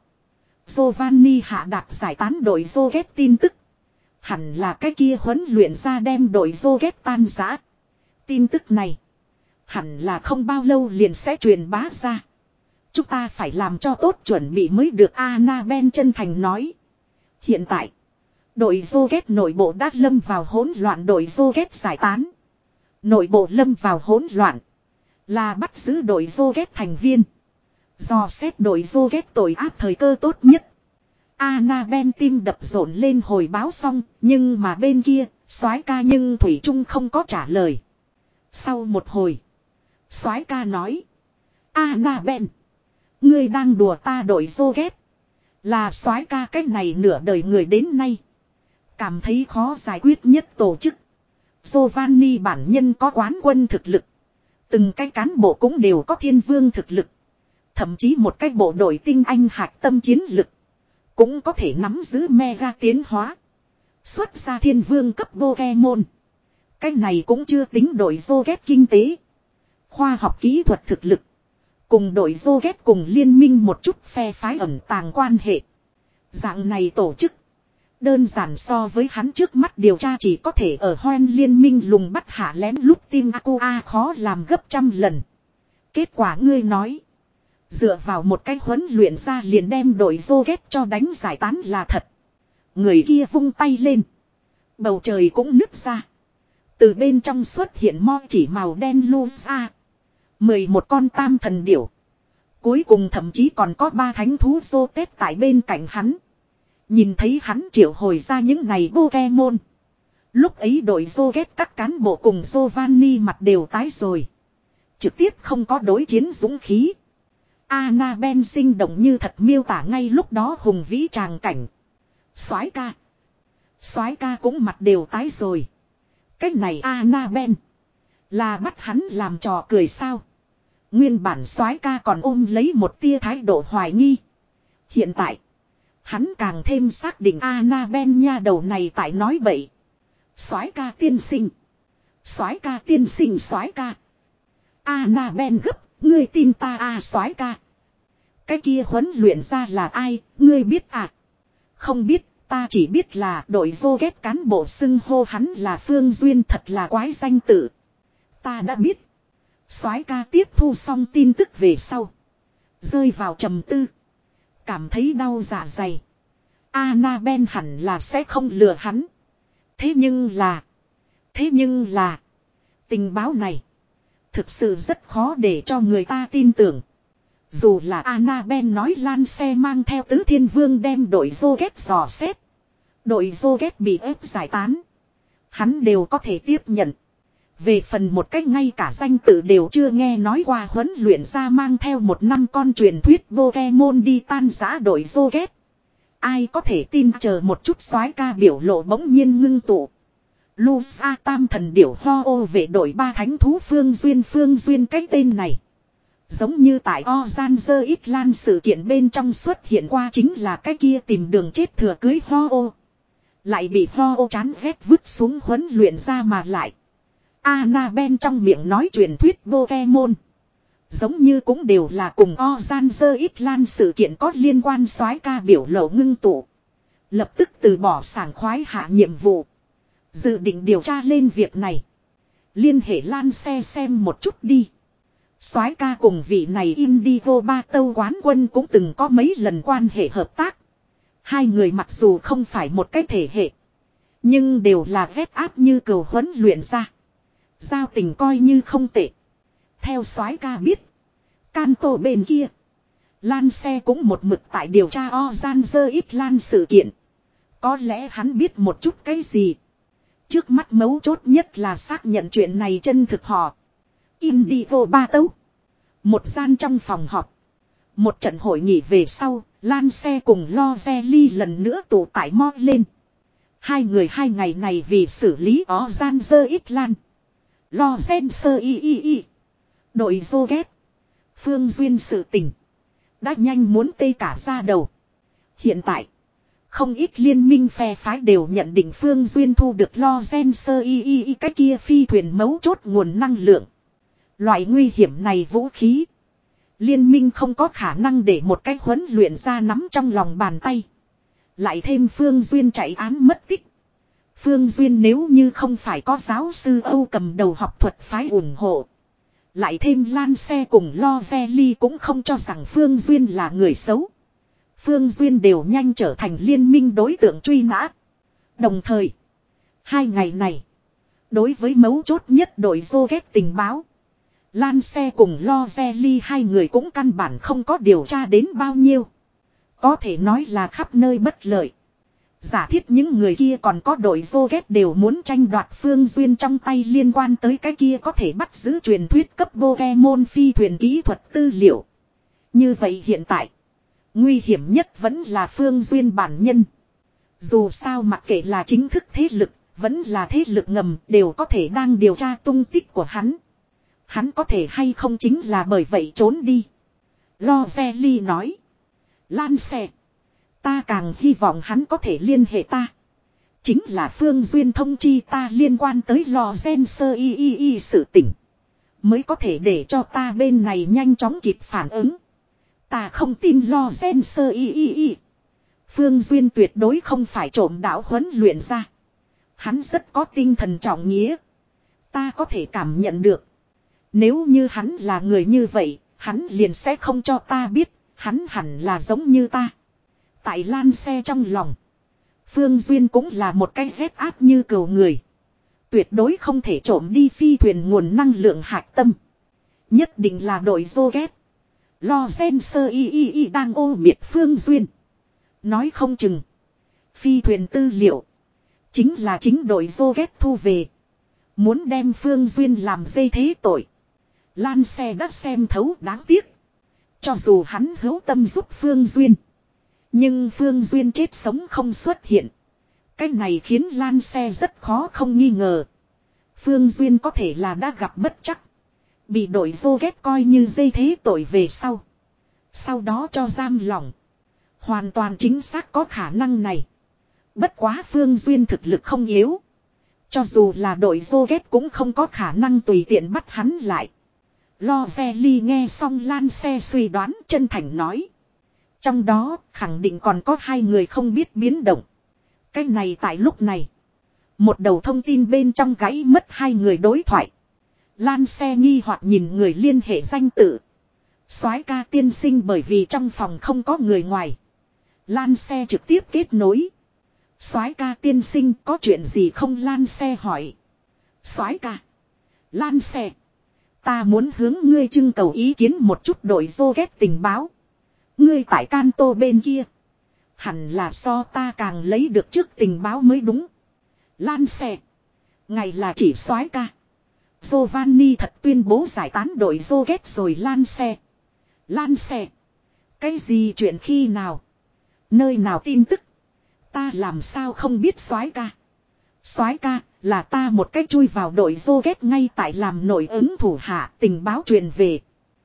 Giovanni hạ đạt giải tán đội Joget tin tức. Hẳn là cái kia huấn luyện ra đem đội Joget tan rã. Tin tức này hẳn là không bao lâu liền sẽ truyền bá ra. Chúng ta phải làm cho tốt chuẩn bị mới được, Annabelle chân thành nói. Hiện tại, đội Joget nội bộ đã lâm vào hỗn loạn, đội Joget giải tán. Nội bộ lâm vào hỗn loạn là bắt giữ đội Joget thành viên. Dò xét đội Joget tội ác thời cơ tốt nhất. Annabelle tim đập rộn lên hồi báo xong, nhưng mà bên kia, soái ca nhưng thủy chung không có trả lời. Sau một hồi, soái ca nói. Annabelle, ngươi đang đùa ta đội Joget. Là soái ca cách này nửa đời người đến nay cảm thấy khó giải quyết nhất tổ chức. Giovanni bản nhân có quán quân thực lực. Từng cái cán bộ cũng đều có thiên vương thực lực. Thậm chí một cái bộ đội tinh anh hạch tâm chiến lực cũng có thể nắm giữ mega tiến hóa. Xuất ra thiên vương cấp Pokemon. Cái này cũng chưa tính đội Joget kinh tế. Khoa học kỹ thuật thực lực. Cùng đội Rocket cùng liên minh một chút phe phái ẩn tàng quan hệ. Dạng này tổ chức. Đơn giản so với hắn trước mắt điều tra chỉ có thể ở hoen liên minh lùng bắt hạ lén lút tim Aqua khó làm gấp trăm lần. Kết quả ngươi nói. Dựa vào một cái huấn luyện ra liền đem đội Rocket cho đánh giải tán là thật. Người kia vung tay lên. Bầu trời cũng nứt ra. Từ bên trong xuất hiện mo chỉ màu đen lu ra. Mười một con tam thần điểu. Cuối cùng thậm chí còn có ba thánh thú rô tết tại bên cạnh hắn. Nhìn thấy hắn triệu hồi ra những này Pokemon. Lúc ấy đội Rocket các cán bộ cùng Giovanni mặt đều tái rồi. Trực tiếp không có đối chiến dũng khí. Annabelle sinh động như thật miêu tả ngay lúc đó hùng vĩ tràng cảnh. Soái ca. Soái ca cũng mặt đều tái rồi. Cách này Annabelle. Là bắt hắn làm trò cười sao. Nguyên bản soái ca còn ôm lấy một tia thái độ hoài nghi. Hiện tại. Hắn càng thêm xác định Annabelle nha đầu này tại nói bậy. Soái ca tiên sinh. Soái ca tiên sinh soái ca. Annabelle gấp. Ngươi tin ta à soái ca. Cái kia huấn luyện ra là ai. Ngươi biết à. Không biết. Ta chỉ biết là đội Rocket cán bộ xưng hô hắn là Phương Duyên thật là quái danh tự. Ta đã biết. Soái ca tiếp thu xong tin tức về sau. Rơi vào trầm tư. Cảm thấy đau dạ dày. Annabelle hẳn là sẽ không lừa hắn. Thế nhưng là. Thế nhưng là. Tình báo này. Thực sự rất khó để cho người ta tin tưởng. Dù là Annabelle nói Lan xe mang theo tứ thiên vương đem đội Rocket dò xét. Đội Rocket bị ép giải tán. Hắn đều có thể tiếp nhận. Về phần một cách ngay cả danh tự đều chưa nghe nói qua huấn luyện ra mang theo một năm con truyền thuyết Pokemon đi tan rã đội Rocket. Ai có thể tin chờ một chút soái ca biểu lộ bỗng nhiên ngưng tụ. Lusa tam thần điểu ho ô vệ đội ba thánh thú Phương Duyên Phương Duyên cái tên này. Giống như tại Ozanzer Itlan sự kiện bên trong xuất hiện qua chính là cái kia tìm đường chết thừa cưới ho ô. Lại bị ho ô chán ghét vứt xuống huấn luyện ra mà lại. Annabelle trong miệng nói truyền thuyết Pokemon. Giống như cũng đều là cùng Ozanzer Itlan sự kiện có liên quan soái ca biểu lộ ngưng tụ. Lập tức từ bỏ sảng khoái hạ nhiệm vụ. Dự định điều tra lên việc này. Liên hệ Lan xe xem một chút đi. Soái ca cùng vị này Indigo ba tâu quán quân cũng từng có mấy lần quan hệ hợp tác. Hai người mặc dù không phải một cái thể hệ. Nhưng đều là vét áp như cầu huấn luyện ra. Giao tình coi như không tệ. Theo soái ca biết. Kanto bên kia. Lan xe cũng một mực tại điều tra Ozanzer Itlan sự kiện. Có lẽ hắn biết một chút cái gì. Trước mắt mấu chốt nhất là xác nhận chuyện này chân thực họ. Indigo ba tấu. Một gian trong phòng họp. Một trận hội nghị về sau, Lan xe cùng Lovely lần nữa tụ tại mo lên. Hai người hai ngày này vì xử lý Ozanzer Itlan. Lozenser y y y. Đội Rocket. Phương Duyên sự tình. Đã nhanh muốn tê cả ra đầu. Hiện tại. Không ít liên minh phe phái đều nhận định Phương Duyên thu được Lozenser y y y cái kia phi thuyền mấu chốt nguồn năng lượng. Loại nguy hiểm này vũ khí. Liên minh không có khả năng để một cái huấn luyện ra nắm trong lòng bàn tay. Lại thêm Phương Duyên chạy án mất tích. Phương Duyên nếu như không phải có giáo sư Âu cầm đầu học thuật phái ủng hộ. Lại thêm Lan xe cùng Lovely cũng không cho rằng Phương Duyên là người xấu. Phương Duyên đều nhanh trở thành liên minh đối tượng truy nã. Đồng thời, hai ngày này, đối với mấu chốt nhất đội Rocket tình báo. Lan xe cùng Lovely hai người cũng căn bản không có điều tra đến bao nhiêu. Có thể nói là khắp nơi bất lợi. Giả thiết những người kia còn có đội Rocket đều muốn tranh đoạt Phương Duyên trong tay liên quan tới cái kia có thể bắt giữ truyền thuyết cấp Pokemon phi thuyền kỹ thuật tư liệu. Như vậy hiện tại, nguy hiểm nhất vẫn là Phương Duyên bản nhân. Dù sao mặc kệ là chính thức thế lực, vẫn là thế lực ngầm đều có thể đang điều tra tung tích của hắn. Hắn có thể hay không chính là bởi vậy trốn đi. Lovely nói. Lan xe. Ta càng hy vọng hắn có thể liên hệ ta. Chính là Phương Duyên thông chi ta liên quan tới Lozenser y y y sự tỉnh. mới có thể để cho ta bên này nhanh chóng kịp phản ứng. Ta không tin lo gen sơ y y y. Phương Duyên tuyệt đối không phải trộm đạo huấn luyện ra. Hắn rất có tinh thần trọng nghĩa. Ta có thể cảm nhận được. Nếu như hắn là người như vậy, hắn liền sẽ không cho ta biết, hắn hẳn là giống như ta. Tại Lan Xe trong lòng, Phương Duyên cũng là một cái ghét ác như cừu người. Tuyệt đối không thể trộm đi phi thuyền nguồn năng lượng hạt tâm. Nhất định là đội vô ghét. Lo gen sơ y y y đang ô miệt Phương Duyên. Nói không chừng. Phi thuyền tư liệu. Chính là chính đội vô ghét thu về. Muốn đem Phương Duyên làm dây thế tội. Lan Xe đã xem thấu đáng tiếc. Cho dù hắn hữu tâm giúp Phương Duyên. Nhưng Phương Duyên chết sống không xuất hiện. Cái này khiến Lan Xe rất khó không nghi ngờ. Phương Duyên có thể là đã gặp bất chắc. Bị đội vô ghét coi như dây thế tội về sau. Sau đó cho giam lỏng. Hoàn toàn chính xác có khả năng này. Bất quá Phương Duyên thực lực không yếu. Cho dù là đội vô ghét cũng không có khả năng tùy tiện bắt hắn lại. Lo Ve Ly nghe xong Lan Xe suy đoán chân thành nói. Trong đó khẳng định còn có hai người không biết biến động. Cái này tại lúc này. Một đầu thông tin bên trong gãy mất hai người đối thoại. Lan Xe nghi hoặc nhìn người liên hệ danh tự. Soái ca tiên sinh bởi vì trong phòng không có người ngoài. Lan Xe trực tiếp kết nối. Soái ca tiên sinh có chuyện gì không? Lan Xe hỏi. Soái ca. Lan Xe. Ta muốn hướng ngươi trưng cầu ý kiến một chút đội vô ghét tình báo. Ngươi tại Canto bên kia. Hẳn là so ta càng lấy được trước tình báo mới đúng. Lan Xe. Ngày là chỉ soái ca. Giovanni thật tuyên bố giải tán đội vô ghét rồi. Lan Xe. Lan Xe. Cái gì chuyện khi nào? Nơi nào tin tức? Ta làm sao không biết soái ca? Soái ca là ta một cách chui vào đội vô ghét ngay tại làm nội ứng thủ hạ, tình báo truyền về.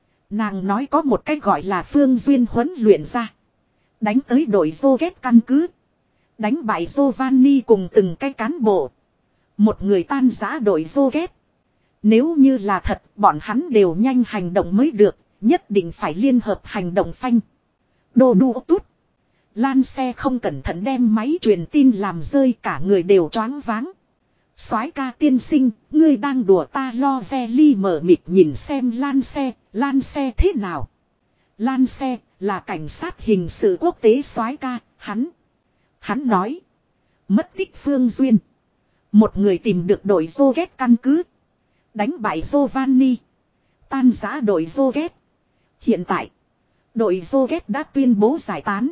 Nàng nói có một cách gọi là Phương Duyên huấn luyện ra. Đánh tới đội vô ghét căn cứ. Đánh bại Giovanni cùng từng cái cán bộ. Một người tan rã đội vô ghét. Nếu như là thật, bọn hắn đều nhanh hành động mới được, nhất định phải liên hợp hành động phanh. Đồ đu tút. Lan Xe không cẩn thận đem máy truyền tin làm rơi, cả người đều choáng váng. Soái ca tiên sinh, ngươi đang đùa ta? Lo Ve Ly mở mịt nhìn xem Lan Xe. Lan Xe thế nào? Lan Xe là cảnh sát hình sự quốc tế soái ca. Hắn Hắn nói mất tích Phương Duyên. Một người tìm được đội vô ghét căn cứ. Đánh bại Giovanni. Tan rã đội vô ghét. Hiện tại đội vô ghét đã tuyên bố giải tán.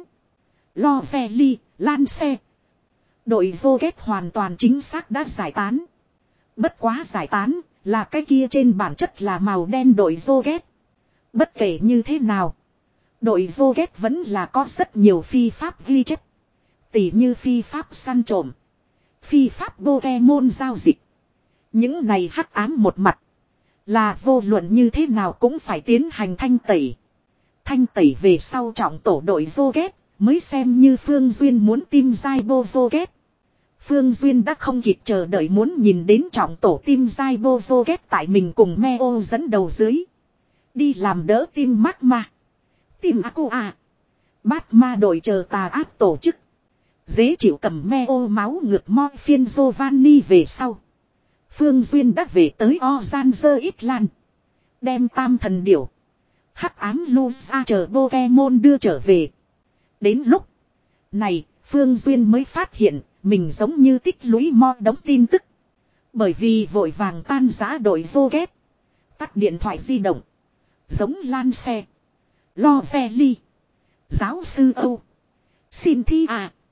Lo Ve Ly, Lan Xe. Đội vô ghét hoàn toàn chính xác đã giải tán. Bất quá giải tán là cái kia trên bản chất là màu đen đội vô ghét. Bất kể như thế nào, đội vô ghét vẫn là có rất nhiều phi pháp ghi chép. Tỉ như phi pháp săn trộm, phi pháp Pokemon giao dịch. Những này hắc ám một mặt, là vô luận như thế nào cũng phải tiến hành thanh tẩy. Thanh tẩy về sau trọng tổ đội vô ghét, mới xem như Phương Duyên muốn tim giai bô vô ghét. Phương Duyên đã không kịp chờ đợi muốn nhìn đến trọng tổ tim giai bô vô ghét tại mình cùng Meo dẫn đầu dưới. Đi làm đỡ tim Magma, tim Aqua, Bát Ma đội chờ tà ác tổ chức. Dễ chịu cầm Meo máu ngược mo phiên Giovanni về sau. Phương Duyên đã về tới Ozanzer Island. Đem tam thần điểu, hắc ám Lusa chờ Pokemon đưa trở về. Đến lúc này, Phương Duyên mới phát hiện mình giống như tích lũy mo đóng tin tức. Bởi vì vội vàng tan rã đội vô ghét, tắt điện thoại di động. Giống Lan Xe, Lo Ve Ly, giáo sư Âu, Cynthia,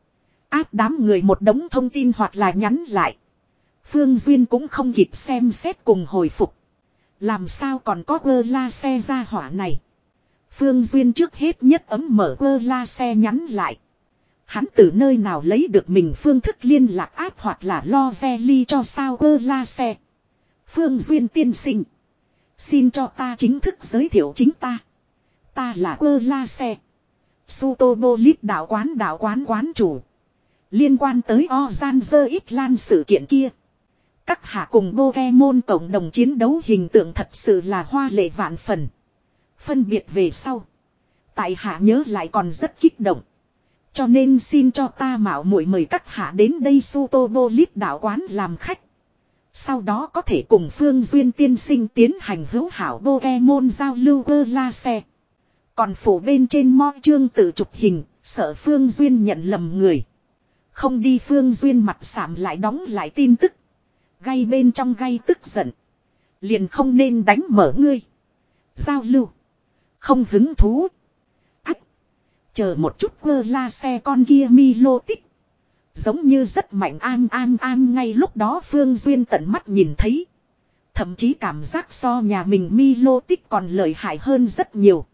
áp đám người một đống thông tin hoặc là nhắn lại. Phương Duyên cũng không kịp xem xét cùng hồi phục. Làm sao còn có ơ la xe ra hỏa này? Phương Duyên trước hết nhất ấm mở ơ la xe nhắn lại. Hắn từ nơi nào lấy được mình phương thức liên lạc áp hoặc là Lo Ve Ly cho sao ơ la xe? Phương Duyên tiên sinh, xin cho ta chính thức giới thiệu chính ta. Ta là ơ la xe, Sutobolit đạo quán đạo quán quán chủ. Liên quan tới Ozanzer Island sự kiện kia, Các hạ cùng Pokemon cộng đồng chiến đấu hình tượng thật sự là hoa lệ vạn phần. Phân biệt về sau. Tại hạ nhớ lại còn rất kích động. Cho nên xin cho ta mạo muội mời các hạ đến đây Sutobolis đạo quán làm khách. Sau đó có thể cùng Phương Duyên tiên sinh tiến hành hữu hảo Pokemon giao lưu cơ la xe. Còn phủ bên trên mo chương tự chụp hình, sợ Phương Duyên nhận lầm người. Không đi Phương Duyên mặt sạm lại đóng lại tin tức. Gây bên trong gây tức giận. Liền không nên đánh mở ngươi. Giao lưu. Không hứng thú. Ách. Chờ một chút cơ la xe con kia Milo tích. Giống như rất mạnh am am am ngay lúc đó Phương Duyên tận mắt nhìn thấy. Thậm chí cảm giác so nhà mình Milo tích còn lợi hại hơn rất nhiều.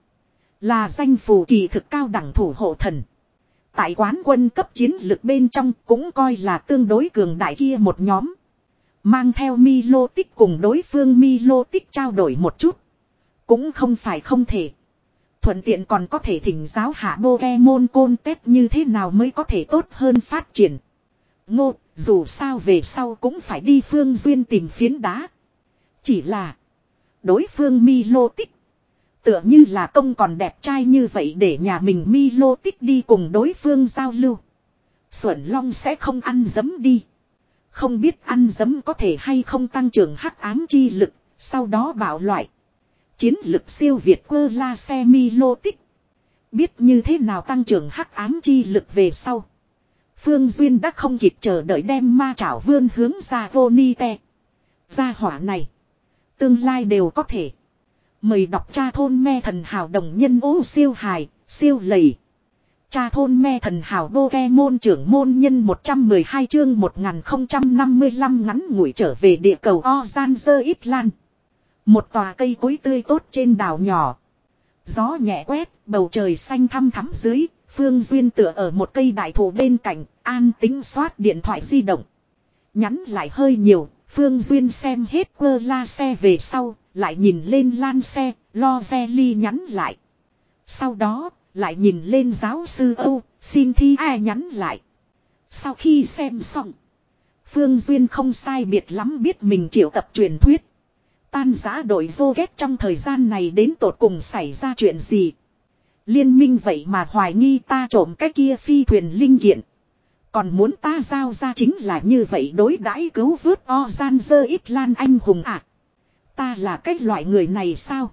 Là danh phù kỳ thực cao đẳng thủ hộ thần. Tại quán quân cấp chiến lực bên trong cũng coi là tương đối cường đại kia một nhóm. Mang theo Milo tích cùng đối phương Milo tích trao đổi một chút. Cũng không phải không thể. Thuận tiện còn có thể thỉnh giáo hạ Pokemon Contest như thế nào mới có thể tốt hơn phát triển. Ngô, dù sao về sau cũng phải đi Phương Duyên tìm phiến đá. Chỉ là đối phương Milo tích. Tựa như là công còn đẹp trai như vậy để nhà mình Milo tích đi cùng đối phương giao lưu. Xuẩn Long sẽ không ăn dấm đi. Không biết ăn dấm có thể hay không tăng trưởng hắc ám chi lực, sau đó bảo loại. Chiến lực siêu việt cơ la xe Milo tích. Biết như thế nào tăng trưởng hắc ám chi lực về sau. Phương Duyên đã không kịp chờ đợi đem ma trảo vươn hướng ra Vonite. Gia hỏa này. Tương lai đều có thể. Mời đọc cha thôn me thần hào đồng nhân ô siêu hài, siêu lầy. Cha thôn me thần hào Pokemon trưởng môn nhân một trăm mười hai chương một nghìn không trăm năm mươi lăm ngắn ngủi trở về địa cầu Ozanzer Island. Một tòa cây cối tươi tốt trên đảo nhỏ. Gió nhẹ quét, bầu trời xanh thăm thắm dưới, Phương Duyên tựa ở một cây đại thụ bên cạnh, an tính soát điện thoại di động. Nhắn lại hơi nhiều, Phương Duyên xem hết cơ la xe về sau, lại nhìn lên lan xe, lo ve ly nhắn lại. Sau đó, lại nhìn lên giáo sư Âu, xin thi ai nhắn lại. Sau khi xem xong, Phương Duyên không sai biệt lắm biết mình triệu tập truyền thuyết. Tan giã đội vô ghét trong thời gian này đến tột cùng xảy ra chuyện gì. Liên minh vậy mà hoài nghi ta trộm cái kia phi thuyền linh kiện. Còn muốn ta giao ra chính là như vậy đối đãi cứu vớt Ozanzer Island anh hùng ạ. À. Ta là cái loại người này sao?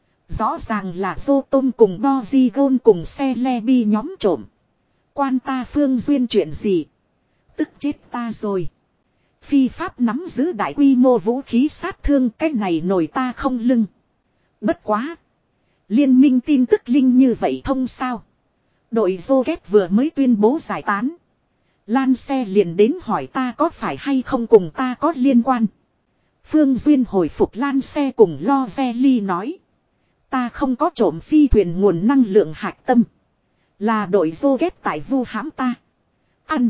Rõ ràng là vô tôm cùng Bozigon cùng xe Lebi nhóm trộm. Quan ta Phương Duyên chuyện gì? Tức chết ta rồi. Phi pháp nắm giữ đại quy mô vũ khí sát thương cái này nổi ta không lưng. Bất quá. Liên minh tin tức linh như vậy thông sao? Đội Rocket vừa mới tuyên bố giải tán. Lan xe liền đến hỏi ta có phải hay không cùng ta có liên quan. Phương Duyên hồi phục Lan xe cùng Lo Veli nói. Ta không có trộm phi thuyền nguồn năng lượng hạt tâm. Là đội Rocket tại vu hãm ta. Ăn.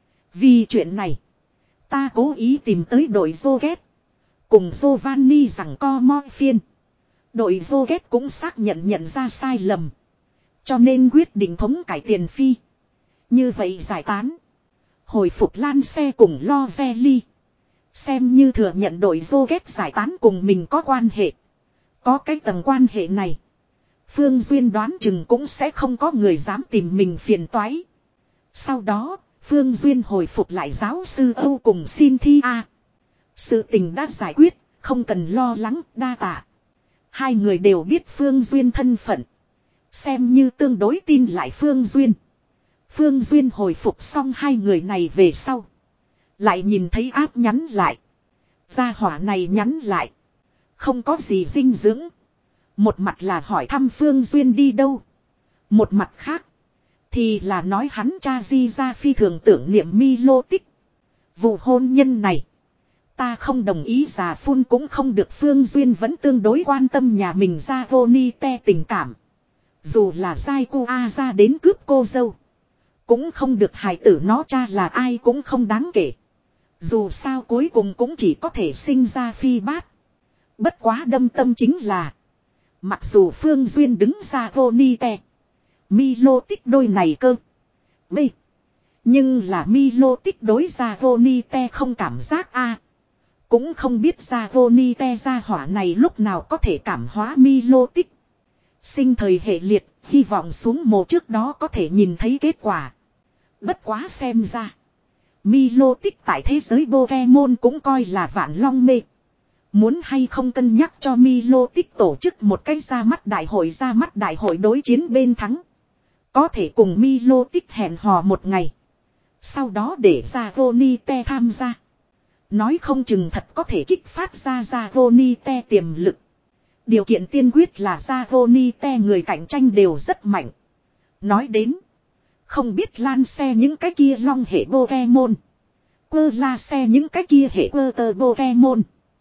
Vì chuyện này. Ta cố ý tìm tới đội Rocket. Cùng Giovanni rằng co moi phiên. Đội Rocket cũng xác nhận nhận ra sai lầm. Cho nên quyết định thống cải tiền phi. Như vậy giải tán. Hồi phục Lan xe cùng Lo Veli. Xem như thừa nhận đội Rocket giải tán cùng mình có quan hệ. Có cái tầng quan hệ này. Phương Duyên đoán chừng cũng sẽ không có người dám tìm mình phiền toái. Sau đó, Phương Duyên hồi phục lại giáo sư Âu cùng Cynthia. Sự tình đã giải quyết, không cần lo lắng, đa tạ. Hai người đều biết Phương Duyên thân phận. Xem như tương đối tin lại Phương Duyên. Phương Duyên hồi phục xong hai người này về sau. Lại nhìn thấy áp nhắn lại. Gia hỏa này nhắn lại. Không có gì dinh dưỡng. Một mặt là hỏi thăm Phương Duyên đi đâu. Một mặt khác. Thì là nói hắn cha di ra phi thường tưởng niệm Milo tích. Vụ hôn nhân này. Ta không đồng ý già phun cũng không được. Phương Duyên vẫn tương đối quan tâm nhà mình ra Vonite tình cảm. Dù là giai cô A ra đến cướp cô dâu. Cũng không được hài tử nó cha là ai cũng không đáng kể. Dù sao cuối cùng cũng chỉ có thể sinh ra phi bát. Bất quá đâm tâm chính là. Mặc dù Phương Duyên đứng ra Vonite. Milo tích đôi này cơ. B. Nhưng là Milo tích đối ra Vonite không cảm giác a. Cũng không biết ra Vonite gia hỏa này lúc nào có thể cảm hóa Milotic. Sinh thời hệ liệt, hy vọng xuống mồ trước đó có thể nhìn thấy kết quả. Bất quá xem ra. Milotic tại thế giới Pokemon cũng coi là vạn long mê. Muốn hay không cân nhắc cho Milotic tổ chức một cái ra mắt đại hội ra mắt đại hội đối chiến bên thắng. Có thể cùng Milotic hẹn hò một ngày. Sau đó để ra Vonite tham gia. Nói không chừng thật có thể kích phát ra ra Vonite tiềm lực. Điều kiện tiên quyết là ra Vonite người cạnh tranh đều rất mạnh. Nói đến. Không biết lan xe những cái kia long hệ Pokemon. Quơ la xe những cái kia hệ quơ tơ Pokemon.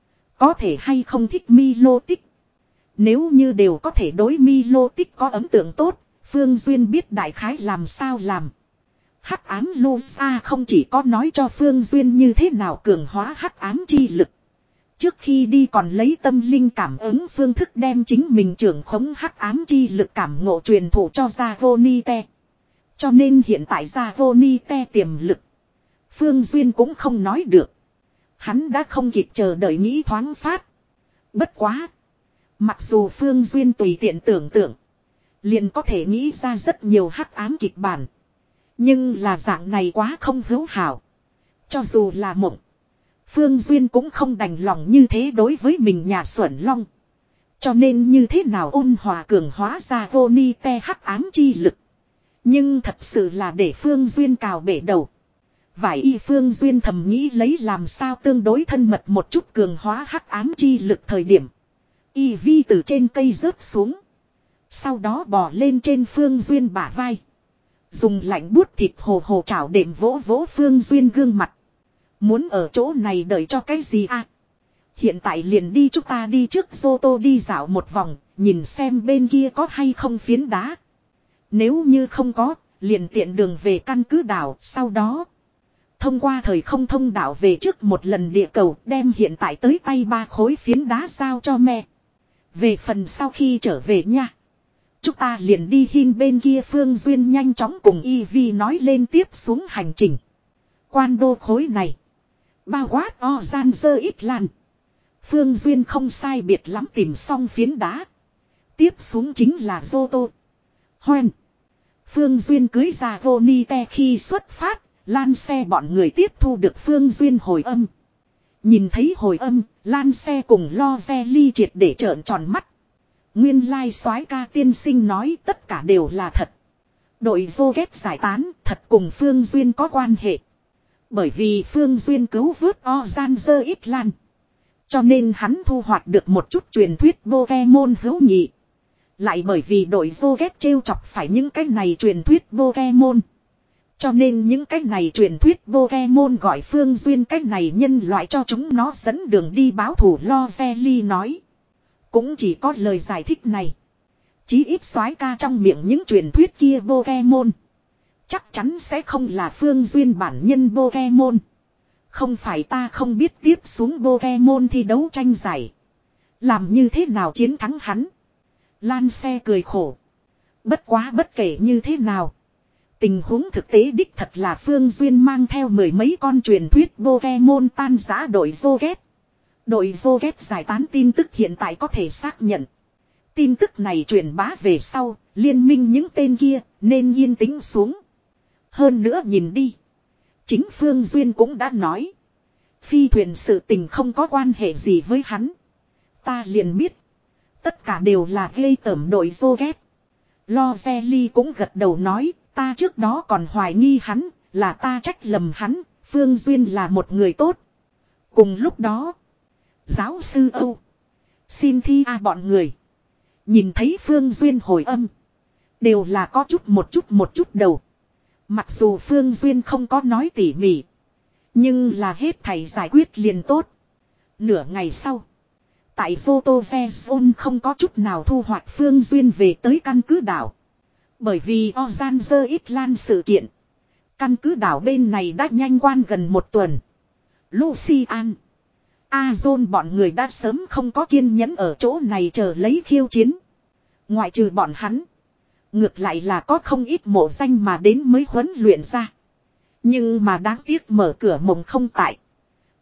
Có thể hay không thích Milotic. Nếu như đều có thể đối Milotic có ấn tượng tốt. Phương Duyên biết đại khái làm sao làm. Hắc ám Lusa không chỉ có nói cho Phương Duyên như thế nào cường hóa hắc ám chi lực. Trước khi đi còn lấy tâm linh cảm ứng phương thức đem chính mình trưởng khống hắc ám chi lực cảm ngộ truyền thụ cho Zavonite. Cho nên hiện tại Zavonite tiềm lực. Phương Duyên cũng không nói được. Hắn đã không kịp chờ đợi nghĩ thoáng phát. Bất quá. Mặc dù Phương Duyên tùy tiện tưởng tượng. Liền có thể nghĩ ra rất nhiều hắc ám kịch bản. Nhưng là dạng này quá không hữu hảo. Cho dù là mộng. Phương Duyên cũng không đành lòng như thế đối với mình nhà Xuẩn Long. Cho nên như thế nào ôn hòa cường hóa ra Vonite hắc ám chi lực. Nhưng thật sự là để Phương Duyên cào bể đầu. Vải y Phương Duyên thầm nghĩ lấy làm sao tương đối thân mật một chút cường hóa hắc ám chi lực thời điểm. Y vi từ trên cây rớt xuống. Sau đó bò lên trên Phương Duyên bả vai. Dùng lạnh buốt thịt hồ hồ chảo đệm vỗ vỗ Phương Duyên gương mặt. Muốn ở chỗ này đợi cho cái gì à? Hiện tại liền đi chúng ta đi trước Zoto đi dạo một vòng, nhìn xem bên kia có hay không phiến đá. Nếu như không có, liền tiện đường về căn cứ đảo, sau đó. Thông qua thời không thông đảo về trước một lần địa cầu, đem hiện tại tới tay ba khối phiến đá giao cho mẹ. Về phần sau khi trở về nha. Chúng ta liền đi hin bên kia Phương Duyên nhanh chóng cùng Y Vi nói lên tiếp xuống hành trình. Quan đô khối này. Bao quát o gian dơ ít lan. Phương Duyên không sai biệt lắm tìm xong phiến đá. Tiếp xuống chính là Zoto. Hoen. Phương Duyên cưới ra Vonite khi xuất phát. Lan xe bọn người tiếp thu được Phương Duyên hồi âm. Nhìn thấy hồi âm, Lan xe cùng lo ve ly triệt để trợn tròn mắt. Nguyên lai soái ca tiên sinh nói tất cả đều là thật. Đội vô ghét giải tán thật cùng Phương Duyên có quan hệ. Bởi vì Phương Duyên cứu vớt o gian dơ ít lan. Cho nên hắn thu hoạch được một chút truyền thuyết Pokemon hữu nghị. Lại bởi vì đội vô ghét trêu chọc phải những cái này truyền thuyết Pokemon. Cho nên những cái này truyền thuyết Pokemon gọi Phương Duyên cái này nhân loại cho chúng nó dẫn đường đi báo thủ lo ve ly nói. Cũng chỉ có lời giải thích này. Chí ít soái ca trong miệng những truyền thuyết kia Pokemon. Chắc chắn sẽ không là Phương Duyên bản nhân Pokemon. Không phải ta không biết tiếp xuống Pokemon thi đấu tranh giải. Làm như thế nào chiến thắng hắn. Lan xe cười khổ. Bất quá bất kể như thế nào. Tình huống thực tế đích thật là Phương Duyên mang theo mười mấy con truyền thuyết Pokemon tan rã đội vô ghét. Đội vô ghét giải tán tin tức hiện tại có thể xác nhận. Tin tức này truyền bá về sau, liên minh những tên kia nên yên tĩnh xuống. Hơn nữa nhìn đi. Chính Phương Duyên cũng đã nói. Phi thuyền sự tình không có quan hệ gì với hắn. Ta liền biết. Tất cả đều là gây tởm đội vô ghét. Lo Zelly cũng gật đầu nói. Ta trước đó còn hoài nghi hắn. Là ta trách lầm hắn. Phương Duyên là một người tốt. Cùng lúc đó. Giáo sư Âu. Xin thi a bọn người. Nhìn thấy Phương Duyên hồi âm. Đều là có chút một chút một chút đầu. Mặc dù Phương Duyên không có nói tỉ mỉ. Nhưng là hết thầy giải quyết liền tốt. Nửa ngày sau. Tại Zoto Zone không có chút nào thu hoạch Phương Duyên về tới căn cứ đảo. Bởi vì Ozan dơ ít lan sự kiện. Căn cứ đảo bên này đã nhanh quan gần một tuần. Lucian. Azon bọn người đã sớm không có kiên nhẫn ở chỗ này chờ lấy khiêu chiến. Ngoại trừ bọn hắn. Ngược lại là có không ít mộ danh mà đến mới huấn luyện ra. Nhưng mà đáng tiếc mở cửa mộng không tại.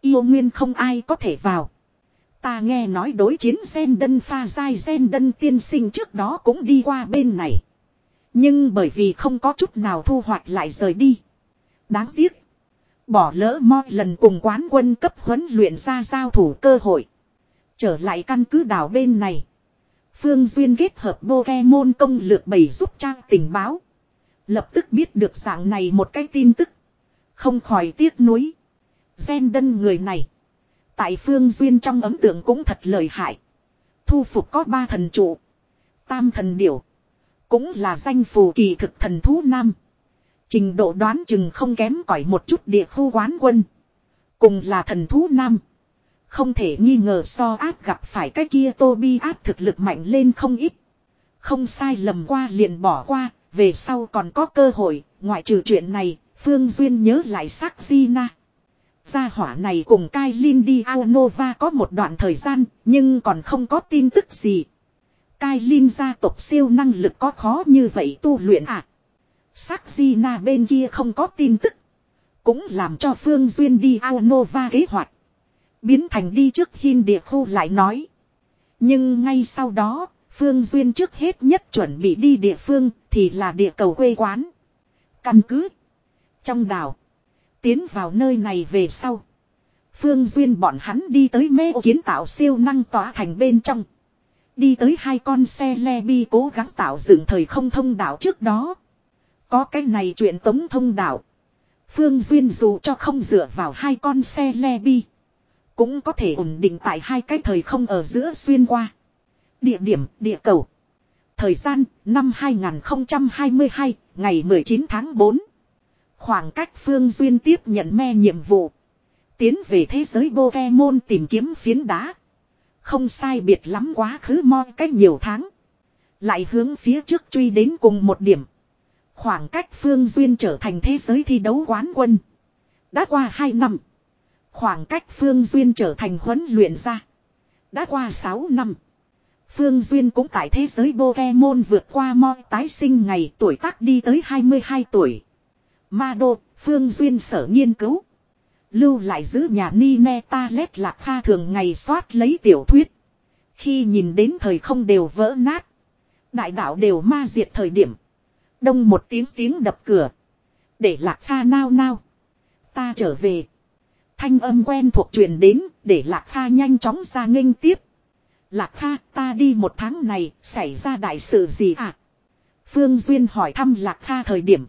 Yêu nguyên không ai có thể vào. Ta nghe nói đối chiến gen đân pha giai gen đân tiên sinh trước đó cũng đi qua bên này. Nhưng bởi vì không có chút nào thu hoạch lại rời đi. Đáng tiếc. Bỏ lỡ mọi lần cùng quán quân cấp huấn luyện ra giao thủ cơ hội. Trở lại căn cứ đảo bên này. Phương Duyên kết hợp Pokemon công lược bày giúp trang tình báo. Lập tức biết được dạng này một cái tin tức. Không khỏi tiếc nuối. Gen đân người này. Tại Phương Duyên trong ấn tượng cũng thật lợi hại. Thu phục có ba thần trụ. Tam thần điểu. Cũng là danh phù kỳ thực thần thú nam. Trình độ đoán chừng không kém cỏi một chút địa khu quán quân. Cùng là thần thú nam. Không thể nghi ngờ so áp gặp phải cái kia Tobi áp thực lực mạnh lên không ít. Không sai lầm qua liền bỏ qua. Về sau còn có cơ hội. Ngoại trừ chuyện này. Phương Duyên nhớ lại sắc Gina. Gia hỏa này cùng Kailin đi Aonova có một đoạn thời gian. Nhưng còn không có tin tức gì. Kailin gia tộc siêu năng lực có khó như vậy tu luyện à? Sắc Gina bên kia không có tin tức. Cũng làm cho Phương Duyên đi Aonova kế hoạch. Biến thành đi trước Hin địa khu lại nói. Nhưng ngay sau đó, Phương Duyên trước hết nhất chuẩn bị đi địa phương thì là địa cầu quê quán. Căn cứ. Trong đảo. Tiến vào nơi này về sau. Phương Duyên bọn hắn đi tới mê kiến tạo siêu năng tỏa thành bên trong. Đi tới hai con xe Lebi cố gắng tạo dựng thời không thông đạo trước đó. Có cái này chuyện tống thông đạo. Phương Duyên dù cho không dựa vào hai con xe Lebi. Cũng có thể ổn định tại hai cái thời không ở giữa xuyên qua. Địa điểm, địa cầu. Thời gian, năm hai nghìn không trăm hai mươi hai, ngày mười chín tháng tư. Khoảng cách Phương Duyên tiếp nhận me nhiệm vụ. Tiến về thế giới Pokemon tìm kiếm phiến đá. Không sai biệt lắm quá khứ mo cách nhiều tháng. Lại hướng phía trước truy đến cùng một điểm. Khoảng cách Phương Duyên trở thành thế giới thi đấu quán quân. Đã qua hai năm. Khoảng cách Phương Duyên trở thành huấn luyện ra. Đã qua sáu năm. Phương Duyên cũng tại thế giới Pokemon vượt qua mo tái sinh ngày tuổi tác đi tới hai mươi hai tuổi. Ma Đô, Phương Duyên sở nghiên cứu. Lưu lại giữ nhà Nine Talet Lạc Kha thường ngày soát lấy tiểu thuyết. Khi nhìn đến thời không đều vỡ nát. Đại đạo đều ma diệt thời điểm. Đông một tiếng tiếng đập cửa. Để Lạc Kha nao nao. Ta trở về. Thanh âm quen thuộc truyền đến để Lạc Kha nhanh chóng ra nghênh tiếp. Lạc Kha, ta đi một tháng này, xảy ra đại sự gì à? Phương Duyên hỏi thăm Lạc Kha thời điểm.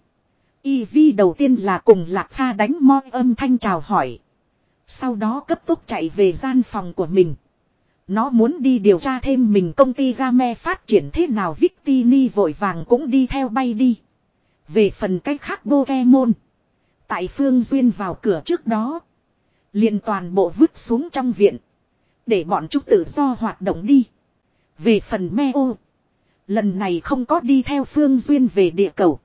Y Vi đầu tiên là cùng Lạc Kha đánh moi âm thanh chào hỏi. Sau đó cấp tốc chạy về gian phòng của mình. Nó muốn đi điều tra thêm mình công ty Game phát triển thế nào. Victini vội vàng cũng đi theo bay đi. Về phần cách khác Pokemon. Tại Phương Duyên vào cửa trước đó. Liền toàn bộ vứt xuống trong viện. Để bọn chúng tự do hoạt động đi. Về phần Meo. Lần này không có đi theo Phương Duyên về địa cầu.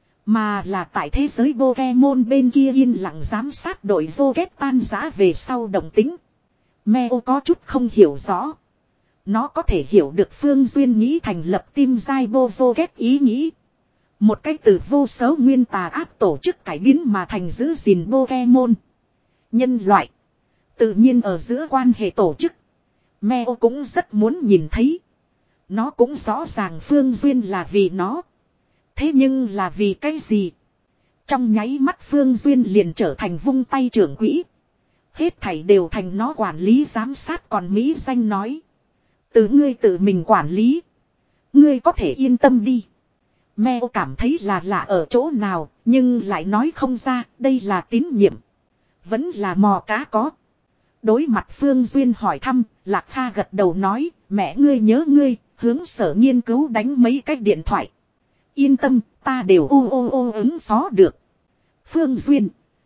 Mà là tại thế giới Pokemon bên kia yên lặng giám sát đội Rocket tan rã về sau động tính. Meo có chút không hiểu rõ. Nó có thể hiểu được Phương Duyên nghĩ thành lập team Zaibo Rocket ý nghĩ. Một cách từ vô số nguyên tà ác tổ chức cải biến mà thành giữ gìn Pokemon. Nhân loại. Tự nhiên ở giữa quan hệ tổ chức. Meo cũng rất muốn nhìn thấy. Nó cũng rõ ràng Phương Duyên là vì nó. Thế nhưng là vì cái gì? Trong nháy mắt Phương Duyên liền trở thành vung tay trưởng quỹ. Hết thảy đều thành nó quản lý giám sát còn Mỹ danh nói. Từ ngươi tự mình quản lý. Ngươi có thể yên tâm đi. Meo cảm thấy là lạ ở chỗ nào, nhưng lại nói không ra, đây là tín nhiệm. Vẫn là mò cá có. Đối mặt Phương Duyên hỏi thăm, Lạc Kha gật đầu nói, mẹ ngươi nhớ ngươi, hướng sở nghiên cứu đánh mấy cái điện thoại. Yên tâm, ta đều ô ô ô ứng phó được. Phương Duyên.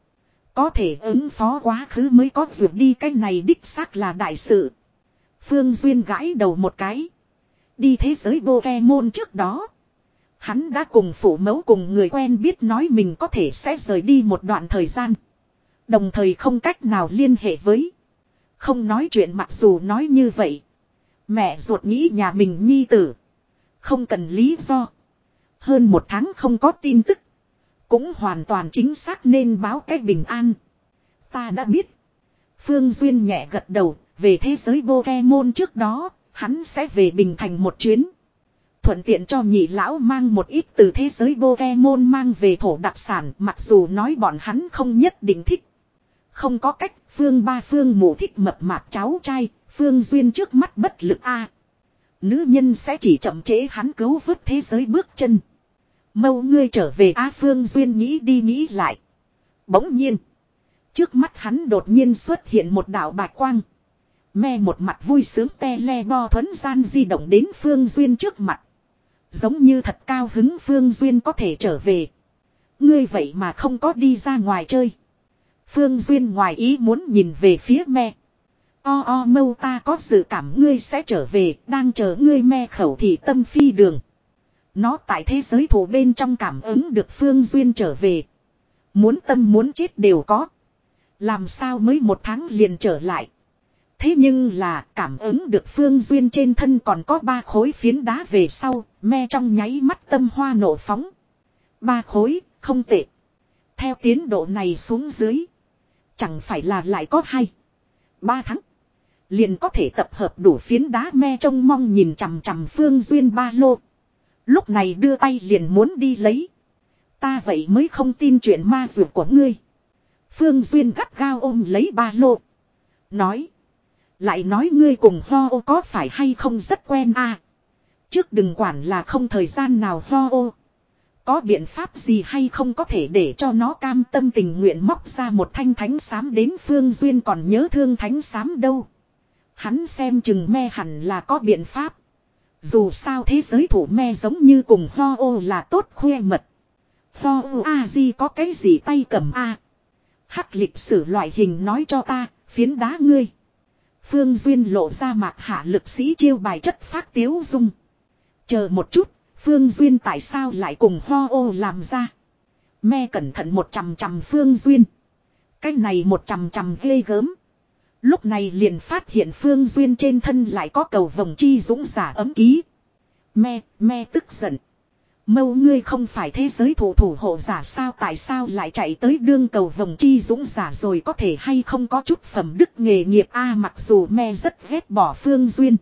Có thể ứng phó quá khứ mới có việc đi cái này đích xác là đại sự. Phương Duyên gãi đầu một cái. Đi thế giới Pokemon trước đó. Hắn đã cùng phụ mẫu cùng người quen biết nói mình có thể sẽ rời đi một đoạn thời gian. Đồng thời không cách nào liên hệ với. Không nói chuyện mặc dù nói như vậy. Mẹ ruột nghĩ nhà mình nhi tử. Không cần lý do. Hơn một tháng không có tin tức. Cũng hoàn toàn chính xác nên báo cái bình an. Ta đã biết. Phương Duyên nhẹ gật đầu, về thế giới Pokemon trước đó, hắn sẽ về Bình Thành một chuyến. Thuận tiện cho nhị lão mang một ít từ thế giới Pokemon mang về thổ đặc sản, mặc dù nói bọn hắn không nhất định thích. Không có cách, Phương ba Phương mụ thích mập mạp cháu trai, Phương Duyên trước mắt bất lực a. Nữ nhân sẽ chỉ chậm trễ hắn cứu vớt thế giới bước chân. Mâu ngươi trở về a. Phương Duyên nghĩ đi nghĩ lại. Bỗng nhiên, trước mắt hắn đột nhiên xuất hiện một đạo bạch quang. Me một mặt vui sướng te le bo thuấn gian di động đến Phương Duyên trước mặt. Giống như thật cao hứng Phương Duyên có thể trở về. Ngươi vậy mà không có đi ra ngoài chơi. Phương Duyên ngoài ý muốn nhìn về phía me. O o mâu ta có dự cảm ngươi sẽ trở về, đang chờ ngươi me khẩu thị tâm phi đường. Nó tại thế giới thủ bên trong cảm ứng được Phương Duyên trở về. Muốn tâm muốn chết đều có. Làm sao mới một tháng liền trở lại. Thế nhưng là cảm ứng được Phương Duyên trên thân còn có ba khối phiến đá về sau, me trong nháy mắt tâm hoa nổ phóng. Ba khối, không tệ. Theo tiến độ này xuống dưới. Chẳng phải là lại có hai. Ba tháng. Liền có thể tập hợp đủ phiến đá me trông mong nhìn chằm chằm Phương Duyên ba lô. Lúc này đưa tay liền muốn đi lấy. Ta vậy mới không tin chuyện ma dược của ngươi. Phương Duyên gắt gao ôm lấy ba lô. Nói. Lại nói ngươi cùng Ho ô có phải hay không rất quen à. Trước đừng quản là không thời gian nào Ho ô. Có biện pháp gì hay không có thể để cho nó cam tâm tình nguyện móc ra một thanh thánh xám đến Phương Duyên còn nhớ thương thánh xám đâu. Hắn xem chừng me hẳn là có biện pháp. Dù sao thế giới thủ me giống như cùng Ho ô là tốt khoe mật. Ho ô a di có cái gì tay cầm a à? Hắc lịch sử loại hình nói cho ta, phiến đá ngươi. Phương Duyên lộ ra mặt hạ lực sĩ chiêu bài chất phát tiếu dung. Chờ một chút, Phương Duyên tại sao lại cùng Ho ô làm ra? Me cẩn thận một chằm chằm Phương Duyên. Cái này một chằm chằm ghê gớm. Lúc này liền phát hiện Phương Duyên trên thân lại có cầu vồng chi dũng giả ấm ký. Me, me tức giận. Mâu ngươi không phải thế giới thủ thủ hộ giả sao, tại sao lại chạy tới đương cầu vồng chi dũng giả rồi, có thể hay không có chút phẩm đức nghề nghiệp a. Mặc dù me rất ghét bỏ Phương Duyên.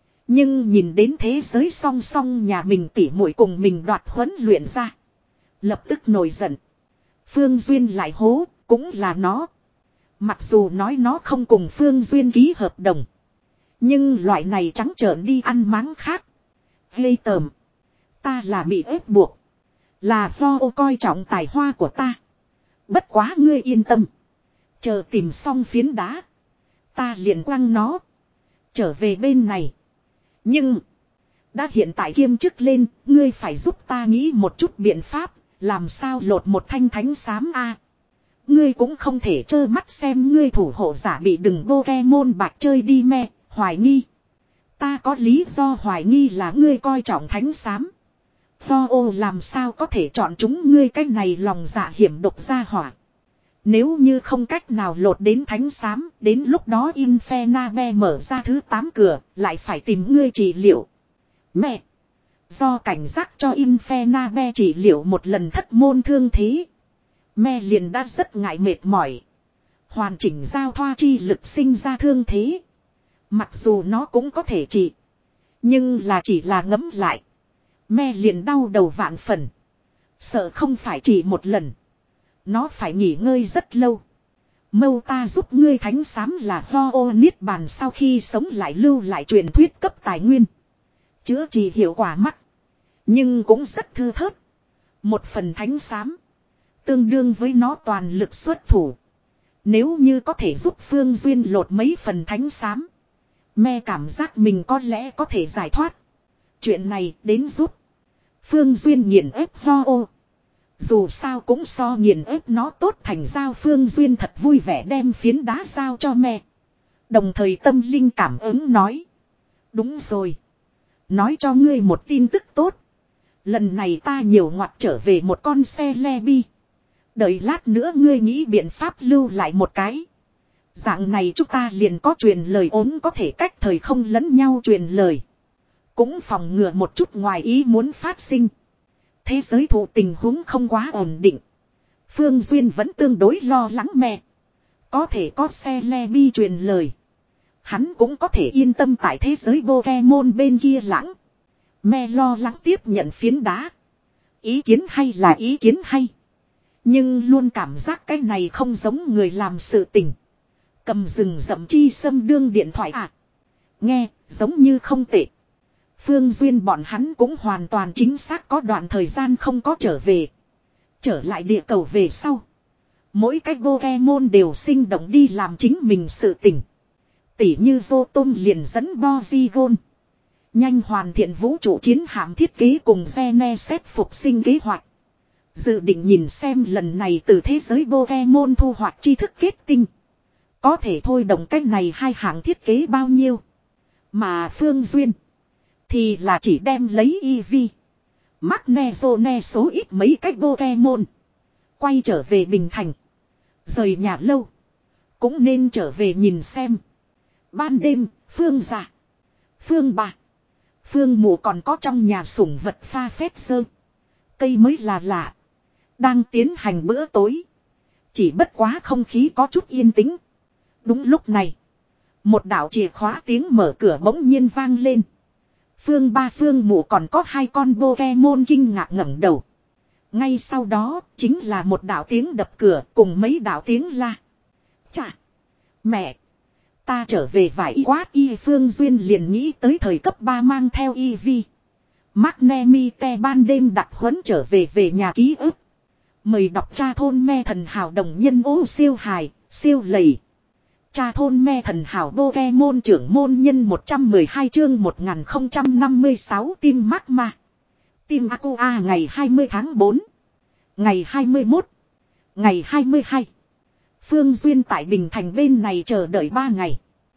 Nhưng nhìn đến thế giới song song nhà mình tỉ muội cùng mình đoạt huấn luyện ra. Lập tức nổi giận. Phương Duyên lại hố, cũng là nó. Mặc dù nói nó không cùng Phương Duyên ký hợp đồng. Nhưng loại này trắng trợn đi ăn máng khác. Ghê tởm. Ta là bị ép buộc. Là Ho ô coi trọng tài hoa của ta. Bất quá ngươi yên tâm. Chờ tìm xong phiến đá. Ta liền quăng nó. Trở về bên này. Nhưng. Đã hiện tại kiêm chức lên. Ngươi phải giúp ta nghĩ một chút biện pháp. Làm sao lột một thanh thánh xám a. Ngươi cũng không thể trơ mắt xem ngươi thủ hộ giả bị đừng Pokemon bạc chơi đi me. Hoài nghi. Ta có lý do hoài nghi là ngươi coi trọng thánh xám. Ho ô làm sao có thể chọn chúng ngươi cái này lòng dạ hiểm độc ra hỏa. Nếu như không cách nào lột đến thánh xám, đến lúc đó Infernabe mở ra thứ tám cửa, lại phải tìm ngươi trị liệu. Mẹ! Do cảnh giác cho Infernabe trị liệu một lần thất môn thương thế. Mẹ liền đã rất ngại mệt mỏi. Hoàn chỉnh giao thoa chi lực sinh ra thương thế. Mặc dù nó cũng có thể trị. Nhưng là chỉ là ngấm lại. Me liền đau đầu vạn phần. Sợ không phải chỉ một lần. Nó phải nghỉ ngơi rất lâu. Mâu ta giúp ngươi thánh xám là Ho ô niết bàn sau khi sống lại lưu lại truyền thuyết cấp tài nguyên. Chữa trị hiệu quả mắc. Nhưng cũng rất thư thớt. Một phần thánh xám. Tương đương với nó toàn lực xuất thủ. Nếu như có thể giúp Phương Duyên lột mấy phần thánh xám. Me cảm giác mình có lẽ có thể giải thoát. Chuyện này đến giúp. Phương Duyên nghiền ép Ho ô. Dù sao cũng so nghiền ép nó tốt thành giao. Phương Duyên thật vui vẻ đem phiến đá giao cho me. Đồng thời tâm linh cảm ứng nói. Đúng rồi. Nói cho ngươi một tin tức tốt. Lần này ta nhiều ngoặt trở về một con xe le bi. Đợi lát nữa ngươi nghĩ biện pháp lưu lại một cái. Dạng này chúng ta liền có truyền lời ốm có thể cách thời không lẫn nhau truyền lời. Cũng phòng ngừa một chút ngoài ý muốn phát sinh. Thế giới thụ tình huống không quá ổn định. Phương Duyên vẫn tương đối lo lắng mẹ. Có thể có Celebi truyền lời. Hắn cũng có thể yên tâm tại thế giới Pokemon bên kia lãng. Me lo lắng tiếp nhận phiến đá. Ý kiến hay là ý kiến hay. Nhưng luôn cảm giác cái này không giống người làm sự tình. Cầm rừng rậm chi xâm đương điện thoại à. Nghe, giống như không tệ. Phương Duyên bọn hắn cũng hoàn toàn chính xác có đoạn thời gian không có trở về. Trở lại địa cầu về sau. Mỗi cái Pokemon đều sinh động đi làm chính mình sự tình. Tỉ như Rotom liền dẫn Porygon. Nhanh hoàn thiện vũ trụ chiến hạm thiết kế cùng Geneset phục sinh kế hoạch. Dự định nhìn xem lần này từ thế giới Pokemon thu hoạch tri thức kết tinh. Có thể thôi động cách này hai hạng thiết kế bao nhiêu. Mà Phương Duyên thì là chỉ đem lấy Eevee, Magnezone số ít mấy cách Pokemon. Quay trở về Bình Thành. Rời nhà lâu. Cũng nên trở về nhìn xem. Ban đêm, Phương già, Phương bà, Phương mụ còn có trong nhà sủng vật pha phép sơ. Cây mới là lạ. Đang tiến hành bữa tối. Chỉ bất quá không khí có chút yên tĩnh. Đúng lúc này. Một đạo chìa khóa tiếng mở cửa bỗng nhiên vang lên. Phương ba Phương mụ còn có hai con Pokemon kinh ngạc ngẩng đầu. Ngay sau đó chính là một đạo tiếng đập cửa cùng mấy đạo tiếng la. Chà! Mẹ! Ta trở về vải quát y Phương Duyên liền nghĩ tới thời cấp ba mang theo Eevee. Magnemite ban đêm đặt huấn trở về về nhà ký ức. Mời đọc cha thôn me thần hào đồng nhân ô siêu hài, siêu lầy. Cha thôn me thần hảo Pokemon trưởng môn nhân một trăm mười hai chương một nghìn không trăm năm mươi sáu Team Magma. Team Aqua ngày hai mươi tháng tư. Ngày hai mươi mốt. Ngày hai mươi hai. Phương Duyên tại Bình Thành bên này chờ đợi ba ngày.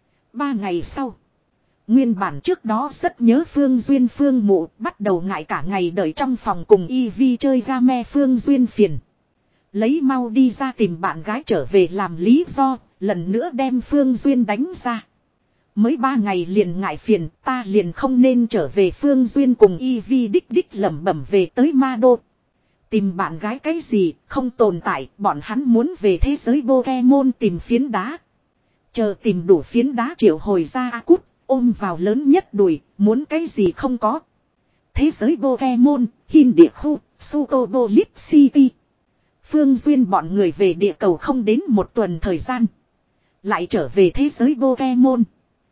ba ngày sau. Nguyên bản trước đó rất nhớ Phương Duyên Phương mụ bắt đầu ngại cả ngày đợi trong phòng cùng Eevee chơi game Phương Duyên phiền. Lấy mau đi ra tìm bạn gái trở về làm lý do. Lần nữa đem Phương Duyên đánh ra. Mới ba ngày liền ngại phiền, ta liền không nên trở về. Phương Duyên cùng Eevee đích đích lẩm bẩm về tới Ma Đô. Tìm bạn gái cái gì, không tồn tại, bọn hắn muốn về thế giới Pokemon tìm phiến đá. Chờ tìm đủ phiến đá triệu hồi ra A Cút, ôm vào lớn nhất đùi, muốn cái gì không có. Thế giới Pokemon, Hin địa khu, Sutobolis City. Phương Duyên bọn người về địa cầu không đến một tuần thời gian. Lại trở về thế giới Pokemon.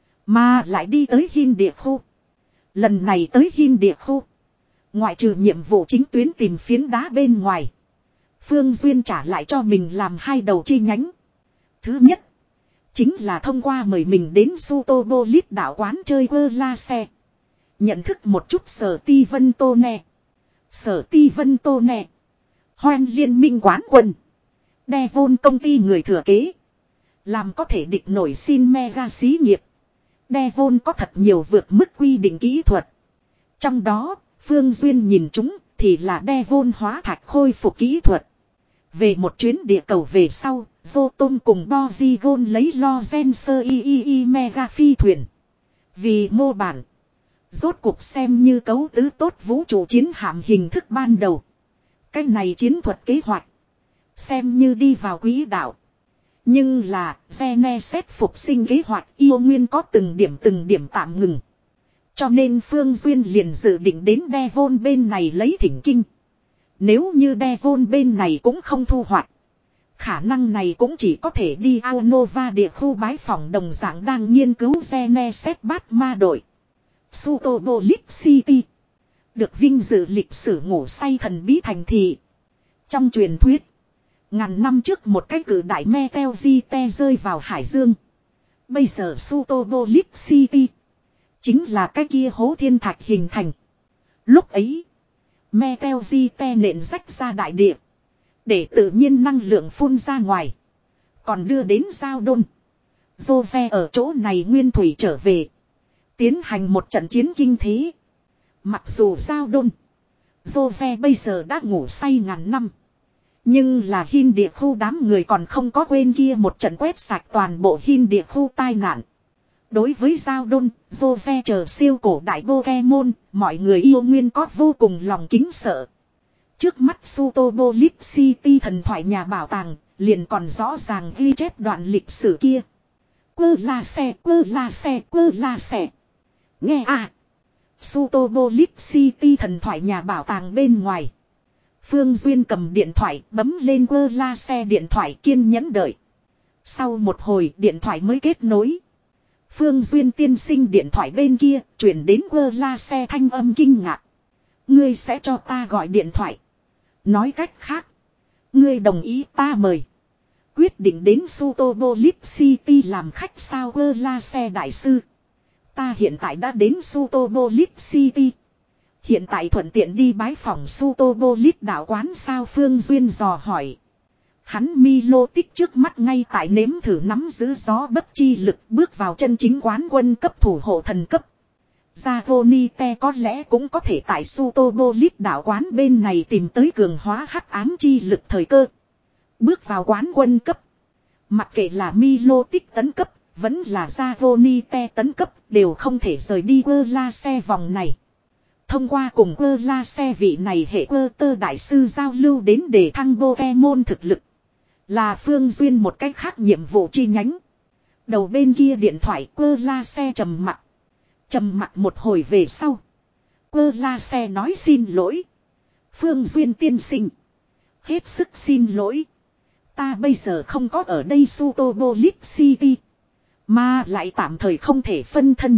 Mà lại đi tới Hin địa khu. Lần này tới Hin địa khu. Ngoại trừ nhiệm vụ chính tuyến tìm phiến đá bên ngoài. Phương Duyên trả lại cho mình làm hai đầu chi nhánh. Thứ nhất. Chính là thông qua mời mình đến Sutobolis đảo quán chơi ơ la xe. Nhận thức một chút Sở Ti Vân Tô Nè. Sở Ti Vân Tô Nè. Hoan liên minh quán quân. Devon công ty người thừa kế. Làm có thể địch nổi xin mega xí nghiệp. Devon có thật nhiều vượt mức quy định kỹ thuật. Trong đó, Phương Duyên nhìn chúng thì là Devon hóa thạch khôi phục kỹ thuật. Về một chuyến địa cầu về sau, Rotom cùng Porygon lấy Lozenser i i i mega phi thuyền. Vì mô bản, rốt cuộc xem như cấu tứ tốt vũ trụ chiến hạm hình thức ban đầu. Cái này chiến thuật kế hoạch, xem như đi vào quỹ đạo. Nhưng là, Geneset phục sinh kế hoạch yêu nguyên có từng điểm từng điểm tạm ngừng. Cho nên Phương Duyên liền dự định đến Devon bên này lấy thỉnh kinh. Nếu như Devon bên này cũng không thu hoạch, khả năng này cũng chỉ có thể đi Aonova địa khu bái phòng đồng dạng đang nghiên cứu Geneset bát ma đội. Sutobolis City. Được vinh dự lịch sử ngủ say thần bí thành thị. Trong truyền thuyết, ngàn năm trước một cái cử đại Meteorite rơi vào hải dương. Bây giờ Sutobolis City chính là cái kia hố thiên thạch hình thành. Lúc ấy, Meteorite nện rách ra đại địa, để tự nhiên năng lượng phun ra ngoài. Còn đưa đến Giao Đôn. Jose ở chỗ này nguyên thủy trở về, tiến hành một trận chiến kinh thế. Mặc dù Giao Đôn, Jose bây giờ đã ngủ say ngàn năm, nhưng là Hin địa khu đám người còn không có quên kia một trận quét sạch toàn bộ Hin địa khu tai nạn. Đối với Giao Đôn, Jose chờ siêu cổ đại Pokemon, mọi người yêu nguyên có vô cùng lòng kính sợ. Trước mắt Sutobolis City thần thoại nhà bảo tàng, Liền còn rõ ràng ghi chép đoạn lịch sử kia. Quơ la xe, quơ la xe, quơ la xe. Nghe à. Sutobolis City thần thoại nhà bảo tàng bên ngoài. Phương Duyên cầm điện thoại bấm lên quơ la xe điện thoại kiên nhẫn đợi. Sau một hồi điện thoại mới kết nối. Phương Duyên tiên sinh điện thoại bên kia chuyển đến quơ la xe thanh âm kinh ngạc. Ngươi sẽ cho ta gọi điện thoại. Nói cách khác. Ngươi đồng ý ta mời. Quyết định đến Sutobolis City làm khách sao quơ la xe đại sư. Ta hiện tại đã đến Sutobolis City. Hiện tại thuận tiện đi bái phòng Sutobolis đạo quán sao Phương Duyên dò hỏi. Hắn Milo tích trước mắt ngay tại nếm thử nắm giữ gió bất chi lực bước vào chân chính quán quân cấp thủ hộ thần cấp. Zavonite có lẽ cũng có thể tại Sutobolis đạo quán bên này tìm tới cường hóa hắc ám chi lực thời cơ. Bước vào quán quân cấp. Mặc kệ là Milo tích tấn cấp, vẫn là Zavonite tấn cấp đều không thể rời đi quơ la xe vòng này. Thông qua cùng quơ la xe vị này hệ quơ tơ đại sư giao lưu đến để thăng Pokemon thực lực. Là Phương Duyên một cách khác nhiệm vụ chi nhánh. Đầu bên kia điện thoại quơ la xe trầm mặc. Trầm mặc một hồi về sau. Quơ la xe nói xin lỗi. Phương Duyên tiên sinh. Hết sức xin lỗi. Ta bây giờ không có ở đây Sutobolis City. Mà lại tạm thời không thể phân thân.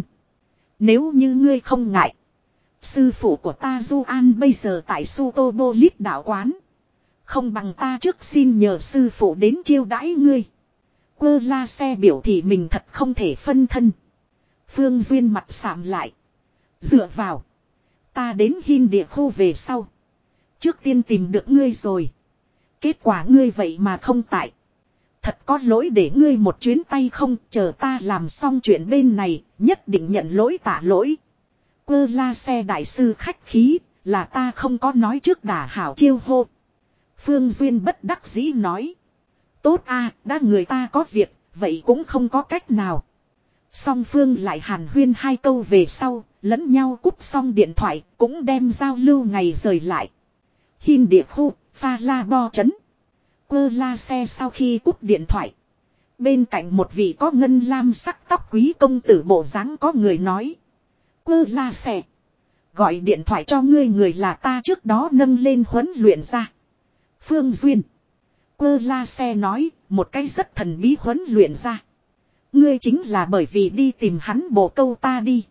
Nếu như ngươi không ngại. Sư phụ của ta Du An bây giờ tại Sutobolis đạo quán. Không bằng ta trước xin nhờ sư phụ đến chiêu đãi ngươi. Quơ la xe biểu thị mình thật không thể phân thân. Phương Duyên mặt sạm lại. Dựa vào. Ta đến Hin địa khu về sau. Trước tiên tìm được ngươi rồi. Kết quả ngươi vậy mà không tại. Thật có lỗi để ngươi một chuyến tay không. Chờ ta làm xong chuyện bên này. Nhất định nhận lỗi tạ lỗi. Quơ la xe đại sư khách khí. Là ta không có nói trước đả hảo chiêu hô. Phương Duyên bất đắc dĩ nói. Tốt a, đã người ta có việc. Vậy cũng không có cách nào. Song Phương lại hàn huyên hai câu về sau. Lẫn nhau cúp xong điện thoại. Cũng đem giao lưu ngày rời lại. Hin địa khu, pha la bo chấn. Quơ la xe sau khi cúp điện thoại. Bên cạnh một vị có ngân lam sắc tóc quý công tử bộ dáng có người nói. Quơ la xe. Gọi điện thoại cho ngươi người là ta trước đó nâng lên huấn luyện ra. Phương Duyên. Quơ la xe nói, một cái rất thần bí huấn luyện ra. Ngươi chính là bởi vì đi tìm hắn bổ câu ta đi.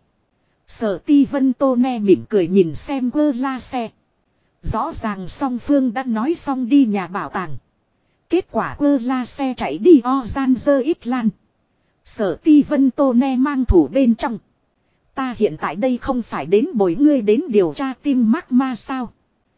Sở Ti Vân Tô Ne mỉm cười nhìn xem quơ la xe. Rõ ràng song phương đã nói xong đi nhà bảo tàng. Kết quả quơ la xe chạy đi o gian dơ ít lan. Sở Ti Vân Tô Ne mang thủ bên trong. Ta hiện tại đây không phải đến bồi ngươi đến điều tra tim mắc ma sao.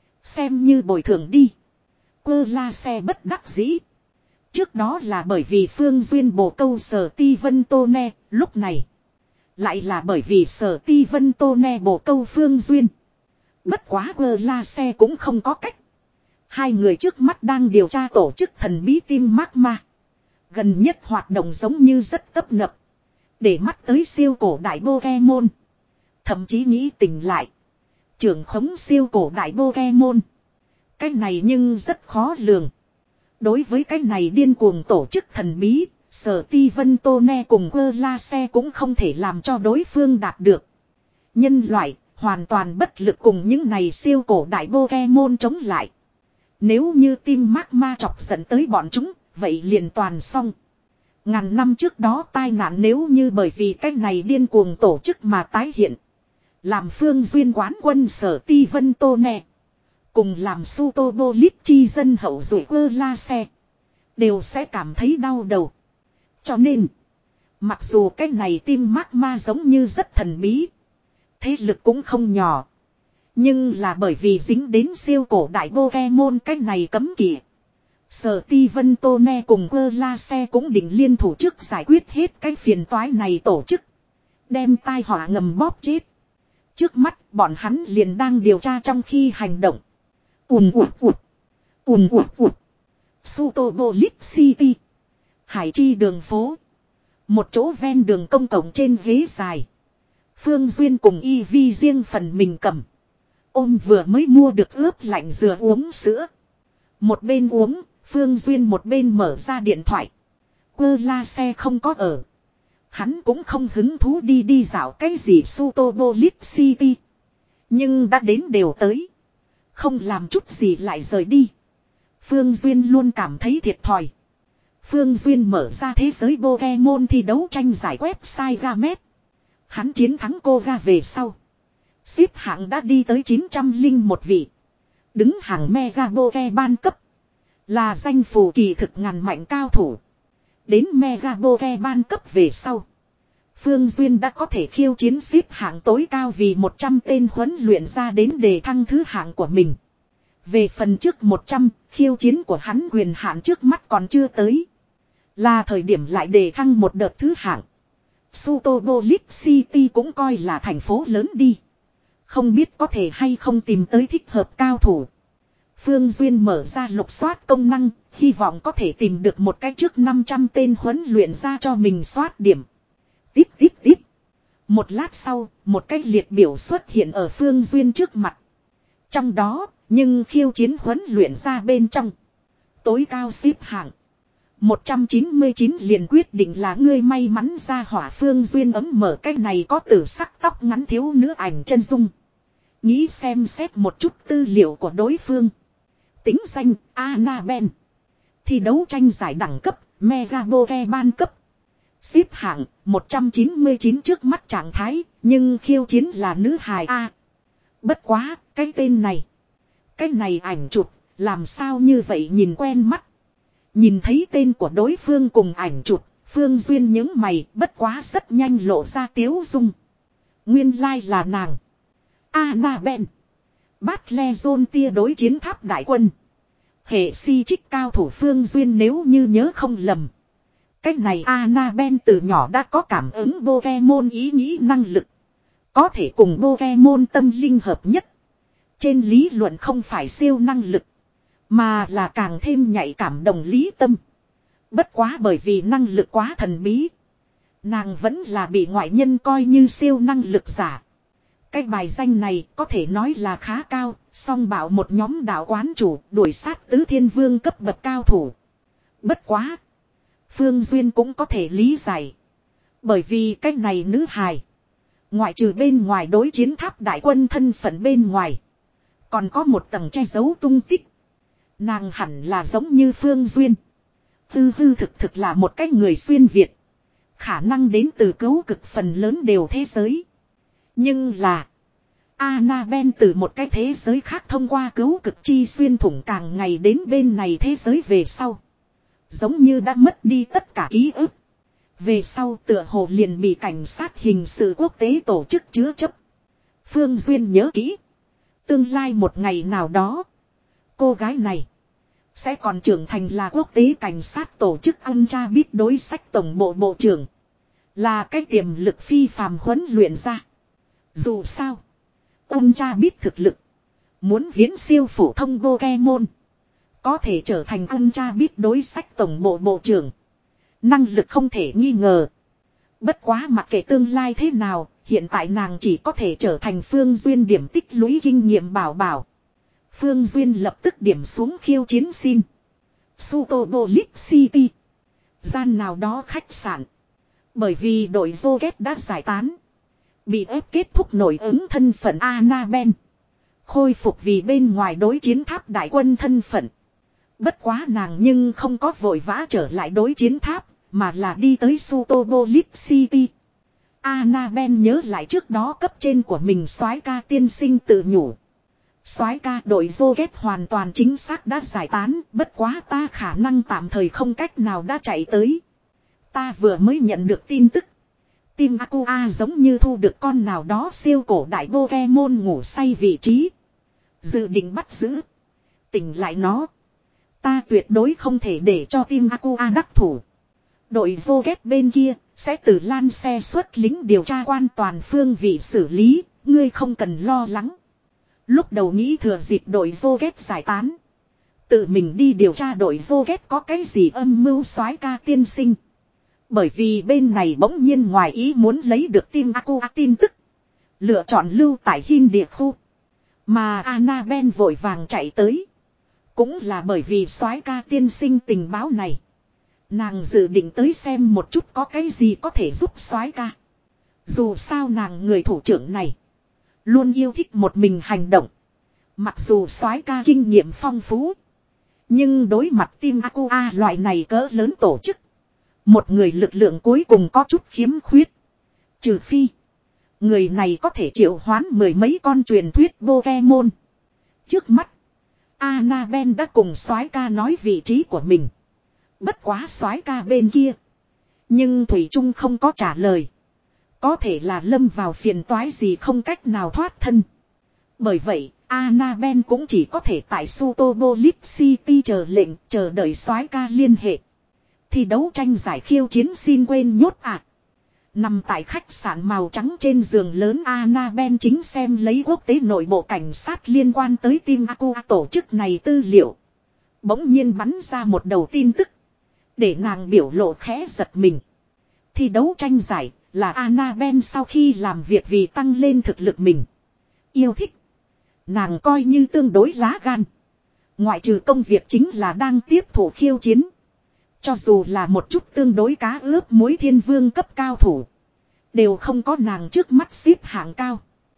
Xem như bồi thường đi. Quơ la xe bất đắc dĩ. Trước đó là bởi vì Phương Duyên bổ câu Sở Ti Vân Tô Ne. Lúc này lại là bởi vì Sở Ti Vân Tô Ne bổ câu Phương Duyên. Bất quá quơ la xe cũng không có cách. Hai người trước mắt đang điều tra tổ chức thần bí tim mắc ma. Gần nhất hoạt động giống như rất tấp nập. Để mắt tới siêu cổ đại Pokemon. Thậm chí nghĩ tình lại. Trưởng khống siêu cổ đại Pokemon. Cái này nhưng rất khó lường. Đối với cái này điên cuồng tổ chức thần bí. Sở Ti Vân Tô Ne cùng quơ la xe cũng không thể làm cho đối phương đạt được. Nhân loại hoàn toàn bất lực cùng những này siêu cổ đại Pokemon chống lại. Nếu như tim mắc ma chọc dẫn tới bọn chúng, vậy liền toàn xong. Ngàn năm trước đó tai nạn nếu như bởi vì cái này điên cuồng tổ chức mà tái hiện. Làm Phương Duyên quán quân Sở Ti Vân Tô Ne. Cùng làm Sutobolis chi dân hậu duệ quơ la xe. Đều sẽ cảm thấy đau đầu. Cho nên, mặc dù cái này tim mắc ma giống như rất thần bí. Thế lực cũng không nhỏ. Nhưng là bởi vì dính đến siêu cổ đại Pokemon cách này cấm kỵ. Sở Ti Vân Tô Ne cùng quơ la xe cũng định liên thủ trước giải quyết hết cái phiền toái này tổ chức. Đem tai họa ngầm bóp chết. Trước mắt bọn hắn liền đang điều tra trong khi hành động. Ùn ụt ụt. Ùn ụt ụt. Sutobolis City. Hải chi đường phố. Một chỗ ven đường công cộng trên ghế dài. Phương Duyên cùng Y Vi riêng phần mình cầm. Ôm vừa mới mua được ướp lạnh dừa uống sữa. Một bên uống, Phương Duyên một bên mở ra điện thoại. Quơ la xe không có ở. Hắn cũng không hứng thú đi đi dạo cái gì Sutobolis City. Nhưng đã đến đều tới. Không làm chút gì lại rời đi. Phương Duyên luôn cảm thấy thiệt thòi. Phương Duyên mở ra thế giới Pokemon thi đấu tranh giải website Gamet. Hắn chiến thắng Koga về sau. Xếp hạng đã đi tới chín trăm lẻ một vị. Đứng hàng Mega Pokemon cấp. Là danh phù kỳ thực ngàn mạnh cao thủ. Đến Mega Pokemon cấp về sau. Phương Duyên đã có thể khiêu chiến xếp hạng tối cao vì một trăm tên huấn luyện ra đến đề thăng thứ hạng của mình. Về phần trước một trăm, khiêu chiến của hắn quyền hạn trước mắt còn chưa tới. Là thời điểm lại đề thăng một đợt thứ hạng. Sutobolis City cũng coi là thành phố lớn đi. Không biết có thể hay không tìm tới thích hợp cao thủ. Phương Duyên mở ra lục soát công năng, hy vọng có thể tìm được một cái trước năm trăm tên huấn luyện ra cho mình soát điểm. Tiếp tiếp tiếp. Một lát sau, một cái liệt biểu xuất hiện ở Phương Duyên trước mặt. Trong đó, nhưng khiêu chiến huấn luyện ra bên trong. Tối cao xếp hạng. một trăm chín mươi chín liền quyết định là ngươi may mắn ra hỏa. Phương Duyên ấm mở cái này có tử sắc tóc ngắn thiếu nữ ảnh chân dung. Nghĩ xem xét một chút tư liệu của đối phương. Tính danh Annabelle. Thi đấu tranh giải đẳng cấp Mega Pokemon cấp. Xếp hạng một trăm chín mươi chín trước mắt trạng thái. Nhưng khiêu chiến là nữ hài A. Bất quá cái tên này. Cái này ảnh chụp làm sao như vậy nhìn quen mắt. Nhìn thấy tên của đối phương cùng ảnh chụp. Phương Duyên những mày bất quá rất nhanh lộ ra tiếu dung. Nguyên lai like là nàng Annabelle. Battle Zone tia đối chiến tháp đại quân. Hệ si trích cao thủ Phương Duyên nếu như nhớ không lầm. Cách này Annabelle từ nhỏ đã có cảm ứng Pokemon ý nghĩ năng lực. Có thể cùng Pokemon tâm linh hợp nhất. Trên lý luận không phải siêu năng lực. Mà là càng thêm nhạy cảm đồng lý tâm. Bất quá bởi vì năng lực quá thần bí. Nàng vẫn là bị ngoại nhân coi như siêu năng lực giả. Cái bài danh này có thể nói là khá cao. Song bảo một nhóm đạo quán chủ đuổi sát tứ thiên vương cấp bậc cao thủ. Bất quá. Phương Duyên cũng có thể lý giải. Bởi vì cái này nữ hài. Ngoại trừ bên ngoài đối chiến tháp đại quân thân phận bên ngoài. Còn có một tầng che giấu tung tích. Nàng hẳn là giống như Phương Duyên. Tư hư thực thực là một cái người xuyên Việt. Khả năng đến từ cứu cực phần lớn đều thế giới. Nhưng là. Annabelle từ một cái thế giới khác thông qua cứu cực chi xuyên thủng càng ngày đến bên này thế giới về sau. Giống như đã mất đi tất cả ký ức. Về sau tựa hồ liền bị cảnh sát hình sự quốc tế tổ chức chứa chấp. Phương Duyên nhớ kỹ. Tương lai một ngày nào đó. Cô gái này. Sẽ còn trưởng thành là quốc tế cảnh sát tổ chức ăn cha biết đối sách tổng bộ bộ trưởng. Là cái tiềm lực phi phàm huấn luyện ra. Dù sao. Ăn cha biết thực lực. Muốn viễn siêu phổ thông Pokemon. Có thể trở thành ăn cha biết đối sách tổng bộ bộ trưởng. Năng lực không thể nghi ngờ. Bất quá mặc kệ tương lai thế nào. Hiện tại nàng chỉ có thể trở thành Phương Duyên điểm tích lũy kinh nghiệm bảo bảo. Phương Duyên lập tức điểm xuống khiêu chiến xin. Sutobolis City. Gian nào đó khách sạn. Bởi vì đội vô kết đã giải tán. Bị ép kết thúc nổi ứng thân phận Annabelle. Khôi phục vì bên ngoài đối chiến tháp đại quân thân phận. Bất quá nàng nhưng không có vội vã trở lại đối chiến tháp. Mà là đi tới Sutobolis City. Annabelle nhớ lại trước đó cấp trên của mình soái ca tiên sinh tự nhủ. Soái ca đội vô kết hoàn toàn chính xác đã giải tán. Bất quá ta khả năng tạm thời không cách nào đã chạy tới. Ta vừa mới nhận được tin tức. Team Aqua giống như thu được con nào đó siêu cổ đại Pokemon ngủ say vị trí. Dự định bắt giữ. Tỉnh lại nó. Ta tuyệt đối không thể để cho Team Aqua đắc thủ. Đội vô kết bên kia sẽ từ lan xe xuất lính điều tra quan toàn phương vị xử lý. Ngươi không cần lo lắng. Lúc đầu nghĩ thừa dịp đội vô kết giải tán. Tự mình đi điều tra đội vô kết có cái gì âm mưu soái ca tiên sinh. Bởi vì bên này bỗng nhiên ngoài ý muốn lấy được Team Aqua tin tức. Lựa chọn lưu tại Hiên địa khu. Mà Annabelle vội vàng chạy tới. Cũng là bởi vì soái ca tiên sinh tình báo này. Nàng dự định tới xem một chút có cái gì có thể giúp soái ca. Dù sao nàng người thủ trưởng này. Luôn yêu thích một mình hành động. Mặc dù soái ca kinh nghiệm phong phú. Nhưng đối mặt Team Aqua loại này cỡ lớn tổ chức. Một người lực lượng cuối cùng có chút khiếm khuyết. Trừ phi. Người này có thể triệu hoán mười mấy con truyền thuyết Pokemon. Trước mắt. Annabelle đã cùng soái ca nói vị trí của mình. Bất quá soái ca bên kia. Nhưng Thủy Trung không có trả lời. Có thể là lâm vào phiền toái gì không cách nào thoát thân. Bởi vậy, Annabelle cũng chỉ có thể tại Sutobolip City chờ lệnh, chờ đợi soái ca liên hệ. Thi đấu tranh giải khiêu chiến xin quên nhốt ạ. À. Nằm tại khách sạn màu trắng trên giường lớn Annabelle chính xem lấy quốc tế nội bộ cảnh sát liên quan tới Team Aqua tổ chức này tư liệu. Bỗng nhiên bắn ra một đầu tin tức. Để nàng biểu lộ khẽ giật mình. Thi đấu tranh giải là Annabelle sau khi làm việc vì tăng lên thực lực mình. Yêu thích. Nàng coi như tương đối lá gan. Ngoại trừ công việc chính là đang tiếp thủ khiêu chiến. Cho dù là một chút tương đối cá ướp muối thiên vương cấp cao thủ. Đều không có nàng trước mắt xếp hạng cao.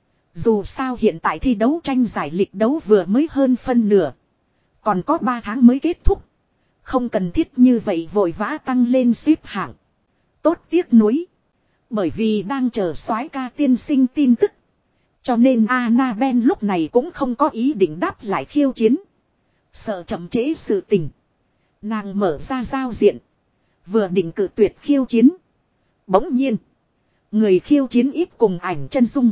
Dù sao hiện tại thi đấu tranh giải lịch đấu vừa mới hơn phân nửa. Còn có ba tháng mới kết thúc. Không cần thiết như vậy vội vã tăng lên xếp hạng. Tốt tiếc nuối. Bởi vì đang chờ soái ca tiên sinh tin tức. Cho nên Annabelle lúc này cũng không có ý định đáp lại khiêu chiến. Sợ chậm trễ sự tình. Nàng mở ra giao diện. Vừa định cự tuyệt khiêu chiến. Bỗng nhiên. Người khiêu chiến ít cùng ảnh chân dung.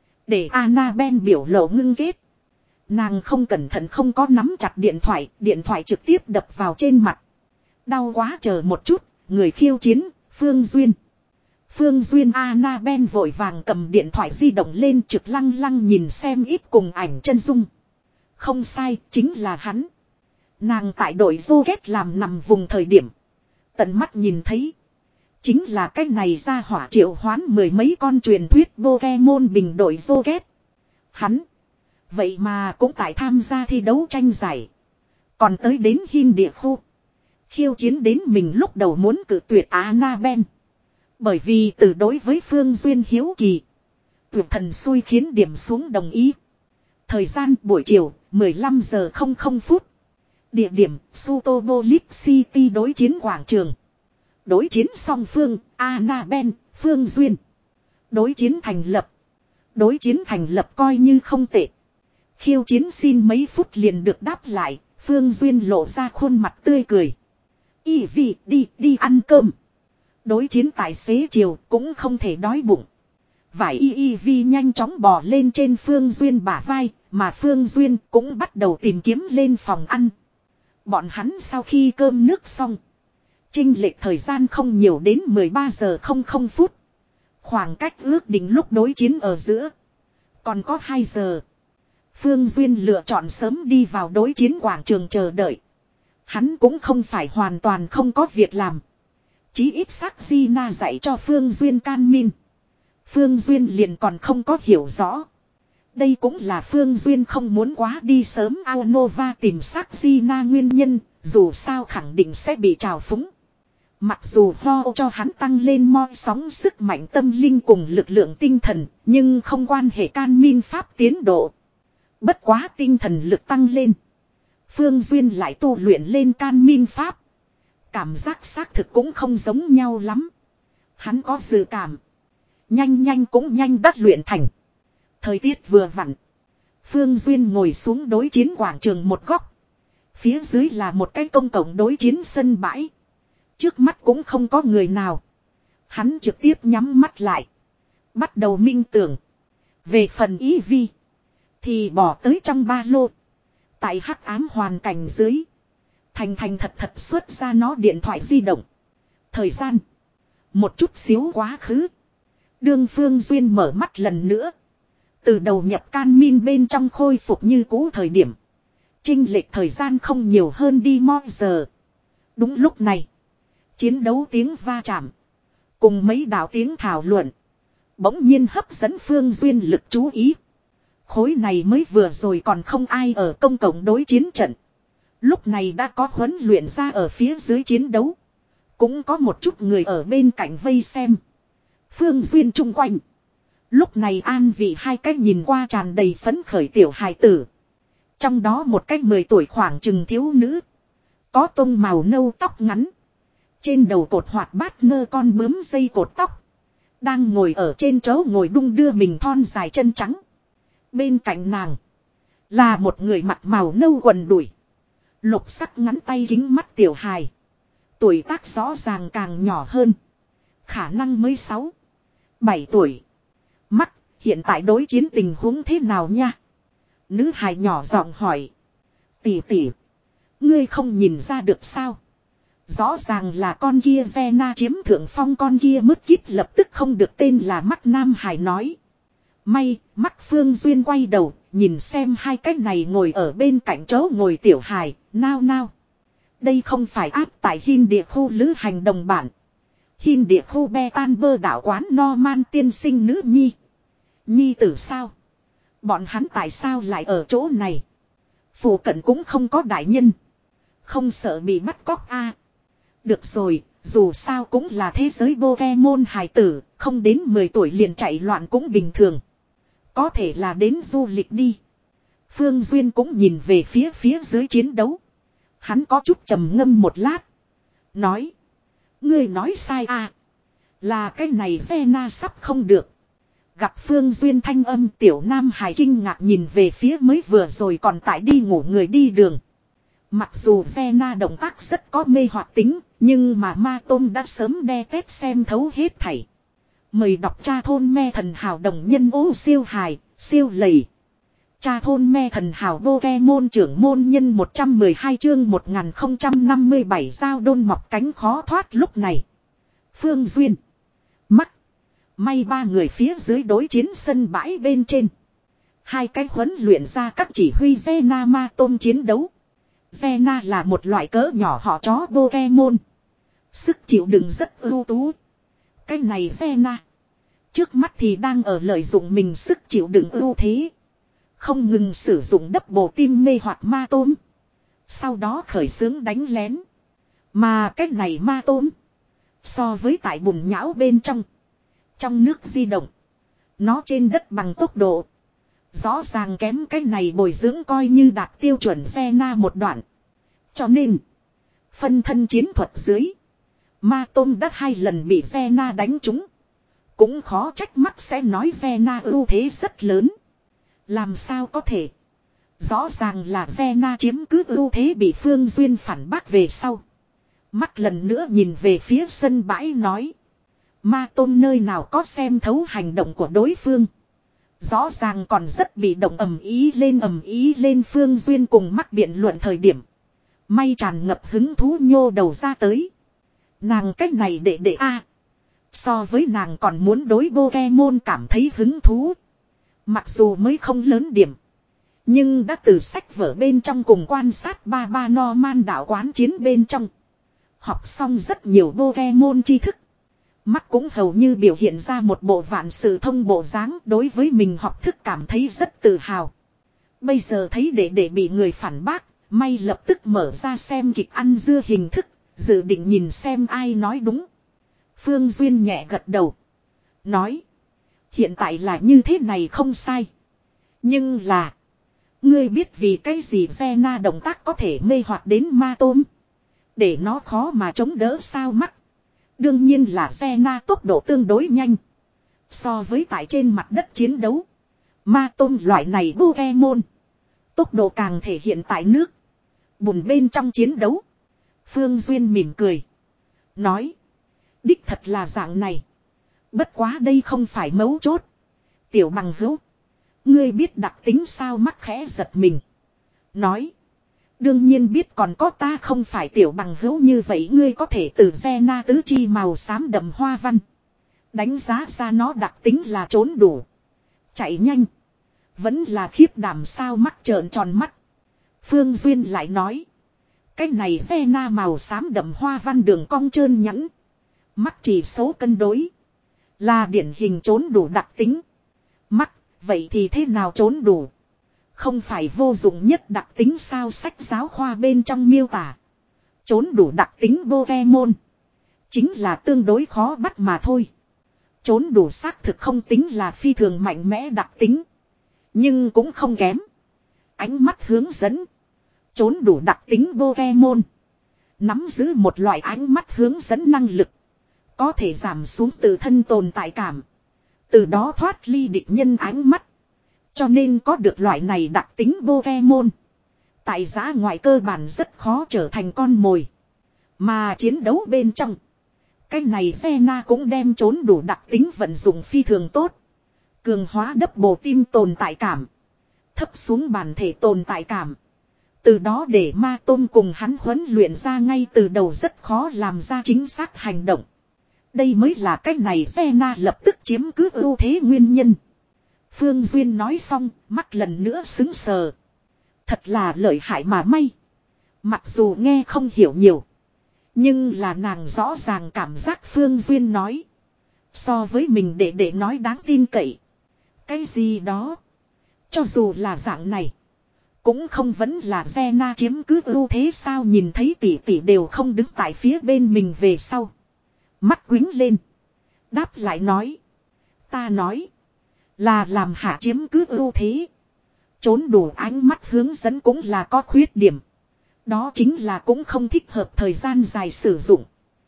Để Annabelle biểu lộ ngưng kết. Nàng không cẩn thận không có nắm chặt điện thoại. Điện thoại trực tiếp đập vào trên mặt. Đau quá chờ một chút. Người khiêu chiến, Phương Duyên. Phương Duyên Annabelle vội vàng cầm điện thoại di động lên trực lăng lăng nhìn xem ít cùng ảnh chân dung. Không sai, chính là hắn. Nàng tại đội Rocket làm nằm vùng thời điểm. Tận mắt nhìn thấy. Chính là cách này ra hỏa triệu hoán mười mấy con truyền thuyết Pokemon bình đội Rocket. Hắn. Vậy mà cũng tại tham gia thi đấu tranh giải. Còn tới đến Hin địa khu. Khiêu chiến đến mình lúc đầu muốn cự tuyệt Annabelle. Bởi vì từ đối với Phương Duyên hiếu kỳ. Tuyệt thần xui khiến điểm xuống đồng ý. Thời gian buổi chiều mười lăm giờ không không phút. Địa điểm Sutobolip City đối chiến quảng trường. Đối chiến song phương Annabelle, Phương Duyên. Đối chiến thành lập. Đối chiến thành lập coi như không tệ. Khiêu chiến xin mấy phút liền được đáp lại. Phương Duyên lộ ra khuôn mặt tươi cười. Y vì đi đi ăn cơm. Đối chiến tài xế chiều cũng không thể đói bụng. Vải y y vi nhanh chóng bò lên trên Phương Duyên bả vai. Mà Phương Duyên cũng bắt đầu tìm kiếm lên phòng ăn. Bọn hắn sau khi cơm nước xong. Chênh lệch thời gian không nhiều đến mười ba giờ không không phút. Khoảng cách ước định lúc đối chiến ở giữa. Còn có hai giờ. Phương Duyên lựa chọn sớm đi vào đối chiến quảng trường chờ đợi. Hắn cũng không phải hoàn toàn không có việc làm. Chí ít sắc Gina dạy cho Phương Duyên can min. Phương Duyên liền còn không có hiểu rõ. Đây cũng là Phương Duyên không muốn quá đi sớm Aonova tìm sắc Gina nguyên nhân. Dù sao khẳng định sẽ bị trào phúng. Mặc dù ho cho hắn tăng lên moi sóng sức mạnh tâm linh cùng lực lượng tinh thần. Nhưng không quan hệ can min pháp tiến độ. Bất quá tinh thần lực tăng lên. Phương Duyên lại tu luyện lên can min pháp. Cảm giác xác thực cũng không giống nhau lắm. Hắn có dự cảm. Nhanh nhanh cũng nhanh đắt luyện thành. Thời tiết vừa vặn. Phương Duyên ngồi xuống đối chiến quảng trường một góc. Phía dưới là một cái công cộng đối chiến sân bãi. Trước mắt cũng không có người nào. Hắn trực tiếp nhắm mắt lại. Bắt đầu minh tưởng. Về phần ý vi. Thì bỏ tới trong ba lô. Tại hắc ám hoàn cảnh dưới. Thành thành thật thật xuất ra nó điện thoại di động. Thời gian. Một chút xíu quá khứ. Đương Phương Duyên mở mắt lần nữa. Từ đầu nhập can min bên trong khôi phục như cũ thời điểm. Chênh lệch thời gian không nhiều hơn đi mo giờ. Đúng lúc này. Chiến đấu tiếng va chạm. Cùng mấy đạo tiếng thảo luận. Bỗng nhiên hấp dẫn Phương Duyên lực chú ý. Khối này mới vừa rồi còn không ai ở công cộng đối chiến trận. Lúc này đã có huấn luyện ra ở phía dưới chiến đấu. Cũng có một chút người ở bên cạnh vây xem. Phương Duyên chung quanh. Lúc này an vị hai cái nhìn qua tràn đầy phấn khởi tiểu hài tử. Trong đó một cái mười tuổi khoảng chừng thiếu nữ. Có tông màu nâu tóc ngắn. Trên đầu cột hoạt bát nơ con bướm dây cột tóc. Đang ngồi ở trên chỗ ngồi đung đưa mình thon dài chân trắng. Bên cạnh nàng. Là một người mặc màu nâu quần đùi. Lục sắc ngắn tay kính mắt tiểu hài. Tuổi tác rõ ràng càng nhỏ hơn. Khả năng mới sáu bảy tuổi. Mắt, hiện tại đối chiến tình huống thế nào nha? Nữ hài nhỏ giọng hỏi. Tỷ tỷ, ngươi không nhìn ra được sao? Rõ ràng là con kia Zena chiếm thượng phong, con kia mứt kít lập tức không được tên là mắt nam hài nói. May, mắt Phương Duyên quay đầu, nhìn xem hai cái này ngồi ở bên cạnh chỗ ngồi tiểu hài, nao nao. Đây không phải áp tại Hin địa khu lữ hành đồng bản. Hin địa khu be tan bơ đảo quán Norman tiên sinh nữ nhi. Nhi tử sao? Bọn hắn tại sao lại ở chỗ này? Phủ cận cũng không có đại nhân. Không sợ bị bắt cóc a? À, được rồi, dù sao cũng là thế giới Pokemon hài tử, không đến mười tuổi liền chạy loạn cũng bình thường. Có thể là đến du lịch đi. Phương Duyên cũng nhìn về phía phía dưới chiến đấu. Hắn có chút trầm ngâm một lát. Nói. Ngươi nói sai à. Là cái này Zena sắp không được. Gặp Phương Duyên thanh âm tiểu nam hài kinh ngạc nhìn về phía mới vừa rồi còn tại đi ngủ người đi đường. Mặc dù Zena động tác rất có mê hoặc tính. Nhưng mà ma tôm đã sớm đe tét xem thấu hết thảy. Mời đọc cha thôn me thần hào đồng nhân ô siêu hài, siêu lầy. Cha thôn me thần hào Pokemon trưởng môn nhân một trăm mười hai chương một nghìn không trăm năm mươi bảy giao đôn mọc cánh khó thoát lúc này. Phương Duyên. Mắt. May ba người phía dưới đối chiến sân bãi bên trên. Hai cái huấn luyện ra các chỉ huy Zena ma tôm chiến đấu. Zena là một loại cỡ nhỏ họ chó Pokemon. Sức chịu đựng rất ưu tú. Cái này Zena. Trước mắt thì đang ở lợi dụng mình sức chịu đựng ưu thế. Không ngừng sử dụng đắp bổ tim mê hoặc ma tôm. Sau đó khởi xướng đánh lén. Mà cái này ma tôm. So với tại bùn nhão bên trong. Trong nước di động. Nó trên đất bằng tốc độ. Rõ ràng kém cái này bồi dưỡng coi như đạt tiêu chuẩn Zena một đoạn. Cho nên. Phân thân chiến thuật dưới. Ma tôm đã hai lần bị Zena đánh trúng. Cũng khó trách mắc sẽ nói Zena ưu thế rất lớn. Làm sao có thể. Rõ ràng là Zena chiếm cứ ưu thế bị Phương Duyên phản bác về sau. Mắt lần nữa nhìn về phía sân bãi nói. Ma tôm nơi nào có xem thấu hành động của đối phương. Rõ ràng còn rất bị động ầm ý lên ầm ý lên Phương Duyên cùng mắt biện luận thời điểm. May tràn ngập hứng thú nhô đầu ra tới. Nàng cách này đệ đệ a. So với nàng còn muốn đối Pokemon cảm thấy hứng thú. Mặc dù mới không lớn điểm. Nhưng đã từ sách vở bên trong cùng quan sát ba ba Norman đảo quán chiến bên trong. Học xong rất nhiều Pokemon tri thức. Mắt cũng hầu như biểu hiện ra một bộ vạn sự thông bộ dáng đối với mình học thức cảm thấy rất tự hào. Bây giờ thấy đệ đệ bị người phản bác, may lập tức mở ra xem kịch ăn dưa hình thức, dự định nhìn xem ai nói đúng. Phương Duyên nhẹ gật đầu. Nói. Hiện tại là như thế này không sai. Nhưng là. Ngươi biết vì cái gì Zena động tác có thể mê hoặc đến ma tôm. Để nó khó mà chống đỡ sao mắt. Đương nhiên là Zena tốc độ tương đối nhanh. So với tại trên mặt đất chiến đấu. Ma tôm loại này Pokemon. Tốc độ càng thể hiện tại nước. Bùn bên trong chiến đấu. Phương Duyên mỉm cười. Nói. Đích thật là dạng này. Bất quá đây không phải mấu chốt. Tiểu bằng hữu. Ngươi biết đặc tính sao mắc khẽ giật mình. Nói. Đương nhiên biết còn có ta không phải tiểu bằng hữu như vậy ngươi có thể từ Zena tứ chi màu xám đậm hoa văn. Đánh giá ra nó đặc tính là trốn đủ. Chạy nhanh. Vẫn là khiếp đảm sao mắt trợn tròn mắt. Phương Duyên lại nói. Cái này Zena màu xám đậm hoa văn đường cong trơn nhẵn. Mắt chỉ số cân đối. Là điển hình trốn đủ đặc tính. Mắt, vậy thì thế nào trốn đủ? Không phải vô dụng nhất đặc tính sao sách giáo khoa bên trong miêu tả. Trốn đủ đặc tính Pokemon. Chính là tương đối khó bắt mà thôi. Trốn đủ xác thực không tính là phi thường mạnh mẽ đặc tính. Nhưng cũng không kém. Ánh mắt hướng dẫn. Trốn đủ đặc tính Pokemon. Nắm giữ một loại ánh mắt hướng dẫn năng lực. Có thể giảm xuống tự thân tồn tại cảm. Từ đó thoát ly địch nhân ánh mắt. Cho nên có được loại này đặc tính Pokemon. Tại giã ngoại cơ bản rất khó trở thành con mồi. Mà chiến đấu bên trong. Cái này Zena cũng đem trốn đủ đặc tính vận dụng phi thường tốt. Cường hóa đấp bồ tim tồn tại cảm. Thấp xuống bản thể tồn tại cảm. Từ đó để ma tôm cùng hắn huấn luyện ra ngay từ đầu rất khó làm ra chính xác hành động. Đây mới là cách này Zena lập tức chiếm cứ ưu thế nguyên nhân. Phương Duyên nói xong, mắt lần nữa sững sờ. Thật là lợi hại mà may. Mặc dù nghe không hiểu nhiều. Nhưng là nàng rõ ràng cảm giác Phương Duyên nói. So với mình để để nói đáng tin cậy. Cái gì đó. Cho dù là dạng này. Cũng không vẫn là Zena chiếm cứ ưu thế sao nhìn thấy tỷ tỷ đều không đứng tại phía bên mình về sau. Mắt quính lên. Đáp lại nói. Ta nói. Là làm hạ chiếm cứ ưu thế. Trốn đủ ánh mắt hướng dẫn cũng là có khuyết điểm. Đó chính là cũng không thích hợp thời gian dài sử dụng.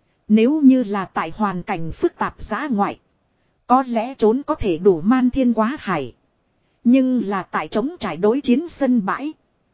Nếu như là tại hoàn cảnh phức tạp dã ngoại. Có lẽ trốn có thể đủ man thiên quá hải. Nhưng là tại chống trải đối chiến sân bãi.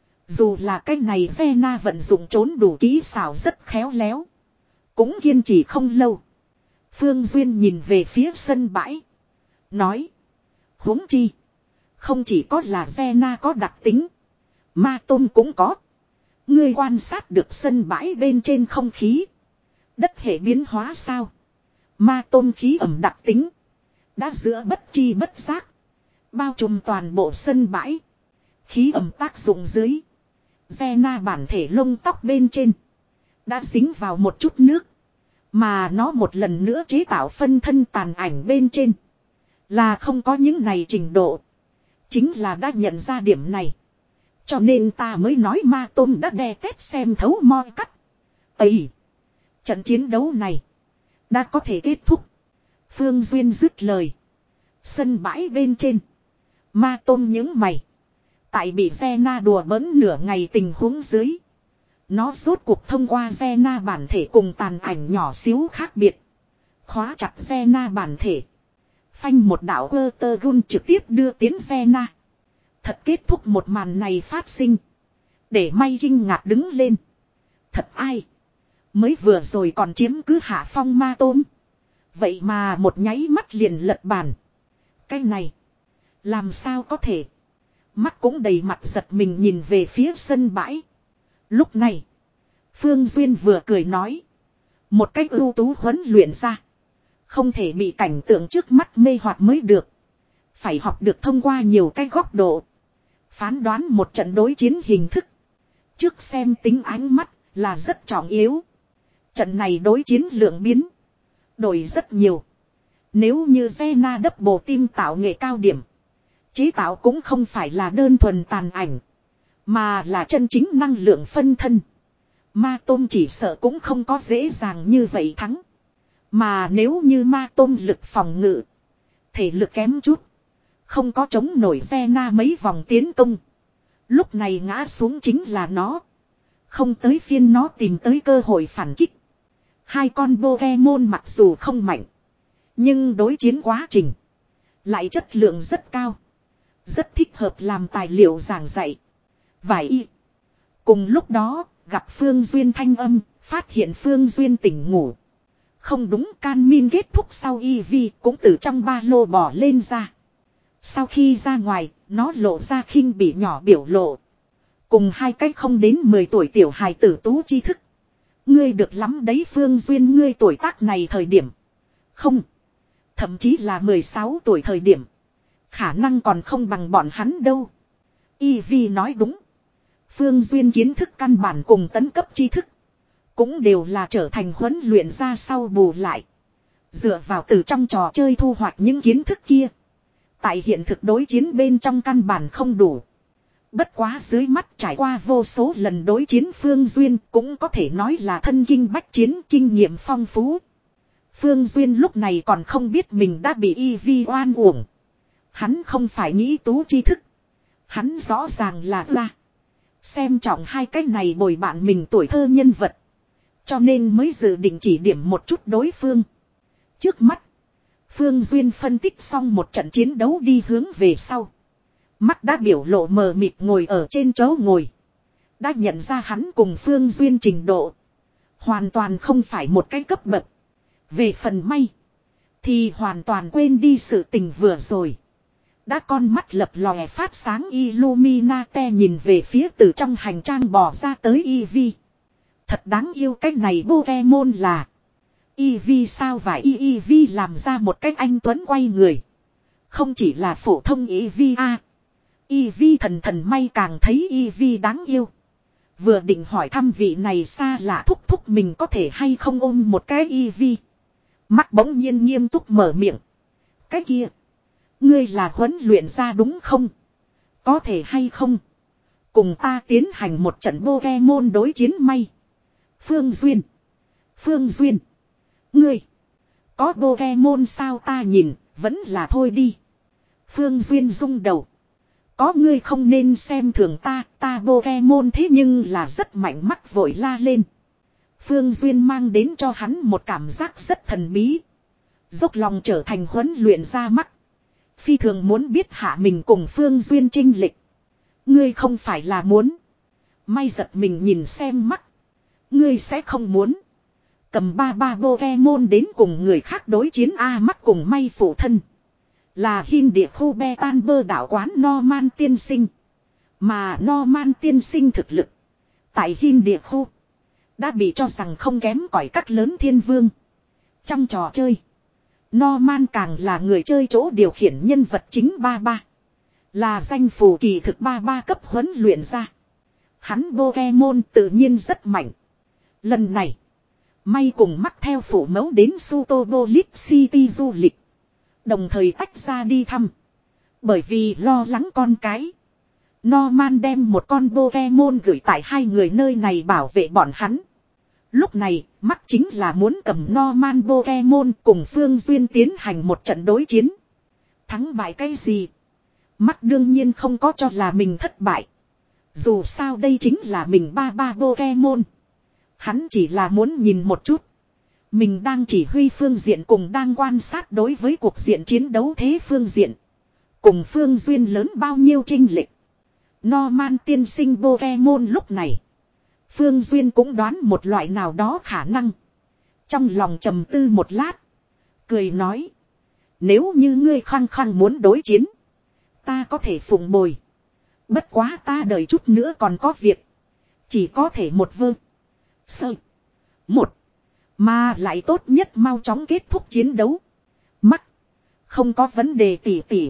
Dù là cái này Zena vận dụng trốn đủ kỹ xảo rất khéo léo. Cũng kiên trì không lâu. Phương Duyên nhìn về phía sân bãi. Nói. Huống chi. Không chỉ có là Zena có đặc tính. Ma tôm cũng có. Ngươi quan sát được sân bãi bên trên không khí. Đất hệ biến hóa sao. Ma tôm khí ẩm đặc tính. Đã giữa bất chi bất giác. Bao trùm toàn bộ sân bãi. Khí ẩm tác dụng dưới. Zena bản thể lông tóc bên trên. Đã dính vào một chút nước. Mà nó một lần nữa chế tạo phân thân tàn ảnh bên trên. Là không có những này trình độ. Chính là đã nhận ra điểm này. Cho nên ta mới nói ma tôm đã đe tét xem thấu moi cắt. Ây! Trận chiến đấu này. Đã có thể kết thúc. Phương Duyên dứt lời. Sân bãi bên trên. Ma tôm những mày. Tại bị Zena đùa bỡn nửa ngày tình huống dưới. Nó rốt cuộc thông qua Zena bản thể cùng tàn ảnh nhỏ xíu khác biệt. Khóa chặt Zena bản thể. Phanh một đạo quơ tơ gun trực tiếp đưa tiến Zena. Thật kết thúc một màn này phát sinh. Để may kinh ngạc đứng lên. Thật ai. Mới vừa rồi còn chiếm cứ hạ phong ma tôm. Vậy mà một nháy mắt liền lật bàn. Cái này. Làm sao có thể. Mắt cũng đầy mặt giật mình nhìn về phía sân bãi. Lúc này. Phương Duyên vừa cười nói. Một cách ưu tú huấn luyện ra. Không thể bị cảnh tượng trước mắt mê hoặc mới được. Phải học được thông qua nhiều cái góc độ. Phán đoán một trận đối chiến hình thức. Trước xem tính ánh mắt là rất trọng yếu. Trận này đối chiến lượng biến. Đổi rất nhiều. Nếu như Zena double team tạo nghệ cao điểm. Chế tạo cũng không phải là đơn thuần tàn ảnh. Mà là chân chính năng lượng phân thân. Ma tôm chỉ sợ cũng không có dễ dàng như vậy thắng. Mà nếu như ma tôm lực phòng ngự. Thể lực kém chút. Không có chống nổi Zena mấy vòng tiến công. Lúc này ngã xuống chính là nó. Không tới phiên nó tìm tới cơ hội phản kích. Hai con Pokemon mặc dù không mạnh. Nhưng đối chiến quá trình. Lại chất lượng rất cao. Rất thích hợp làm tài liệu giảng dạy. Vài y. Cùng lúc đó, gặp Phương Duyên thanh âm, phát hiện Phương Duyên tỉnh ngủ. Không đúng, can min kết thúc sau y vi cũng từ trong ba lô bỏ lên ra. Sau khi ra ngoài, nó lộ ra khinh bỉ nhỏ biểu lộ. Cùng hai cách không đến mười tuổi tiểu hài tử tú tri thức. Ngươi được lắm đấy Phương Duyên ngươi tuổi tác này thời điểm. Không. Thậm chí là mười sáu tuổi thời điểm. Khả năng còn không bằng bọn hắn đâu. Y Vi nói đúng. Phương Duyên kiến thức căn bản cùng tấn cấp tri thức. Cũng đều là trở thành huấn luyện ra sau bù lại. Dựa vào từ trong trò chơi thu hoạch những kiến thức kia. Tại hiện thực đối chiến bên trong căn bản không đủ. Bất quá dưới mắt trải qua vô số lần đối chiến Phương Duyên cũng có thể nói là thân kinh bách chiến, kinh nghiệm phong phú. Phương Duyên lúc này còn không biết mình đã bị y vi oan uổng. Hắn không phải nghĩ tú tri thức. Hắn rõ ràng là ra. Xem trọng hai cái này bồi bạn mình tuổi thơ nhân vật. Cho nên mới dự định chỉ điểm một chút đối phương. Trước mắt, Phương Duyên phân tích xong một trận chiến đấu đi hướng về sau. Mắt đã biểu lộ mờ mịt ngồi ở trên chỗ ngồi. Đã nhận ra hắn cùng Phương Duyên trình độ. Hoàn toàn không phải một cái cấp bậc. Về phần may. Thì hoàn toàn quên đi sự tình vừa rồi. Đã con mắt lập lòe phát sáng Illuminate nhìn về phía từ trong hành trang bò ra tới Eevee. Thật đáng yêu cái này Pokemon là. Eevee sao và Eevee làm ra một cách anh tuấn quay người. Không chỉ là phổ thông Eevee a. Eevee thần thần may càng thấy Eevee đáng yêu. Vừa định hỏi thăm vị này xa lạ thúc thúc mình có thể hay không ôm một cái Eevee. Mắt bỗng nhiên nghiêm túc mở miệng. Cái kia. Ngươi là huấn luyện ra đúng không? Có thể hay không? Cùng ta tiến hành một trận Pokemon đối chiến may. Phương Duyên. Phương Duyên. Ngươi. Có Pokemon sao ta nhìn. Vẫn là thôi đi. Phương Duyên rung đầu. Có ngươi không nên xem thường ta. Ta Pokemon thế nhưng là rất mạnh mắc vội la lên. Phương Duyên mang đến cho hắn một cảm giác rất thần bí. Dốc lòng trở thành huấn luyện ra mắt. Phi thường muốn biết hạ mình cùng Phương Duyên chinh lịch. Ngươi không phải là muốn. May giật mình nhìn xem mắt. Ngươi sẽ không muốn. Cầm ba ba Pokemon đến cùng người khác đối chiến A mắt cùng may phụ thân. Là hiên địa khu be tan bơ đảo quán Norman tiên sinh. Mà Norman tiên sinh thực lực. Tại hiên địa khu. Đã bị cho rằng không kém cỏi các lớn thiên vương. Trong trò chơi. Norman càng là người chơi chỗ điều khiển nhân vật chính ba ba. Là danh phù kỳ thực ba ba cấp huấn luyện ra. Hắn Pokemon tự nhiên rất mạnh. Lần này. May cùng mắc theo phụ mẫu đến Sutobolit City du lịch. Đồng thời tách ra đi thăm. Bởi vì lo lắng con cái. Norman đem một con Pokemon gửi tại hai người nơi này bảo vệ bọn hắn. Lúc này, mắt chính là muốn cầm Norman Pokemon cùng Phương Duyên tiến hành một trận đối chiến. Thắng bại cái gì? Mắt đương nhiên không có cho là mình thất bại. Dù sao đây chính là mình ba ba Pokemon. Hắn chỉ là muốn nhìn một chút. Mình đang chỉ huy phương diện cùng đang quan sát đối với cuộc diện chiến đấu thế phương diện. Cùng Phương Duyên lớn bao nhiêu chênh lệch. Norman tiên sinh Pokemon lúc này. Phương Duyên cũng đoán một loại nào đó khả năng. Trong lòng trầm tư một lát. Cười nói. Nếu như ngươi khăng khăng muốn đối chiến. Ta có thể phụng bồi. Bất quá ta đợi chút nữa còn có việc. Chỉ có thể một vơ. Sơ. Một. Mà lại tốt nhất mau chóng kết thúc chiến đấu. Mắc. Không có vấn đề tỉ tỉ.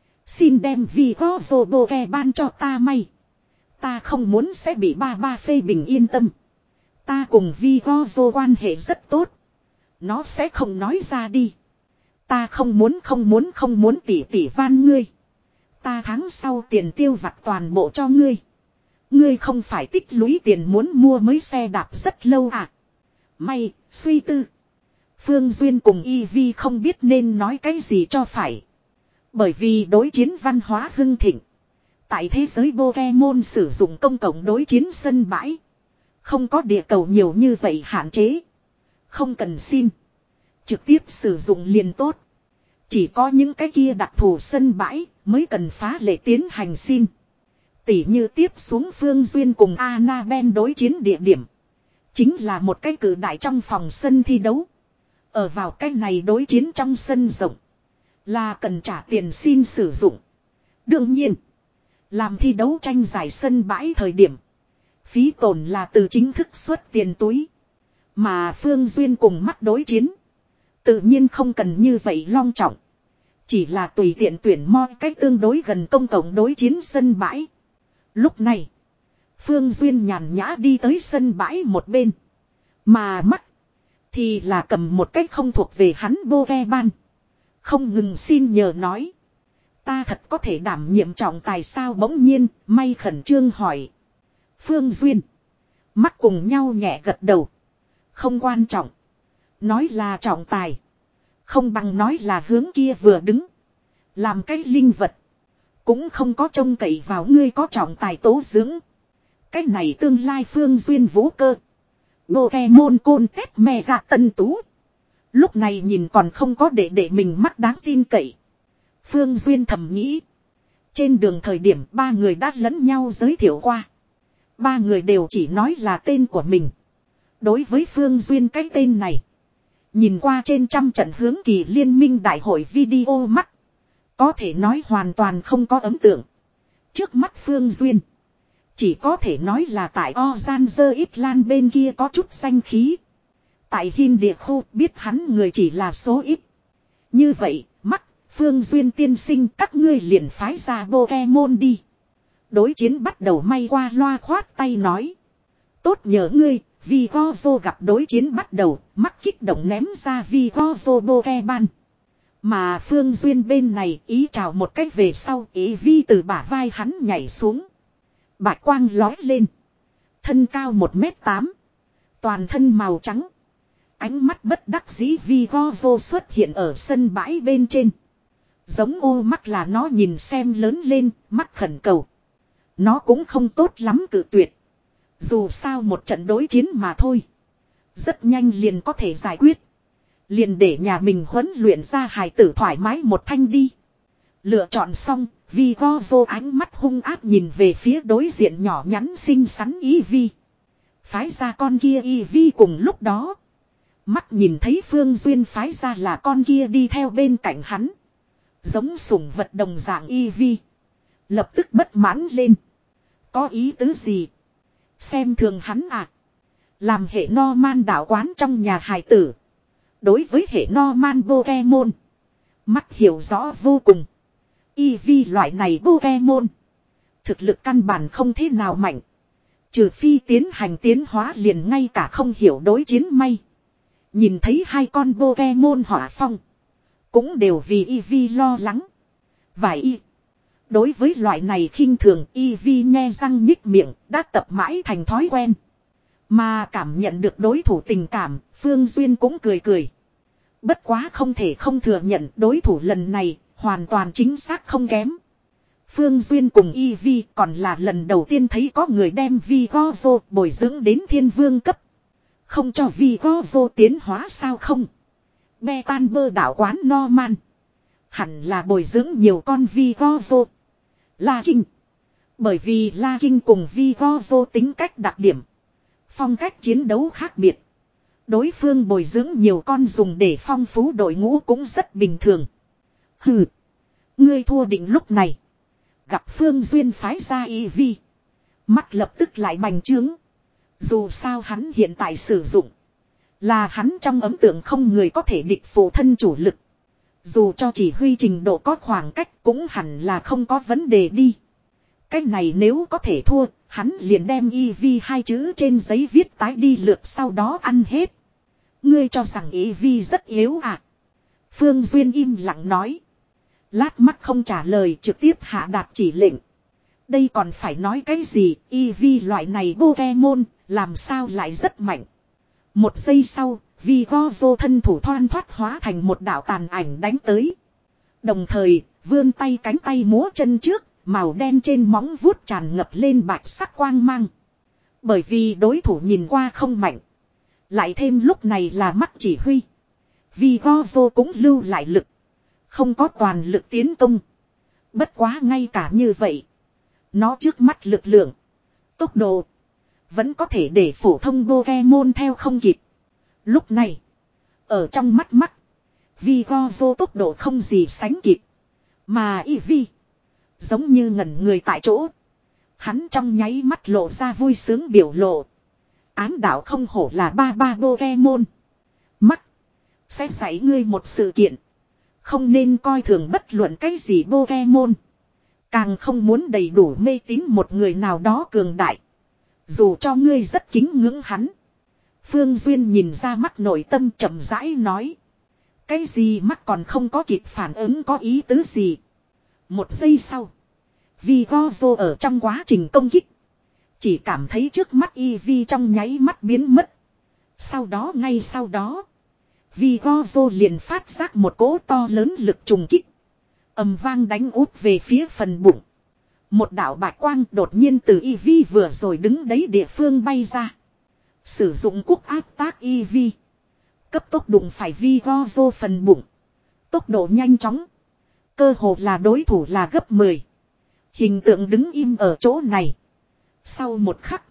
Xin đem vì có vô bồ kè ban cho ta may. Ta không muốn sẽ bị ba ba phê bình yên tâm. Ta cùng Vi Go vô quan hệ rất tốt. Nó sẽ không nói ra đi. Ta không muốn không muốn không muốn tỉ tỉ van ngươi. Ta tháng sau tiền tiêu vặt toàn bộ cho ngươi. Ngươi không phải tích lũy tiền muốn mua mới xe đạp rất lâu à. May, suy tư. Phương Duyên cùng Eevee không biết nên nói cái gì cho phải. Bởi vì đối chiến văn hóa hưng thịnh. Tại thế giới Pokemon sử dụng công cộng đối chiến sân bãi. Không có địa cầu nhiều như vậy hạn chế. Không cần xin. Trực tiếp sử dụng liền tốt. Chỉ có những cái kia đặc thù sân bãi mới cần phá lệ tiến hành xin. Tỉ như tiếp xuống Phương Duyên cùng Annabelle đối chiến địa điểm. Chính là một cái cử đại trong phòng sân thi đấu. Ở vào cái này đối chiến trong sân rộng. Là cần trả tiền xin sử dụng. Đương nhiên. Làm thi đấu tranh giải sân bãi thời điểm. Phí tổn là từ chính thức xuất tiền túi. Mà Phương Duyên cùng mắt đối chiến. Tự nhiên không cần như vậy long trọng. Chỉ là tùy tiện tuyển moi cách tương đối gần công cộng đối chiến sân bãi. Lúc này. Phương Duyên nhàn nhã đi tới sân bãi một bên. Mà mắt. Thì là cầm một cách không thuộc về hắn Pokemon. Không ngừng xin nhờ nói. Ta thật có thể đảm nhiệm trọng tài sao bỗng nhiên, May khẩn trương hỏi. Phương Duyên. Mắt cùng nhau nhẹ gật đầu. Không quan trọng. Nói là trọng tài. Không bằng nói là hướng kia vừa đứng. Làm cái linh vật. Cũng không có trông cậy vào ngươi có trọng tài tố dưỡng. Cái này tương lai Phương Duyên vũ cơ. Bộ kè môn côn tét mè gạ tân tú. Lúc này nhìn còn không có để để mình mắt đáng tin cậy. Phương Duyên thầm nghĩ. Trên đường thời điểm ba người đã lẫn nhau giới thiệu qua. Ba người đều chỉ nói là tên của mình. Đối với Phương Duyên cái tên này. Nhìn qua trên trăm trận hướng kỳ liên minh đại hội video mắt. Có thể nói hoàn toàn không có ấn tượng. Trước mắt Phương Duyên. Chỉ có thể nói là tại Ozanzer Itlan bên kia có chút danh khí. Tại Hin địa khu biết hắn người chỉ là số ít. Như vậy, mắt, Phương Duyên tiên sinh các ngươi liền phái ra Pokemon đi. Đối chiến bắt đầu may qua loa khoát tay nói. Tốt nhớ ngươi, Vigozo gặp đối chiến bắt đầu, mắt kích động ném ra Vigozo Pokemon. Mà Phương Duyên bên này ý chào một cách về sau ý vi từ bả vai hắn nhảy xuống. Bạch quang lói lên. Thân cao một mét tám. Toàn thân màu trắng. Ánh mắt bất đắc dĩ Vigozo xuất hiện ở sân bãi bên trên. Giống ô mắt là nó nhìn xem lớn lên, mắt khẩn cầu. Nó cũng không tốt lắm cự tuyệt. Dù sao một trận đối chiến mà thôi. Rất nhanh liền có thể giải quyết. Liền để nhà mình huấn luyện ra hài tử thoải mái một thanh đi. Lựa chọn xong, Vigozo ánh mắt hung ác nhìn về phía đối diện nhỏ nhắn xinh xắn Eevee. Phái ra con kia Eevee cùng lúc đó. Mắt nhìn thấy Phương Duyên phái ra là con kia đi theo bên cạnh hắn. Giống sủng vật đồng dạng Eevee. Lập tức bất mãn lên. Có ý tứ gì? Xem thường hắn à? Làm hệ Norman đạo quán trong nhà hài tử. Đối với hệ Norman Pokemon. Mắt hiểu rõ vô cùng. Eevee loại này Pokemon. Thực lực căn bản không thế nào mạnh. Trừ phi tiến hành tiến hóa liền ngay cả không hiểu đối chiến may. Nhìn thấy hai con Pokemon hỏa phong. Cũng đều vì Eevee lo lắng. Vài y. Đối với loại này khinh thường Eevee nhe răng nhích miệng đã tập mãi thành thói quen. Mà cảm nhận được đối thủ tình cảm, Phương Duyên cũng cười cười. Bất quá không thể không thừa nhận đối thủ lần này hoàn toàn chính xác không kém. Phương Duyên cùng Eevee còn là lần đầu tiên thấy có người đem Vigozo bồi dưỡng đến thiên vương cấp. Không cho Vigozo tiến hóa sao không? Betan bơ đạo quán Norman. Hẳn là bồi dưỡng nhiều con Vigozo. La Kinh. Bởi vì La Kinh cùng Vigozo tính cách đặc điểm. Phong cách chiến đấu khác biệt. Đối phương bồi dưỡng nhiều con dùng để phong phú đội ngũ cũng rất bình thường. Hừ. Ngươi thua định lúc này. Gặp Phương Duyên phái ra Eevee. Mắt lập tức lại bành trướng. Dù sao hắn hiện tại sử dụng. Là hắn trong ấn tượng không người có thể địch phụ thân chủ lực. Dù cho chỉ huy trình độ có khoảng cách cũng hẳn là không có vấn đề đi. Cái này nếu có thể thua, hắn liền đem Eevee hai chữ trên giấy viết tái đi lượt sau đó ăn hết. Ngươi cho rằng Eevee rất yếu à? Phương Duyên im lặng nói. Lát mắt không trả lời trực tiếp hạ đạt chỉ lệnh. Đây còn phải nói cái gì, Eevee loại này Pokemon, làm sao lại rất mạnh. Một giây sau, Vigozo thân thủ thoăn thoát hóa thành một đạo tàn ảnh đánh tới. Đồng thời, vươn tay cánh tay múa chân trước, màu đen trên móng vuốt tràn ngập lên bạch sắc quang mang. Bởi vì đối thủ nhìn qua không mạnh. Lại thêm lúc này là mắt chỉ huy. Vigozo cũng lưu lại lực. Không có toàn lực tiến công. Bất quá ngay cả như vậy. Nó trước mắt lực lượng. Tốc độ. Vẫn có thể để phổ thông Pokemon theo không kịp. Lúc này. Ở trong mắt mắt. Vigozo tốc độ không gì sánh kịp. Mà Eevee. Giống như ngẩn người tại chỗ. Hắn trong nháy mắt lộ ra vui sướng biểu lộ. Ám đạo không hổ là ba ba Pokemon. Mắt. Sẽ dạy ngươi một sự kiện. Không nên coi thường bất luận cái gì Pokemon. Càng không muốn đầy đủ mê tín một người nào đó cường đại. Dù cho ngươi rất kính ngưỡng hắn. Phương Duyên nhìn ra mắt nội tâm chậm rãi nói. Cái gì mắt còn không có kịp phản ứng có ý tứ gì. Một giây sau. Vigozo ở trong quá trình công kích. Chỉ cảm thấy trước mắt Eevee trong nháy mắt biến mất. Sau đó ngay sau đó. Vigozo liền phát giác một cỗ to lớn lực trùng kích. Ầm vang đánh úp về phía phần bụng. Một đạo bạch quang đột nhiên từ Eevee vừa rồi đứng đấy địa phương bay ra. Sử dụng cúc áp tác Eevee. Cấp tốc đụng phải Vigozo phần bụng. Tốc độ nhanh chóng. Cơ hồ là đối thủ là gấp mười. Hình tượng đứng im ở chỗ này. Sau một khắc.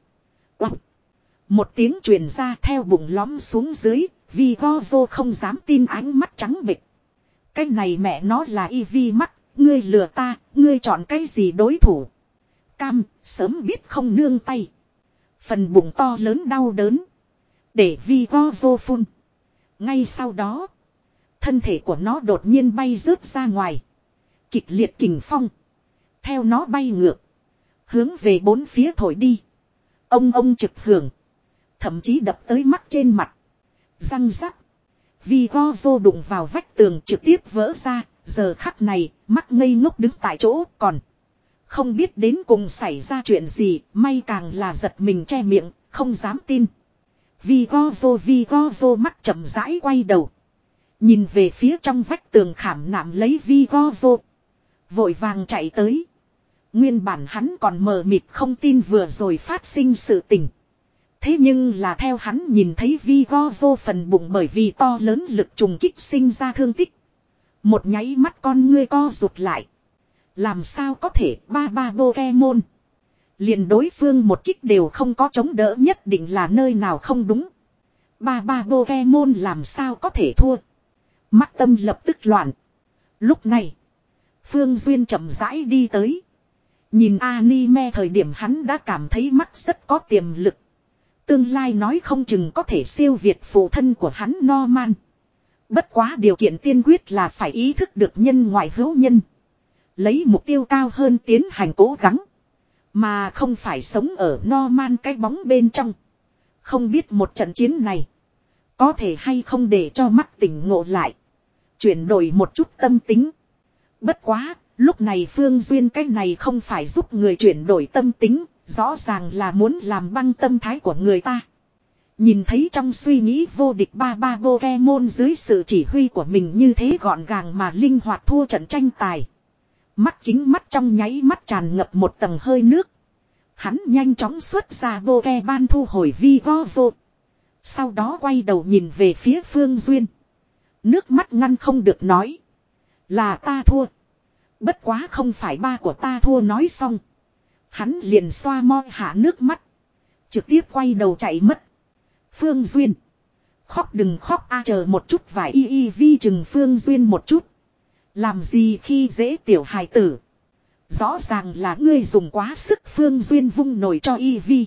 Một tiếng truyền ra theo bụng lõm xuống dưới. Vigozo không dám tin ánh mắt trắng bệch. Cái này mẹ nó là Eevee mắt. Ngươi lừa ta. Ngươi chọn cái gì đối thủ. Cam sớm biết không nương tay. Phần bụng to lớn đau đớn. Để Vigozo phun. Ngay sau đó. Thân thể của nó đột nhiên bay rớt ra ngoài. Kịch liệt kình phong. Theo nó bay ngược. Hướng về bốn phía thổi đi. Ông ông trực hưởng. Thậm chí đập tới mắt trên mặt. Răng rắc. Vigozo đụng vào vách tường trực tiếp vỡ ra. Giờ khắc này mắt ngây ngốc đứng tại chỗ còn. Không biết đến cùng xảy ra chuyện gì. May càng là giật mình che miệng. Không dám tin. Vigozo Vigozo mắt chậm rãi quay đầu. Nhìn về phía trong vách tường khảm nạm lấy Vigozo. Vội vàng chạy tới. Nguyên bản hắn còn mờ mịt không tin vừa rồi phát sinh sự tình. Thế nhưng là theo hắn nhìn thấy Vigozo phần bụng bởi vì to lớn lực trùng kích sinh ra thương tích. Một nháy mắt con ngươi co rụt lại. Làm sao có thể ba ba Pokemon. Liền đối phương một kích đều không có chống đỡ nhất định là nơi nào không đúng. Ba ba Pokemon làm sao có thể thua. Mắt tâm lập tức loạn. Lúc này. Phương Duyên chậm rãi đi tới. Nhìn anime thời điểm hắn đã cảm thấy mắt rất có tiềm lực. Tương lai nói không chừng có thể siêu việt phụ thân của hắn Norman. Bất quá điều kiện tiên quyết là phải ý thức được nhân ngoại hữu nhân. Lấy mục tiêu cao hơn tiến hành cố gắng. Mà không phải sống ở Norman cái bóng bên trong. Không biết một trận chiến này. Có thể hay không để cho mắt tỉnh ngộ lại. Chuyển đổi một chút tâm tính. Bất quá, lúc này Phương Duyên cái này không phải giúp người chuyển đổi tâm tính. Rõ ràng là muốn làm băng tâm thái của người ta. Nhìn thấy trong suy nghĩ vô địch ba ba Pokemon dưới sự chỉ huy của mình như thế gọn gàng mà linh hoạt thua trận tranh tài. Mắt kính mắt trong nháy mắt tràn ngập một tầng hơi nước. Hắn nhanh chóng xuất ra Pokemon thu hồi Vigozo. Sau đó quay đầu nhìn về phía Phương Duyên. Nước mắt ngăn không được nói. Là ta thua. Bất quá không phải ba của ta thua nói xong. Hắn liền xoa mo hạ nước mắt. Trực tiếp quay đầu chạy mất. Phương Duyên. Khóc đừng khóc a chờ một chút vài y y vi chừng Phương Duyên một chút. Làm gì khi dễ tiểu hài tử. Rõ ràng là ngươi dùng quá sức Phương Duyên vung nổi cho y vi.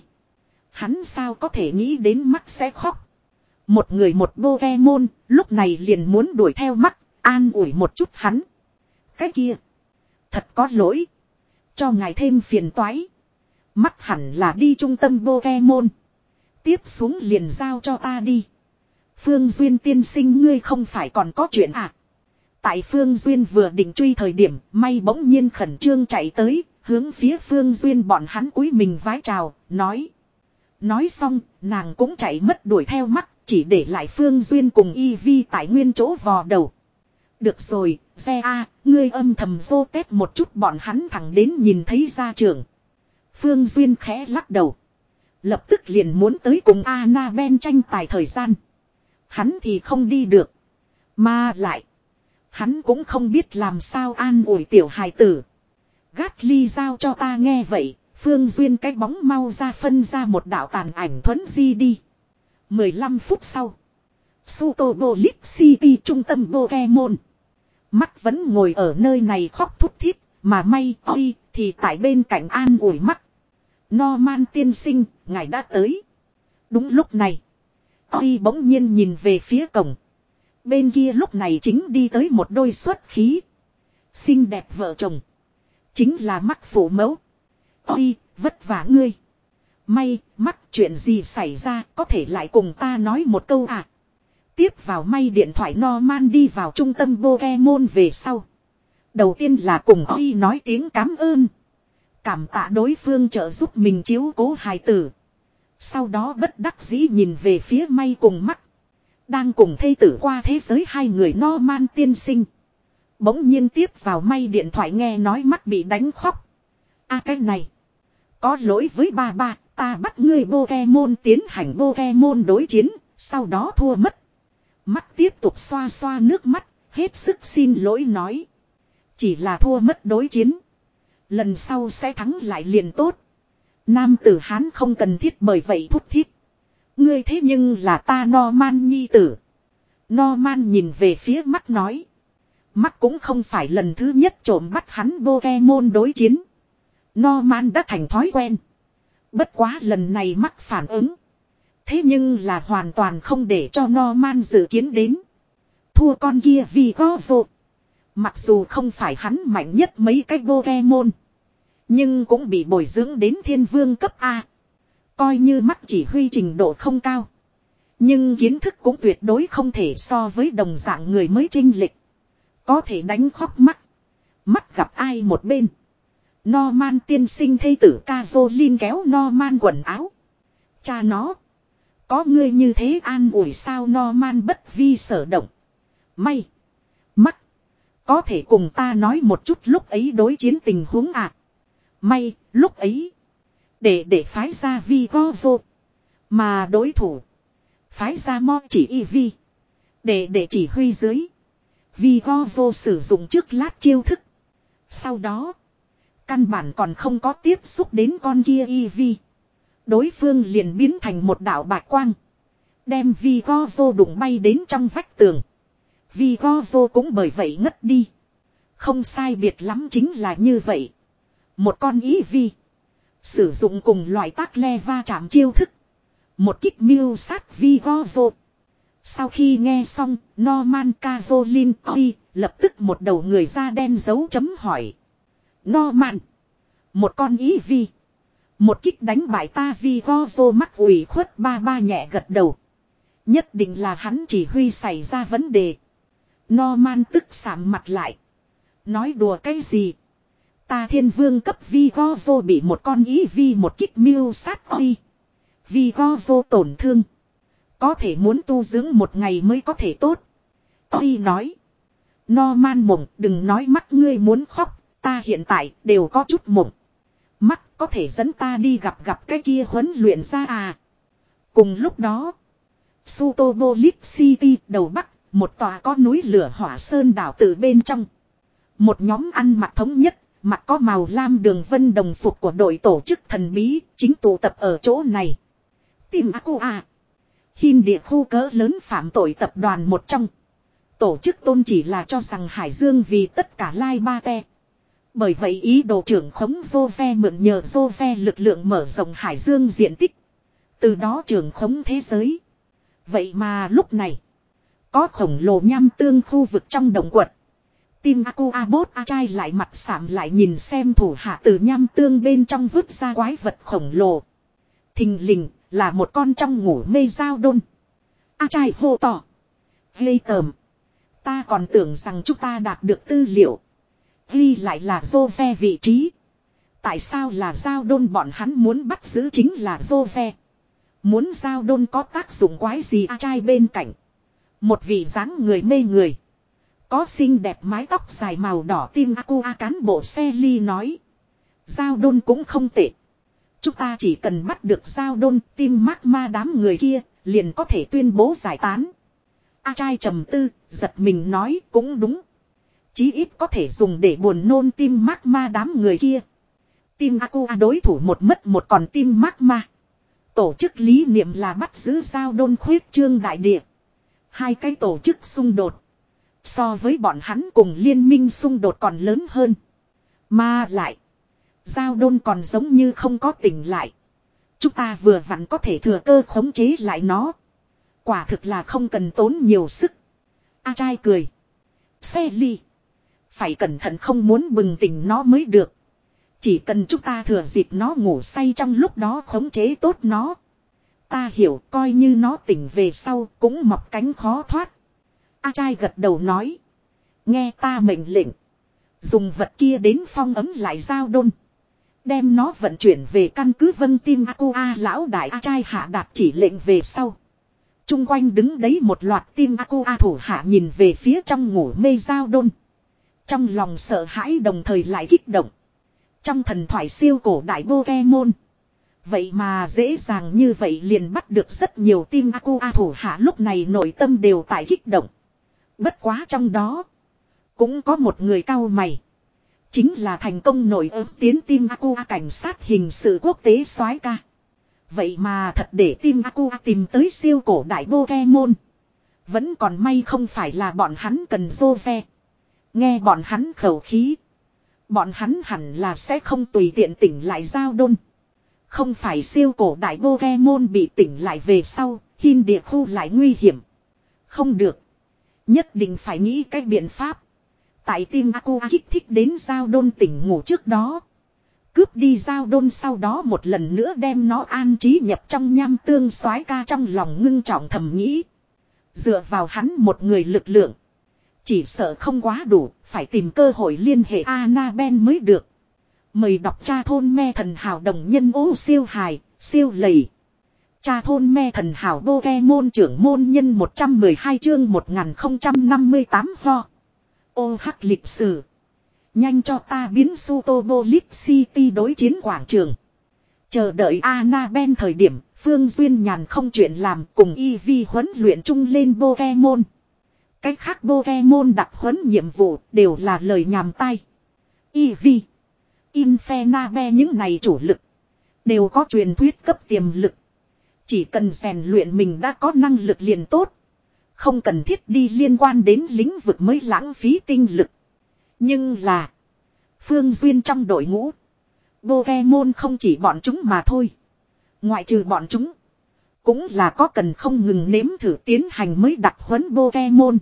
Hắn sao có thể nghĩ đến mắt sẽ khóc. Một người một Pokemon lúc này liền muốn đuổi theo mắt. An ủi một chút hắn. Cái kia. Thật có lỗi. Cho ngài thêm phiền toái. Mắt hẳn là đi trung tâm Pokemon. Tiếp xuống liền giao cho ta đi. Phương Duyên tiên sinh ngươi không phải còn có chuyện à. Tại Phương Duyên vừa định truy thời điểm, may bỗng nhiên khẩn trương chạy tới, hướng phía Phương Duyên bọn hắn cúi mình vái chào, nói. Nói xong, nàng cũng chạy mất đuổi theo mắt, chỉ để lại Phương Duyên cùng Y Vi tại nguyên chỗ vò đầu. Được rồi, xe a, ngươi âm thầm vô tết một chút bọn hắn thẳng đến nhìn thấy gia trưởng. Phương Duyên khẽ lắc đầu. Lập tức liền muốn tới cùng Annabelle tranh tài thời gian. Hắn thì không đi được. Mà lại. Hắn cũng không biết làm sao an ủi tiểu hài tử. Gát ly giao cho ta nghe vậy. Phương Duyên cái bóng mau ra phân ra một đạo tàn ảnh thuấn di đi. mười lăm phút sau. Sutobolit City trung tâm Pokemon. Mắt vẫn ngồi ở nơi này khóc thút thít. Mà may oi thì tại bên cạnh an ủi mắt. Norman tiên sinh, ngài đã tới. Đúng lúc này. Oi bỗng nhiên nhìn về phía cổng. Bên kia lúc này chính đi tới một đôi xuất khí. Xinh đẹp vợ chồng. Chính là mắt phụ mẫu. Ôi, vất vả ngươi. May, mắt chuyện gì xảy ra có thể lại cùng ta nói một câu à. Tiếp vào may điện thoại Norman đi vào trung tâm Pokemon về sau. Đầu tiên là cùng Oi nói tiếng cảm ơn. Cảm tạ đối phương trợ giúp mình chiếu cố hài tử. Sau đó bất đắc dĩ nhìn về phía May cùng Mắc. Đang cùng thê tử qua thế giới hai người Norman tiên sinh. Bỗng nhiên tiếp vào May điện thoại nghe nói Mắc bị đánh khóc. A cái này. Có lỗi với ba ba, ta bắt ngươi Pokemon tiến hành Pokemon đối chiến, sau đó thua mất. Mắc tiếp tục xoa xoa nước mắt, hết sức xin lỗi nói. Chỉ là thua mất đối chiến. Lần sau sẽ thắng lại liền tốt. Nam tử Hán không cần thiết bởi vậy thúc thiết. Ngươi thế nhưng là ta Norman nhi tử. Norman nhìn về phía Mắt nói. Mắt cũng không phải lần thứ nhất trộm bắt hắn Pokemon đối chiến. Norman đã thành thói quen. Bất quá lần này Mắt phản ứng. Thế nhưng là hoàn toàn không để cho Norman dự kiến đến. Thua con kia vì có vô. Mặc dù không phải hắn mạnh nhất mấy cái Pokemon. Nhưng cũng bị bồi dưỡng đến thiên vương cấp A. Coi như Mắt chỉ huy trình độ không cao. Nhưng kiến thức cũng tuyệt đối không thể so với đồng dạng người mới chênh lệch. Có thể đánh khóc Mắt. Mắt gặp ai một bên. Norman tiên sinh thê tử Caroline kéo Norman quần áo. Cha nó. Có ngươi như thế an ủi sao Norman bất vi sở động. May. Mắt. Có thể cùng ta nói một chút lúc ấy đối chiến tình huống à. May, lúc ấy. Để để phái ra vi go vô. Mà đối thủ. Phái ra mo chỉ y vi. Để để chỉ huy dưới. Vi go vô sử dụng trước lát chiêu thức. Sau đó. Căn bản còn không có tiếp xúc đến con kia y vi. Đối phương liền biến thành một đạo bạch quang. Đem vi go vô đụng bay đến trong vách tường. Vi go vô cũng bởi vậy ngất đi. Không sai biệt lắm chính là như vậy. Một con ý vi. Sử dụng cùng loại tác le va chạm chiêu thức. Một kích mưu sát vi go vô. Sau khi nghe xong, Norman Caroline Oi lập tức một đầu người da đen dấu chấm hỏi. Norman. Một con ý vi. Một kích đánh bại ta vi go vô mắc ủy khuất ba ba nhẹ gật đầu. Nhất định là hắn chỉ huy xảy ra vấn đề. Norman tức sạm mặt lại. Nói đùa cái gì? Ta thiên vương cấp vi go vô bị một con ý vi một kích mưu sát Oi. Vi go vô tổn thương. Có thể muốn tu dưỡng một ngày mới có thể tốt. Oi nói. Norman mộng đừng nói mắt ngươi muốn khóc. Ta hiện tại đều có chút mộng. Mắt có thể dẫn ta đi gặp gặp cái kia huấn luyện ra à. Cùng lúc đó. Sutobolis City đầu bắc. Một tòa có núi lửa hỏa sơn đảo từ bên trong. Một nhóm ăn mặc thống nhất. Mặc có màu lam đường vân đồng phục của đội tổ chức thần bí. Chính tụ tập ở chỗ này. Tìm Aqua. Hin địa khu cỡ lớn phạm tội tập đoàn một trong. Tổ chức tôn chỉ là cho rằng Hải Dương vì tất cả Lai Ba Te. Bởi vậy ý đồ trưởng khống Jove mượn nhờ Jove lực lượng mở rộng Hải Dương diện tích. Từ đó trưởng khống thế giới. Vậy mà lúc này. Có khổng lồ nham tương khu vực trong động quật. Tim Aqua Bot A trai lại mặt sạm lại nhìn xem thủ hạ từ nham tương bên trong vứt ra quái vật khổng lồ. Thình lình là một con trong ngủ mê dao đôn. A trai hô to. Ghê tởm. Ta còn tưởng rằng chúng ta đạt được tư liệu. Ghi lại là Jove vị trí. Tại sao là dao đôn bọn hắn muốn bắt giữ chính là Jove. Muốn dao đôn có tác dụng quái gì A trai bên cạnh. Một vị dáng người mê người. Có xinh đẹp mái tóc dài màu đỏ tim Aqua cán bộ xe ly nói. Dao đôn cũng không tệ. Chúng ta chỉ cần bắt được dao đôn tim magma đám người kia liền có thể tuyên bố giải tán. A trai trầm tư, giật mình nói cũng đúng. Chí ít có thể dùng để buồn nôn tim magma đám người kia. Tim Aqua đối thủ một mất một còn tim magma. Tổ chức lý niệm là bắt giữ dao đôn khuyết trương đại địa. Hai cái tổ chức xung đột. So với bọn hắn cùng liên minh xung đột còn lớn hơn. Mà lại. Dao đôn còn giống như không có tỉnh lại. Chúng ta vừa vặn có thể thừa cơ khống chế lại nó. Quả thực là không cần tốn nhiều sức. A trai cười. Xe ly. Phải cẩn thận không muốn bừng tỉnh nó mới được. Chỉ cần chúng ta thừa dịp nó ngủ say trong lúc đó khống chế tốt nó. Ta hiểu coi như nó tỉnh về sau cũng mọc cánh khó thoát. A trai gật đầu nói. Nghe ta mệnh lệnh. Dùng vật kia đến phong ấm lại Giao Đôn. Đem nó vận chuyển về căn cứ Vân Tim Aqua lão đại A trai hạ đạt chỉ lệnh về sau. Trung quanh đứng đấy một loạt Tim Aqua thủ hạ nhìn về phía trong ngủ mê Giao Đôn. Trong lòng sợ hãi đồng thời lại kích động. Trong thần thoại siêu cổ đại Pokemon. Vậy mà dễ dàng như vậy liền bắt được rất nhiều Tim Aqua thủ hạ lúc này nội tâm đều tại kích động. Bất quá trong đó. Cũng có một người cau mày. Chính là thành công nổi ớt tiến Tim Aqua cảnh sát hình sự quốc tế soái ca. Vậy mà thật để Tim Aqua tìm tới siêu cổ đại Pokemon. Vẫn còn may không phải là bọn hắn cần Jose. Nghe bọn hắn khẩu khí. Bọn hắn hẳn là sẽ không tùy tiện tỉnh lại Giao Đôn. Không phải siêu cổ đại Pokemon bị tỉnh lại về sau, Hin địa khu lại nguy hiểm. Không được. Nhất định phải nghĩ cách biện pháp. Tại Tim Aqua kích thích đến Giao Đôn tỉnh ngủ trước đó. Cướp đi Giao Đôn sau đó một lần nữa đem nó an trí nhập trong nham tương soái ca trong lòng ngưng trọng thầm nghĩ. Dựa vào hắn một người lực lượng. Chỉ sợ không quá đủ, phải tìm cơ hội liên hệ Annabelle mới được. Mời đọc cha thôn me thần hào đồng nhân ô siêu hài, siêu lầy. Cha thôn me thần hào Pokemon trưởng môn nhân một trăm mười hai chương một nghìn không trăm năm mươi tám ho. Ô hắc lịch sử. Nhanh cho ta biến Sutobolis City đối chiến quảng trường. Chờ đợi Annabelle thời điểm, Phương Duyên nhàn không chuyện làm cùng Eevee huấn luyện chung lên Pokemon. Cách khác Pokemon đặc huấn nhiệm vụ đều là lời nhàm tai. Eevee, Infernape những này chủ lực. Đều có truyền thuyết cấp tiềm lực. Chỉ cần rèn luyện mình đã có năng lực liền tốt. Không cần thiết đi liên quan đến lĩnh vực mới lãng phí tinh lực. Nhưng là. Phương Duyên trong đội ngũ. Pokemon không chỉ bọn chúng mà thôi. Ngoại trừ bọn chúng. Cũng là có cần không ngừng nếm thử tiến hành mới đặc huấn Pokemon.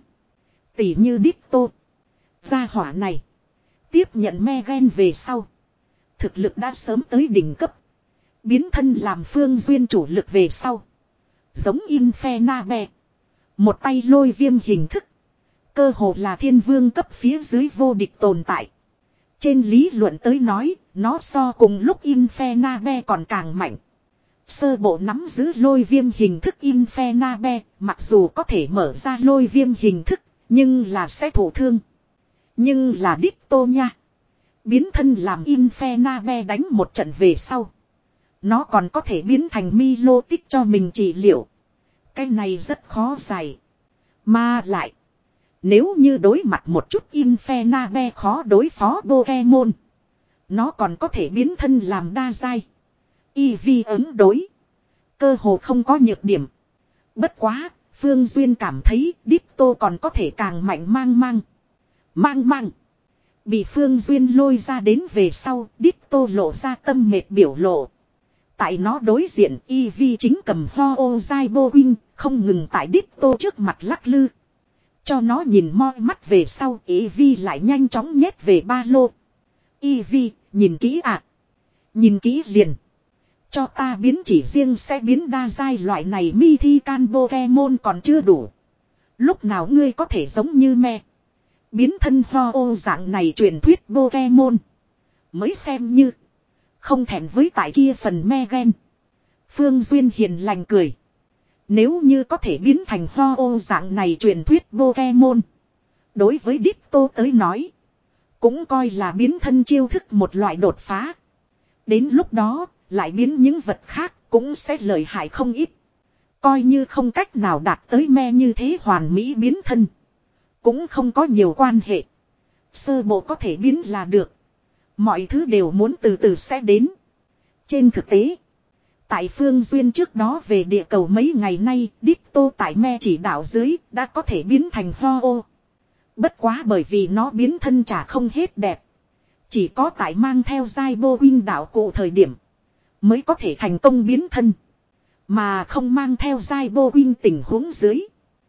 Tỉ như Ditto. Gia hỏa này. Tiếp nhận Megan về sau. Thực lực đã sớm tới đỉnh cấp. Biến thân làm Phương Duyên chủ lực về sau. Giống Infernape. Một tay lôi viêm hình thức. Cơ hồ là thiên vương cấp phía dưới vô địch tồn tại. Trên lý luận tới nói, nó so cùng lúc Infernape còn càng mạnh. Sơ bộ nắm giữ lôi viêm hình thức Infernape, mặc dù có thể mở ra lôi viêm hình thức, nhưng là sẽ thổ thương. Nhưng là Ditto nha. Biến thân làm Infernape đánh một trận về sau. Nó còn có thể biến thành Milotic cho mình trị liệu. Cái này rất khó giải. Mà lại. Nếu như đối mặt một chút Infernape khó đối phó Pokemon. Nó còn có thể biến thân làm đa giai. Eevee ứng đối. Cơ hồ không có nhược điểm. Bất quá, Phương Duyên cảm thấy Ditto còn có thể càng mạnh mang mang. Mang mang. Bị Phương Duyên lôi ra đến về sau, Ditto lộ ra tâm mệt biểu lộ. Tại nó đối diện, Eevee chính cầm Ho-Oh-Zai Wing, không ngừng tại Ditto trước mặt lắc lư. Cho nó nhìn moi mắt về sau, Eevee lại nhanh chóng nhét về ba lô. Eevee, nhìn kỹ ạ. À. Nhìn kỹ liền. Cho ta biến chỉ riêng sẽ biến đa giai loại này mi thi can Pokemon còn chưa đủ. Lúc nào ngươi có thể giống như me. Biến thân Ho-Oh dạng này truyền thuyết Pokemon. Mới xem như. Không thèm với tại kia phần me gen. Phương Duyên hiền lành cười. Nếu như có thể biến thành Ho-Oh dạng này truyền thuyết Pokemon. Đối với Ditto tới nói. Cũng coi là biến thân chiêu thức một loại đột phá. Đến lúc đó, lại biến những vật khác cũng sẽ lợi hại không ít. Coi như không cách nào đạt tới me như thế hoàn mỹ biến thân. Cũng không có nhiều quan hệ. Sơ bộ có thể biến là được. Mọi thứ đều muốn từ từ sẽ đến. Trên thực tế. Tại Phương Duyên trước đó về địa cầu mấy ngày nay, Ditto tại me chỉ đạo dưới đã có thể biến thành Ho-Oh. Bất quá bởi vì nó biến thân chả không hết đẹp. Chỉ có tại mang theo giai Bo Wing đạo cụ thời điểm mới có thể thành công biến thân. Mà không mang theo giai Bo Wing tình huống dưới.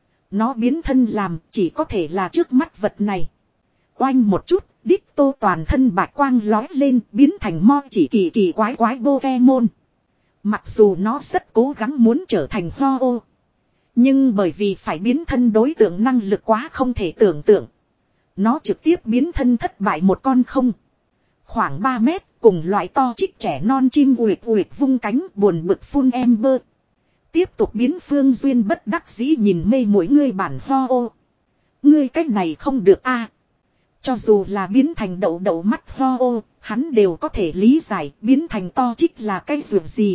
Nó biến thân làm chỉ có thể là trước mắt vật này. Oanh một chút, Ditto toàn thân bạch quang lói lên biến thành mo chỉ kỳ kỳ quái quái Pokemon. Mặc dù nó rất cố gắng muốn trở thành Ho-Oh. Nhưng bởi vì phải biến thân đối tượng năng lực quá không thể tưởng tượng. Nó trực tiếp biến thân thất bại một con không. Khoảng ba mét cùng loại to trích trẻ non chim uyệt uyệt vung cánh buồn bực phun em bơ. Tiếp tục biến Phương Duyên bất đắc dĩ nhìn mê mỗi người bản ho ô. Ngươi cách này không được a. Cho dù là biến thành đậu đậu mắt ho ô, hắn đều có thể lý giải biến thành to trích là cái ruột gì.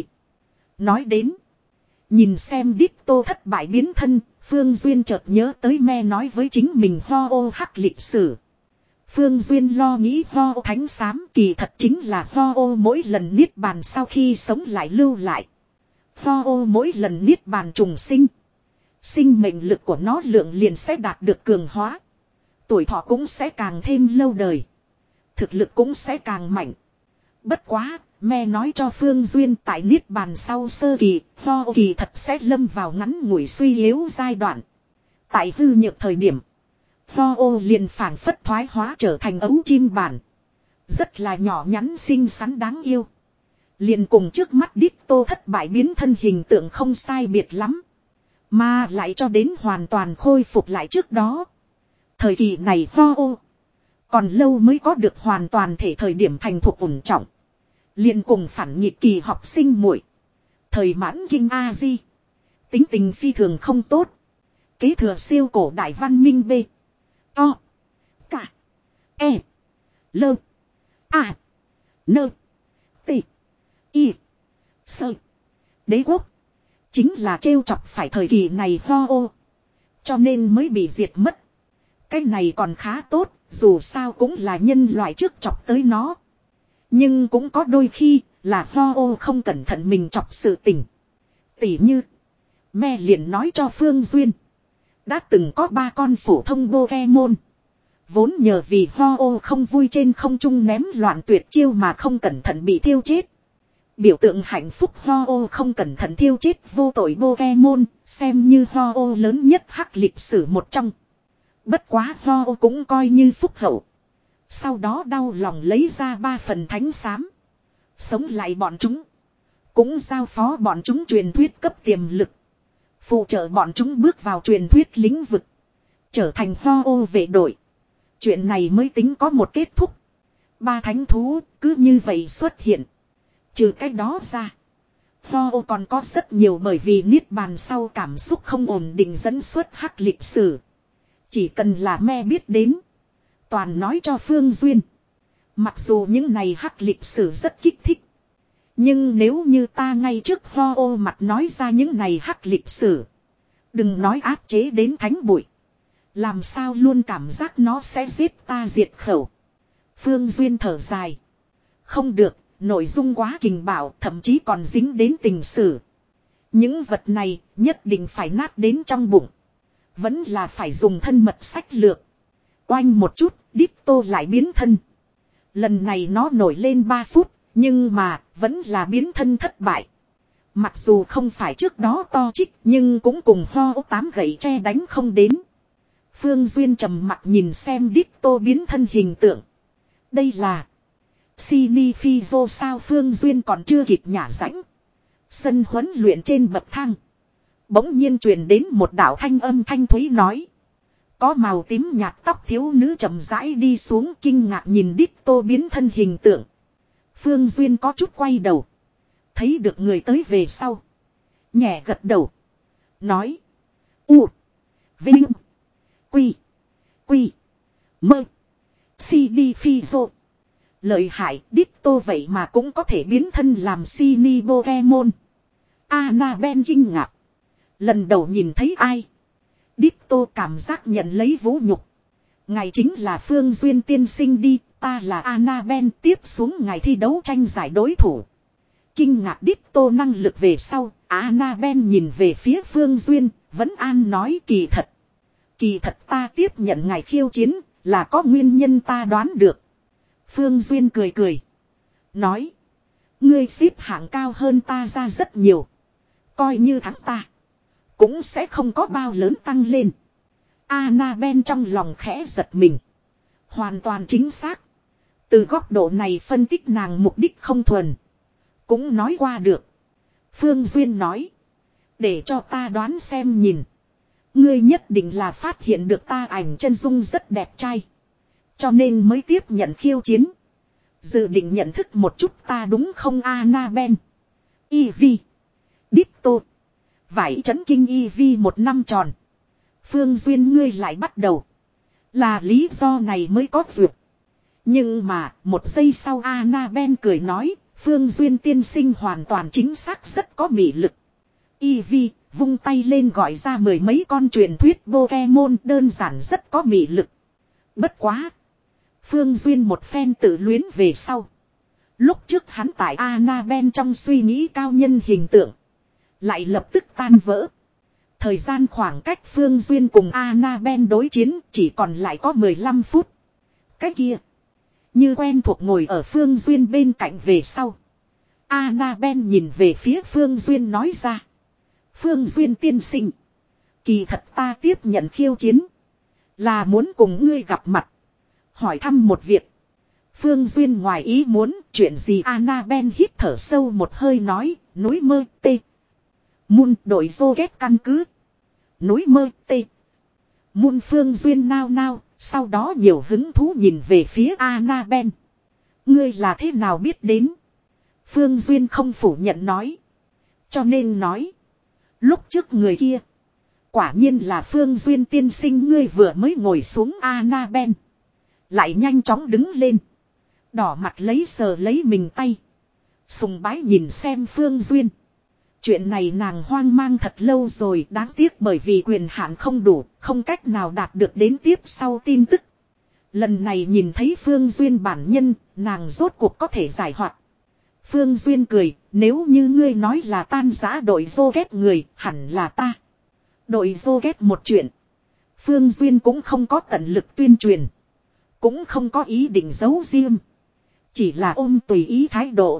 Nói đến. Nhìn xem đít tô thất bại biến thân, Phương Duyên chợt nhớ tới me nói với chính mình ho ô hắc lịch sử. Phương Duyên lo nghĩ ho ô thánh xám kỳ thật chính là ho ô mỗi lần niết bàn sau khi sống lại lưu lại. Ho ô mỗi lần niết bàn trùng sinh. Sinh mệnh lực của nó lượng liền sẽ đạt được cường hóa. Tuổi thọ cũng sẽ càng thêm lâu đời. Thực lực cũng sẽ càng mạnh. Bất quá, me nói cho Phương Duyên tại niết bàn sau sơ kỳ, ho ô kỳ thật sẽ lâm vào ngắn ngủi suy yếu giai đoạn. Tại hư nhược thời điểm, ho ô liền phảng phất thoái hóa trở thành ấu chim bản. Rất là nhỏ nhắn xinh xắn đáng yêu. Liền cùng trước mắt đít tô thất bại biến thân hình tượng không sai biệt lắm. Mà lại cho đến hoàn toàn khôi phục lại trước đó. Thời kỳ này ho ô còn lâu mới có được hoàn toàn thể thời điểm thành thục ổn trọng. Liền cùng phản nghịch kỳ học sinh muội. Thời mãn kinh A-di. Tính tình phi thường không tốt. Kế thừa siêu cổ đại văn minh B. To. Cả. E. Lơ. A. Nơ. T. Y. Sơ. Đế quốc. Chính là trêu chọc phải thời kỳ này ho ô. Cho nên mới bị diệt mất. Cái này còn khá tốt. Dù sao cũng là nhân loại trước chọc tới nó. Nhưng cũng có đôi khi là ho ô không cẩn thận mình chọc sự tình. Tỉ như. Me liền nói cho Phương Duyên. Đã từng có ba con phổ thông Pokemon. Vốn nhờ vì ho ô không vui trên không trung ném loạn tuyệt chiêu mà không cẩn thận bị thiêu chết. Biểu tượng hạnh phúc ho ô không cẩn thận thiêu chết vô tội Pokemon. Xem như ho ô lớn nhất hắc lịch sử một trong. Bất quá ho ô cũng coi như phúc hậu. Sau đó đau lòng lấy ra ba phần thánh xám. Sống lại bọn chúng. Cũng giao phó bọn chúng truyền thuyết cấp tiềm lực. Phụ trợ bọn chúng bước vào truyền thuyết lĩnh vực. Trở thành ho ô vệ đội. Chuyện này mới tính có một kết thúc. Ba thánh thú cứ như vậy xuất hiện. Trừ cái đó ra. Ho ô còn có rất nhiều bởi vì niết bàn sau cảm xúc không ổn định dẫn xuất hắc lịch sử. Chỉ cần là me biết đến. Toàn nói cho Phương Duyên. Mặc dù những này hắc lịch sử rất kích thích. Nhưng nếu như ta ngay trước ho ô mặt nói ra những này hắc lịch sử. Đừng nói áp chế đến thánh bụi. Làm sao luôn cảm giác nó sẽ giết ta diệt khẩu. Phương Duyên thở dài. Không được, nội dung quá kình bạo, thậm chí còn dính đến tình sử. Những vật này nhất định phải nát đến trong bụng. Vẫn là phải dùng thân mật sách lược. Oanh một chút, đít tô lại biến thân. Lần này nó nổi lên ba phút, nhưng mà vẫn là biến thân thất bại. Mặc dù không phải trước đó to trích, nhưng cũng cùng ho ốc tám gậy tre đánh không đến. Phương Duyên trầm mặt nhìn xem đít tô biến thân hình tượng. Đây là Sinifizo sao. Phương Duyên còn chưa kịp nhả rãnh. Sân huấn luyện trên bậc thang. Bỗng nhiên truyền đến một đạo thanh âm thanh thúy nói. Có màu tím nhạt tóc thiếu nữ chậm rãi đi xuống kinh ngạc nhìn đít tô biến thân hình tượng. Phương Duyên có chút quay đầu. Thấy được người tới về sau. Nhẹ gật đầu. Nói. U. Vinh. Quy. Quy. Mơ. Sinifizo. Lợi hại đít tô vậy mà cũng có thể biến thân làm Sini Pokemon. Annabelle kinh ngạc. Lần đầu nhìn thấy ai. Đít tô cảm giác nhận lấy vũ nhục. Ngài chính là Phương Duyên tiên sinh đi. Ta là Annabelle tiếp xuống ngài thi đấu tranh giải đối thủ. Kinh ngạc đít tô năng lực về sau. Annabelle nhìn về phía Phương Duyên. Vẫn an nói kỳ thật. Kỳ thật ta tiếp nhận ngài khiêu chiến. Là có nguyên nhân ta đoán được. Phương Duyên cười cười. Nói. Ngươi xếp hạng cao hơn ta ra rất nhiều. Coi như thắng ta. Cũng sẽ không có bao lớn tăng lên. Annabelle trong lòng khẽ giật mình. Hoàn toàn chính xác. Từ góc độ này phân tích nàng mục đích không thuần. Cũng nói qua được. Phương Duyên nói. Để cho ta đoán xem nhìn. Ngươi nhất định là phát hiện được ta ảnh chân dung rất đẹp trai. Cho nên mới tiếp nhận khiêu chiến. Dự định nhận thức một chút ta đúng không Annabelle. Eevee. Ditto. Vải chấn kinh Eevee một năm tròn. Phương Duyên ngươi lại bắt đầu. Là lý do này mới có duyệt. Nhưng mà một giây sau Annabelle cười nói. Phương Duyên tiên sinh hoàn toàn chính xác rất có mị lực. Eevee vung tay lên gọi ra mười mấy con truyền thuyết Pokemon đơn giản rất có mị lực. Bất quá. Phương Duyên một phen tự luyến về sau. Lúc trước hắn tại Annabelle trong suy nghĩ cao nhân hình tượng. Lại lập tức tan vỡ. Thời gian khoảng cách Phương Duyên cùng Annabelle đối chiến chỉ còn lại có mười lăm phút. Cái kia. Như quen thuộc ngồi ở Phương Duyên bên cạnh về sau. Annabelle nhìn về phía Phương Duyên nói ra. Phương Duyên tiên sinh. Kỳ thật ta tiếp nhận khiêu chiến. Là muốn cùng ngươi gặp mặt. Hỏi thăm một việc. Phương Duyên ngoài ý muốn chuyện gì Annabelle hít thở sâu một hơi nói. Núi mơ tê. Mun đổi dô ghét căn cứ. Núi mơ tê. Mun Phương Duyên nao nao. Sau đó nhiều hứng thú nhìn về phía Annabelle. Ngươi là thế nào biết đến? Phương Duyên không phủ nhận nói. Cho nên nói. Lúc trước người kia. Quả nhiên là Phương Duyên tiên sinh ngươi vừa mới ngồi xuống Annabelle. Lại nhanh chóng đứng lên. Đỏ mặt lấy sờ lấy mình tay. Sùng bái nhìn xem Phương Duyên. Chuyện này nàng hoang mang thật lâu rồi. Đáng tiếc bởi vì quyền hạn không đủ. Không cách nào đạt được đến tiếp sau tin tức. Lần này nhìn thấy Phương Duyên bản nhân. Nàng rốt cuộc có thể giải hoạt. Phương Duyên cười. Nếu như ngươi nói là tan giã đội vô ghét người. Hẳn là ta. Đội vô ghét một chuyện. Phương Duyên cũng không có tận lực tuyên truyền. Cũng không có ý định giấu riêng. Chỉ là ôm tùy ý thái độ.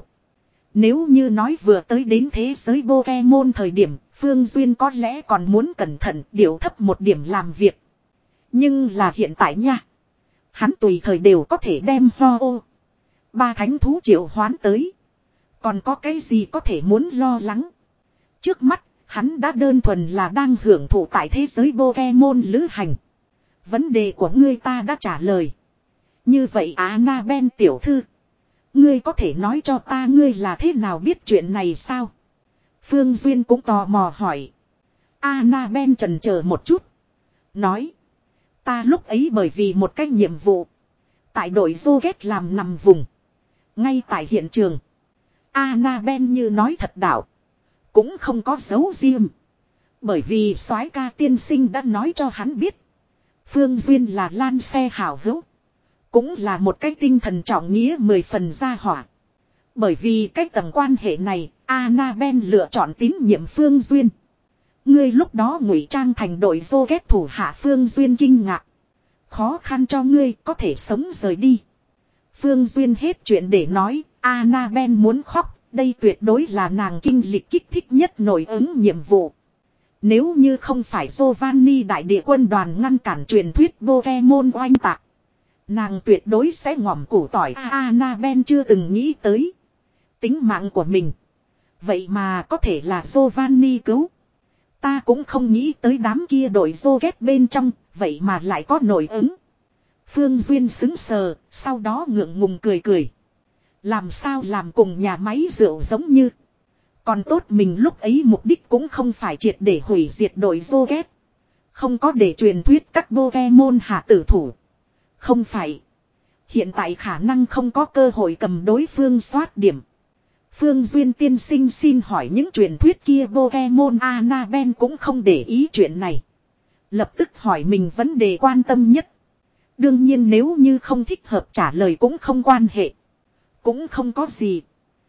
Nếu như nói vừa tới đến thế giới Pokemon thời điểm, Phương Duyên có lẽ còn muốn cẩn thận điều thấp một điểm làm việc. Nhưng là hiện tại nha. Hắn tùy thời đều có thể đem ho ô. Ba thánh thú triệu hoán tới. Còn có cái gì có thể muốn lo lắng. Trước mắt, hắn đã đơn thuần là đang hưởng thụ tại thế giới Pokemon lữ hành. Vấn đề của ngươi ta đã trả lời. Như vậy Annabelle tiểu thư. Ngươi có thể nói cho ta ngươi là thế nào biết chuyện này sao? Phương Duyên cũng tò mò hỏi. Annabelle chần chờ một chút. Nói. Ta lúc ấy bởi vì một cái nhiệm vụ. Tại đội vô ghét làm nằm vùng. Ngay tại hiện trường. Annabelle như nói thật đạo. Cũng không có dấu riêng. Bởi vì soái ca tiên sinh đã nói cho hắn biết. Phương Duyên là lan xe hảo hữu. Cũng là một cái tinh thần trọng nghĩa mười phần gia hỏa. Bởi vì cái tầng quan hệ này, Annabelle lựa chọn tín nhiệm Phương Duyên. Ngươi lúc đó ngụy trang thành đội vô ghét thủ hạ Phương Duyên kinh ngạc. Khó khăn cho ngươi có thể sống rời đi. Phương Duyên hết chuyện để nói, Annabelle muốn khóc, đây tuyệt đối là nàng kinh lịch kích thích nhất nổi ứng nhiệm vụ. Nếu như không phải Giovanni đại địa quân đoàn ngăn cản truyền thuyết Pokemon oanh tạc. Nàng tuyệt đối sẽ ngỏm củ tỏi. Annabelle chưa từng nghĩ tới. Tính mạng của mình. Vậy mà có thể là Giovanni cứu. Ta cũng không nghĩ tới đám kia đội vô ghét bên trong. Vậy mà lại có nổi ứng. Phương Duyên xứng sờ. Sau đó ngượng ngùng cười cười. Làm sao làm cùng nhà máy rượu giống như. Còn tốt mình lúc ấy mục đích cũng không phải triệt để hủy diệt đội vô ghét. Không có để truyền thuyết các Pokemon hạ tử thủ. Không phải. Hiện tại khả năng không có cơ hội cầm đối phương soát điểm. Phương Duyên tiên sinh xin hỏi những truyền thuyết kia Pokemon. Annabelle cũng không để ý chuyện này. Lập tức hỏi mình vấn đề quan tâm nhất. Đương nhiên nếu như không thích hợp trả lời cũng không quan hệ. Cũng không có gì.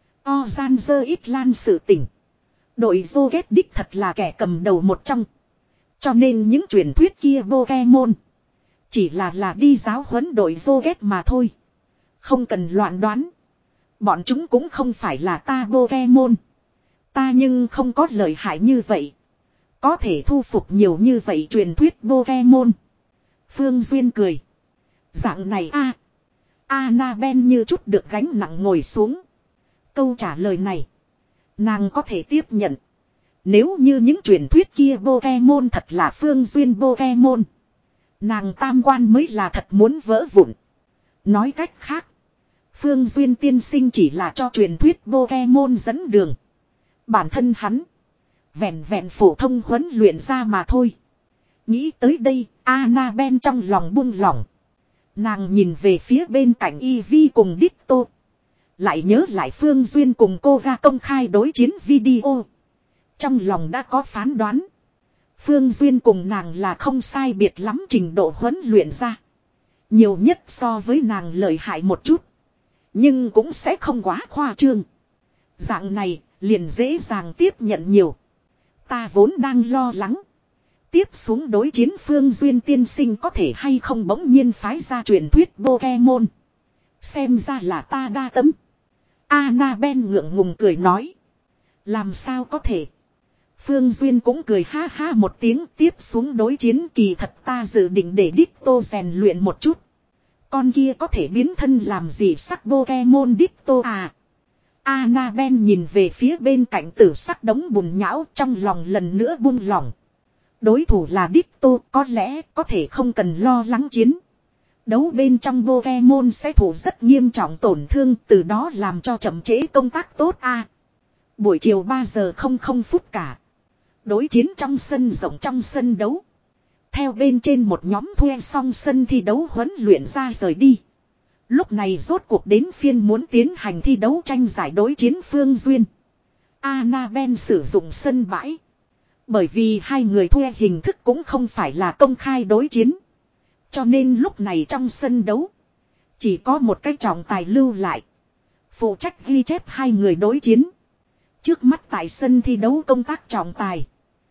Ozanzer ít lan sự tỉnh. Đội vô ghét đích thật là kẻ cầm đầu một trong. Cho nên những truyền thuyết kia Pokemon. Chỉ là là đi giáo huấn đội vô ghét mà thôi. Không cần loạn đoán. Bọn chúng cũng không phải là ta Pokemon. Ta nhưng không có lợi hại như vậy. Có thể thu phục nhiều như vậy truyền thuyết Pokemon. Phương Duyên cười. Dạng này a. Annabelle như chút được gánh nặng ngồi xuống. Câu trả lời này. Nàng có thể tiếp nhận. Nếu như những truyền thuyết kia Pokemon thật là Phương Duyên Pokemon. Nàng tam quan mới là thật muốn vỡ vụn. Nói cách khác, Phương Duyên tiên sinh chỉ là cho truyền thuyết Pokemon dẫn đường. Bản thân hắn, vẹn vẹn phổ thông huấn luyện ra mà thôi. Nghĩ tới đây, Annabelle trong lòng buông lỏng. Nàng nhìn về phía bên cạnh Eevee cùng Ditto. Lại nhớ lại Phương Duyên cùng cô ga công khai đối chiến video. Trong lòng đã có phán đoán. Phương Duyên cùng nàng là không sai biệt lắm trình độ huấn luyện ra. Nhiều nhất so với nàng lợi hại một chút. Nhưng cũng sẽ không quá khoa trương. Dạng này liền dễ dàng tiếp nhận nhiều. Ta vốn đang lo lắng. Tiếp xuống đối chiến Phương Duyên tiên sinh có thể hay không bỗng nhiên phái ra truyền thuyết Pokemon. Xem ra là ta đa tâm. Annabelle ngượng ngùng cười nói. Làm sao có thể. Phương Duyên cũng cười ha ha một tiếng, tiếp xuống đối chiến kỳ thật ta dự định để Ditto rèn luyện một chút. Con kia có thể biến thân làm gì sắc Pokemon Ditto à. Annabelle nhìn về phía bên cạnh tử sắc đống bùn nhão, trong lòng lần nữa buông lỏng. Đối thủ là Ditto, có lẽ có thể không cần lo lắng chiến. Đấu bên trong Pokemon sẽ thủ rất nghiêm trọng tổn thương, từ đó làm cho chậm trễ công tác tốt a. À, buổi chiều ba giờ không không phút cả. Đối chiến trong sân rộng trong sân đấu. Theo bên trên một nhóm thuê xong sân thi đấu huấn luyện ra rời đi. Lúc này rốt cuộc đến phiên muốn tiến hành thi đấu tranh giải đối chiến Phương Duyên. Annabelle sử dụng sân bãi. Bởi vì hai người thuê hình thức cũng không phải là công khai đối chiến. Cho nên lúc này trong sân đấu. Chỉ có một cái trọng tài lưu lại. Phụ trách ghi chép hai người đối chiến. Trước mắt tại sân thi đấu công tác trọng tài.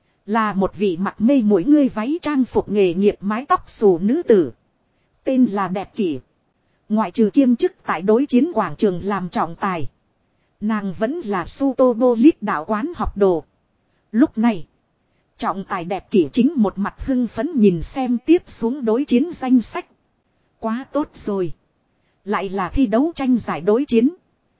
Là một vị mặc mê mỗi người váy trang phục nghề nghiệp mái tóc xù nữ tử. Tên là Đẹp Kỷ. Ngoại trừ kiêm chức tại đối chiến quảng trường làm trọng tài. Nàng vẫn là Sutobolit đạo quán học đồ. Lúc này. Trọng tài Đẹp Kỷ chính một mặt hưng phấn nhìn xem tiếp xuống đối chiến danh sách. Quá tốt rồi. Lại là thi đấu tranh giải đối chiến.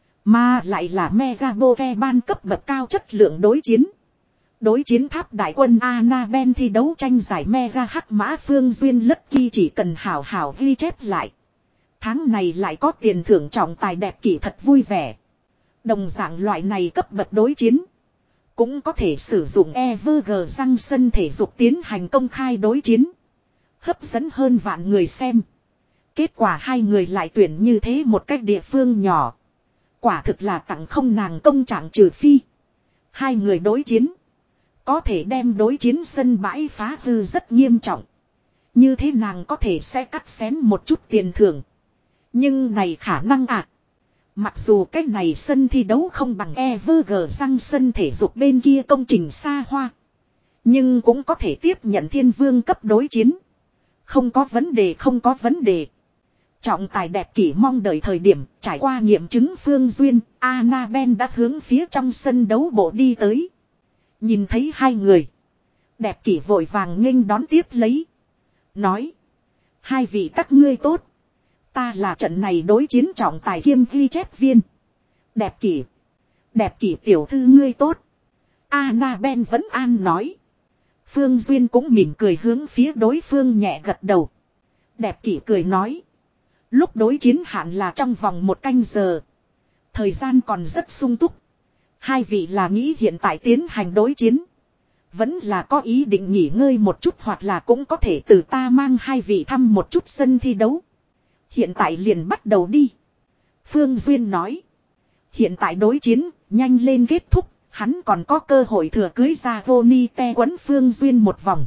Mà lại là Mega Pokemon cấp bậc cao chất lượng đối chiến. Đối chiến tháp đại quân Annabelle thi đấu tranh giải Mega Hắc Mã Phương Duyên Lucky chỉ cần hảo hảo ghi chép lại. Tháng này lại có tiền thưởng trọng tài Đẹp Kỷ thật vui vẻ. Đồng dạng loại này cấp bậc đối chiến. Cũng có thể sử dụng Everg răng sân thể dục tiến hành công khai đối chiến. Hấp dẫn hơn vạn người xem. Kết quả hai người lại tuyển như thế một cách địa phương nhỏ. Quả thực là tặng không nàng công trạng trừ phi. Hai người đối chiến. Có thể đem đối chiến sân bãi phá hư rất nghiêm trọng. Như thế nàng có thể sẽ cắt xén một chút tiền thưởng. Nhưng này khả năng à. Mặc dù cái này sân thi đấu không bằng Everg răng sân thể dục bên kia công trình xa hoa. Nhưng cũng có thể tiếp nhận thiên vương cấp đối chiến. Không có vấn đề không có vấn đề. Trọng tài Đẹp Kỷ mong đợi thời điểm trải qua nghiệm chứng Phương Duyên, Annabelle đã hướng phía trong sân đấu bộ đi tới. Nhìn thấy hai người. Đẹp Kỷ vội vàng nghênh đón tiếp lấy. Nói. Hai vị các ngươi tốt. Ta là trận này đối chiến trọng tài kiêm ghi chép viên. Đẹp Kỷ. Đẹp Kỷ tiểu thư ngươi tốt. Annabelle vẫn an nói. Phương Duyên cũng mỉm cười hướng phía đối phương nhẹ gật đầu. Đẹp Kỷ cười nói. Lúc đối chiến hạn là trong vòng một canh giờ. Thời gian còn rất sung túc. Hai vị là nghĩ hiện tại tiến hành đối chiến. Vẫn là có ý định nghỉ ngơi một chút hoặc là cũng có thể từ ta mang hai vị thăm một chút sân thi đấu. Hiện tại liền bắt đầu đi. Phương Duyên nói. Hiện tại đối chiến, nhanh lên kết thúc, hắn còn có cơ hội thừa cưới ra Voni te quấn Phương Duyên một vòng.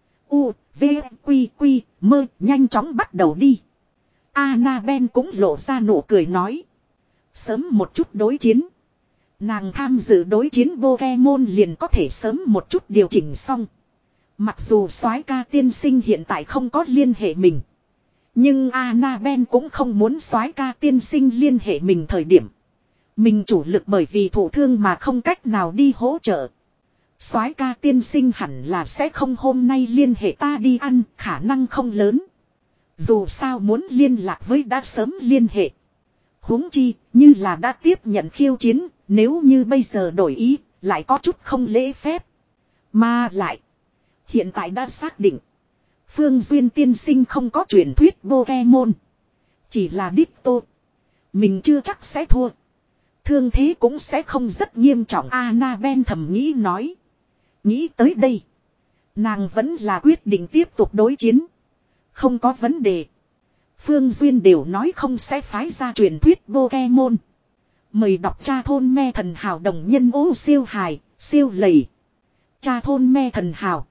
U, V, Quy, Quy, mơ, nhanh chóng bắt đầu đi. Annabelle cũng lộ ra nụ cười nói. Sớm một chút đối chiến. Nàng tham dự đối chiến Pokemon liền có thể sớm một chút điều chỉnh xong. Mặc dù soái ca tiên sinh hiện tại không có liên hệ mình. Nhưng Annabelle cũng không muốn soái ca tiên sinh liên hệ mình thời điểm. Mình chủ lực bởi vì thụ thương mà không cách nào đi hỗ trợ. Soái ca tiên sinh hẳn là sẽ không hôm nay liên hệ ta đi ăn, khả năng không lớn. Dù sao muốn liên lạc với đã sớm liên hệ. Huống chi, như là đã tiếp nhận khiêu chiến, nếu như bây giờ đổi ý, lại có chút không lễ phép. Mà lại, hiện tại đã xác định. Phương Duyên tiên sinh không có truyền thuyết Pokemon. Chỉ là đít tô. Mình chưa chắc sẽ thua. Thương thế cũng sẽ không rất nghiêm trọng. Annabelle thầm nghĩ nói. Nghĩ tới đây. Nàng vẫn là quyết định tiếp tục đối chiến. Không có vấn đề. Phương Duyên đều nói không sẽ phái ra truyền thuyết Pokemon. Mời đọc cha thôn me thần hào đồng nhân ô siêu hài, siêu lầy. Cha thôn me thần hào.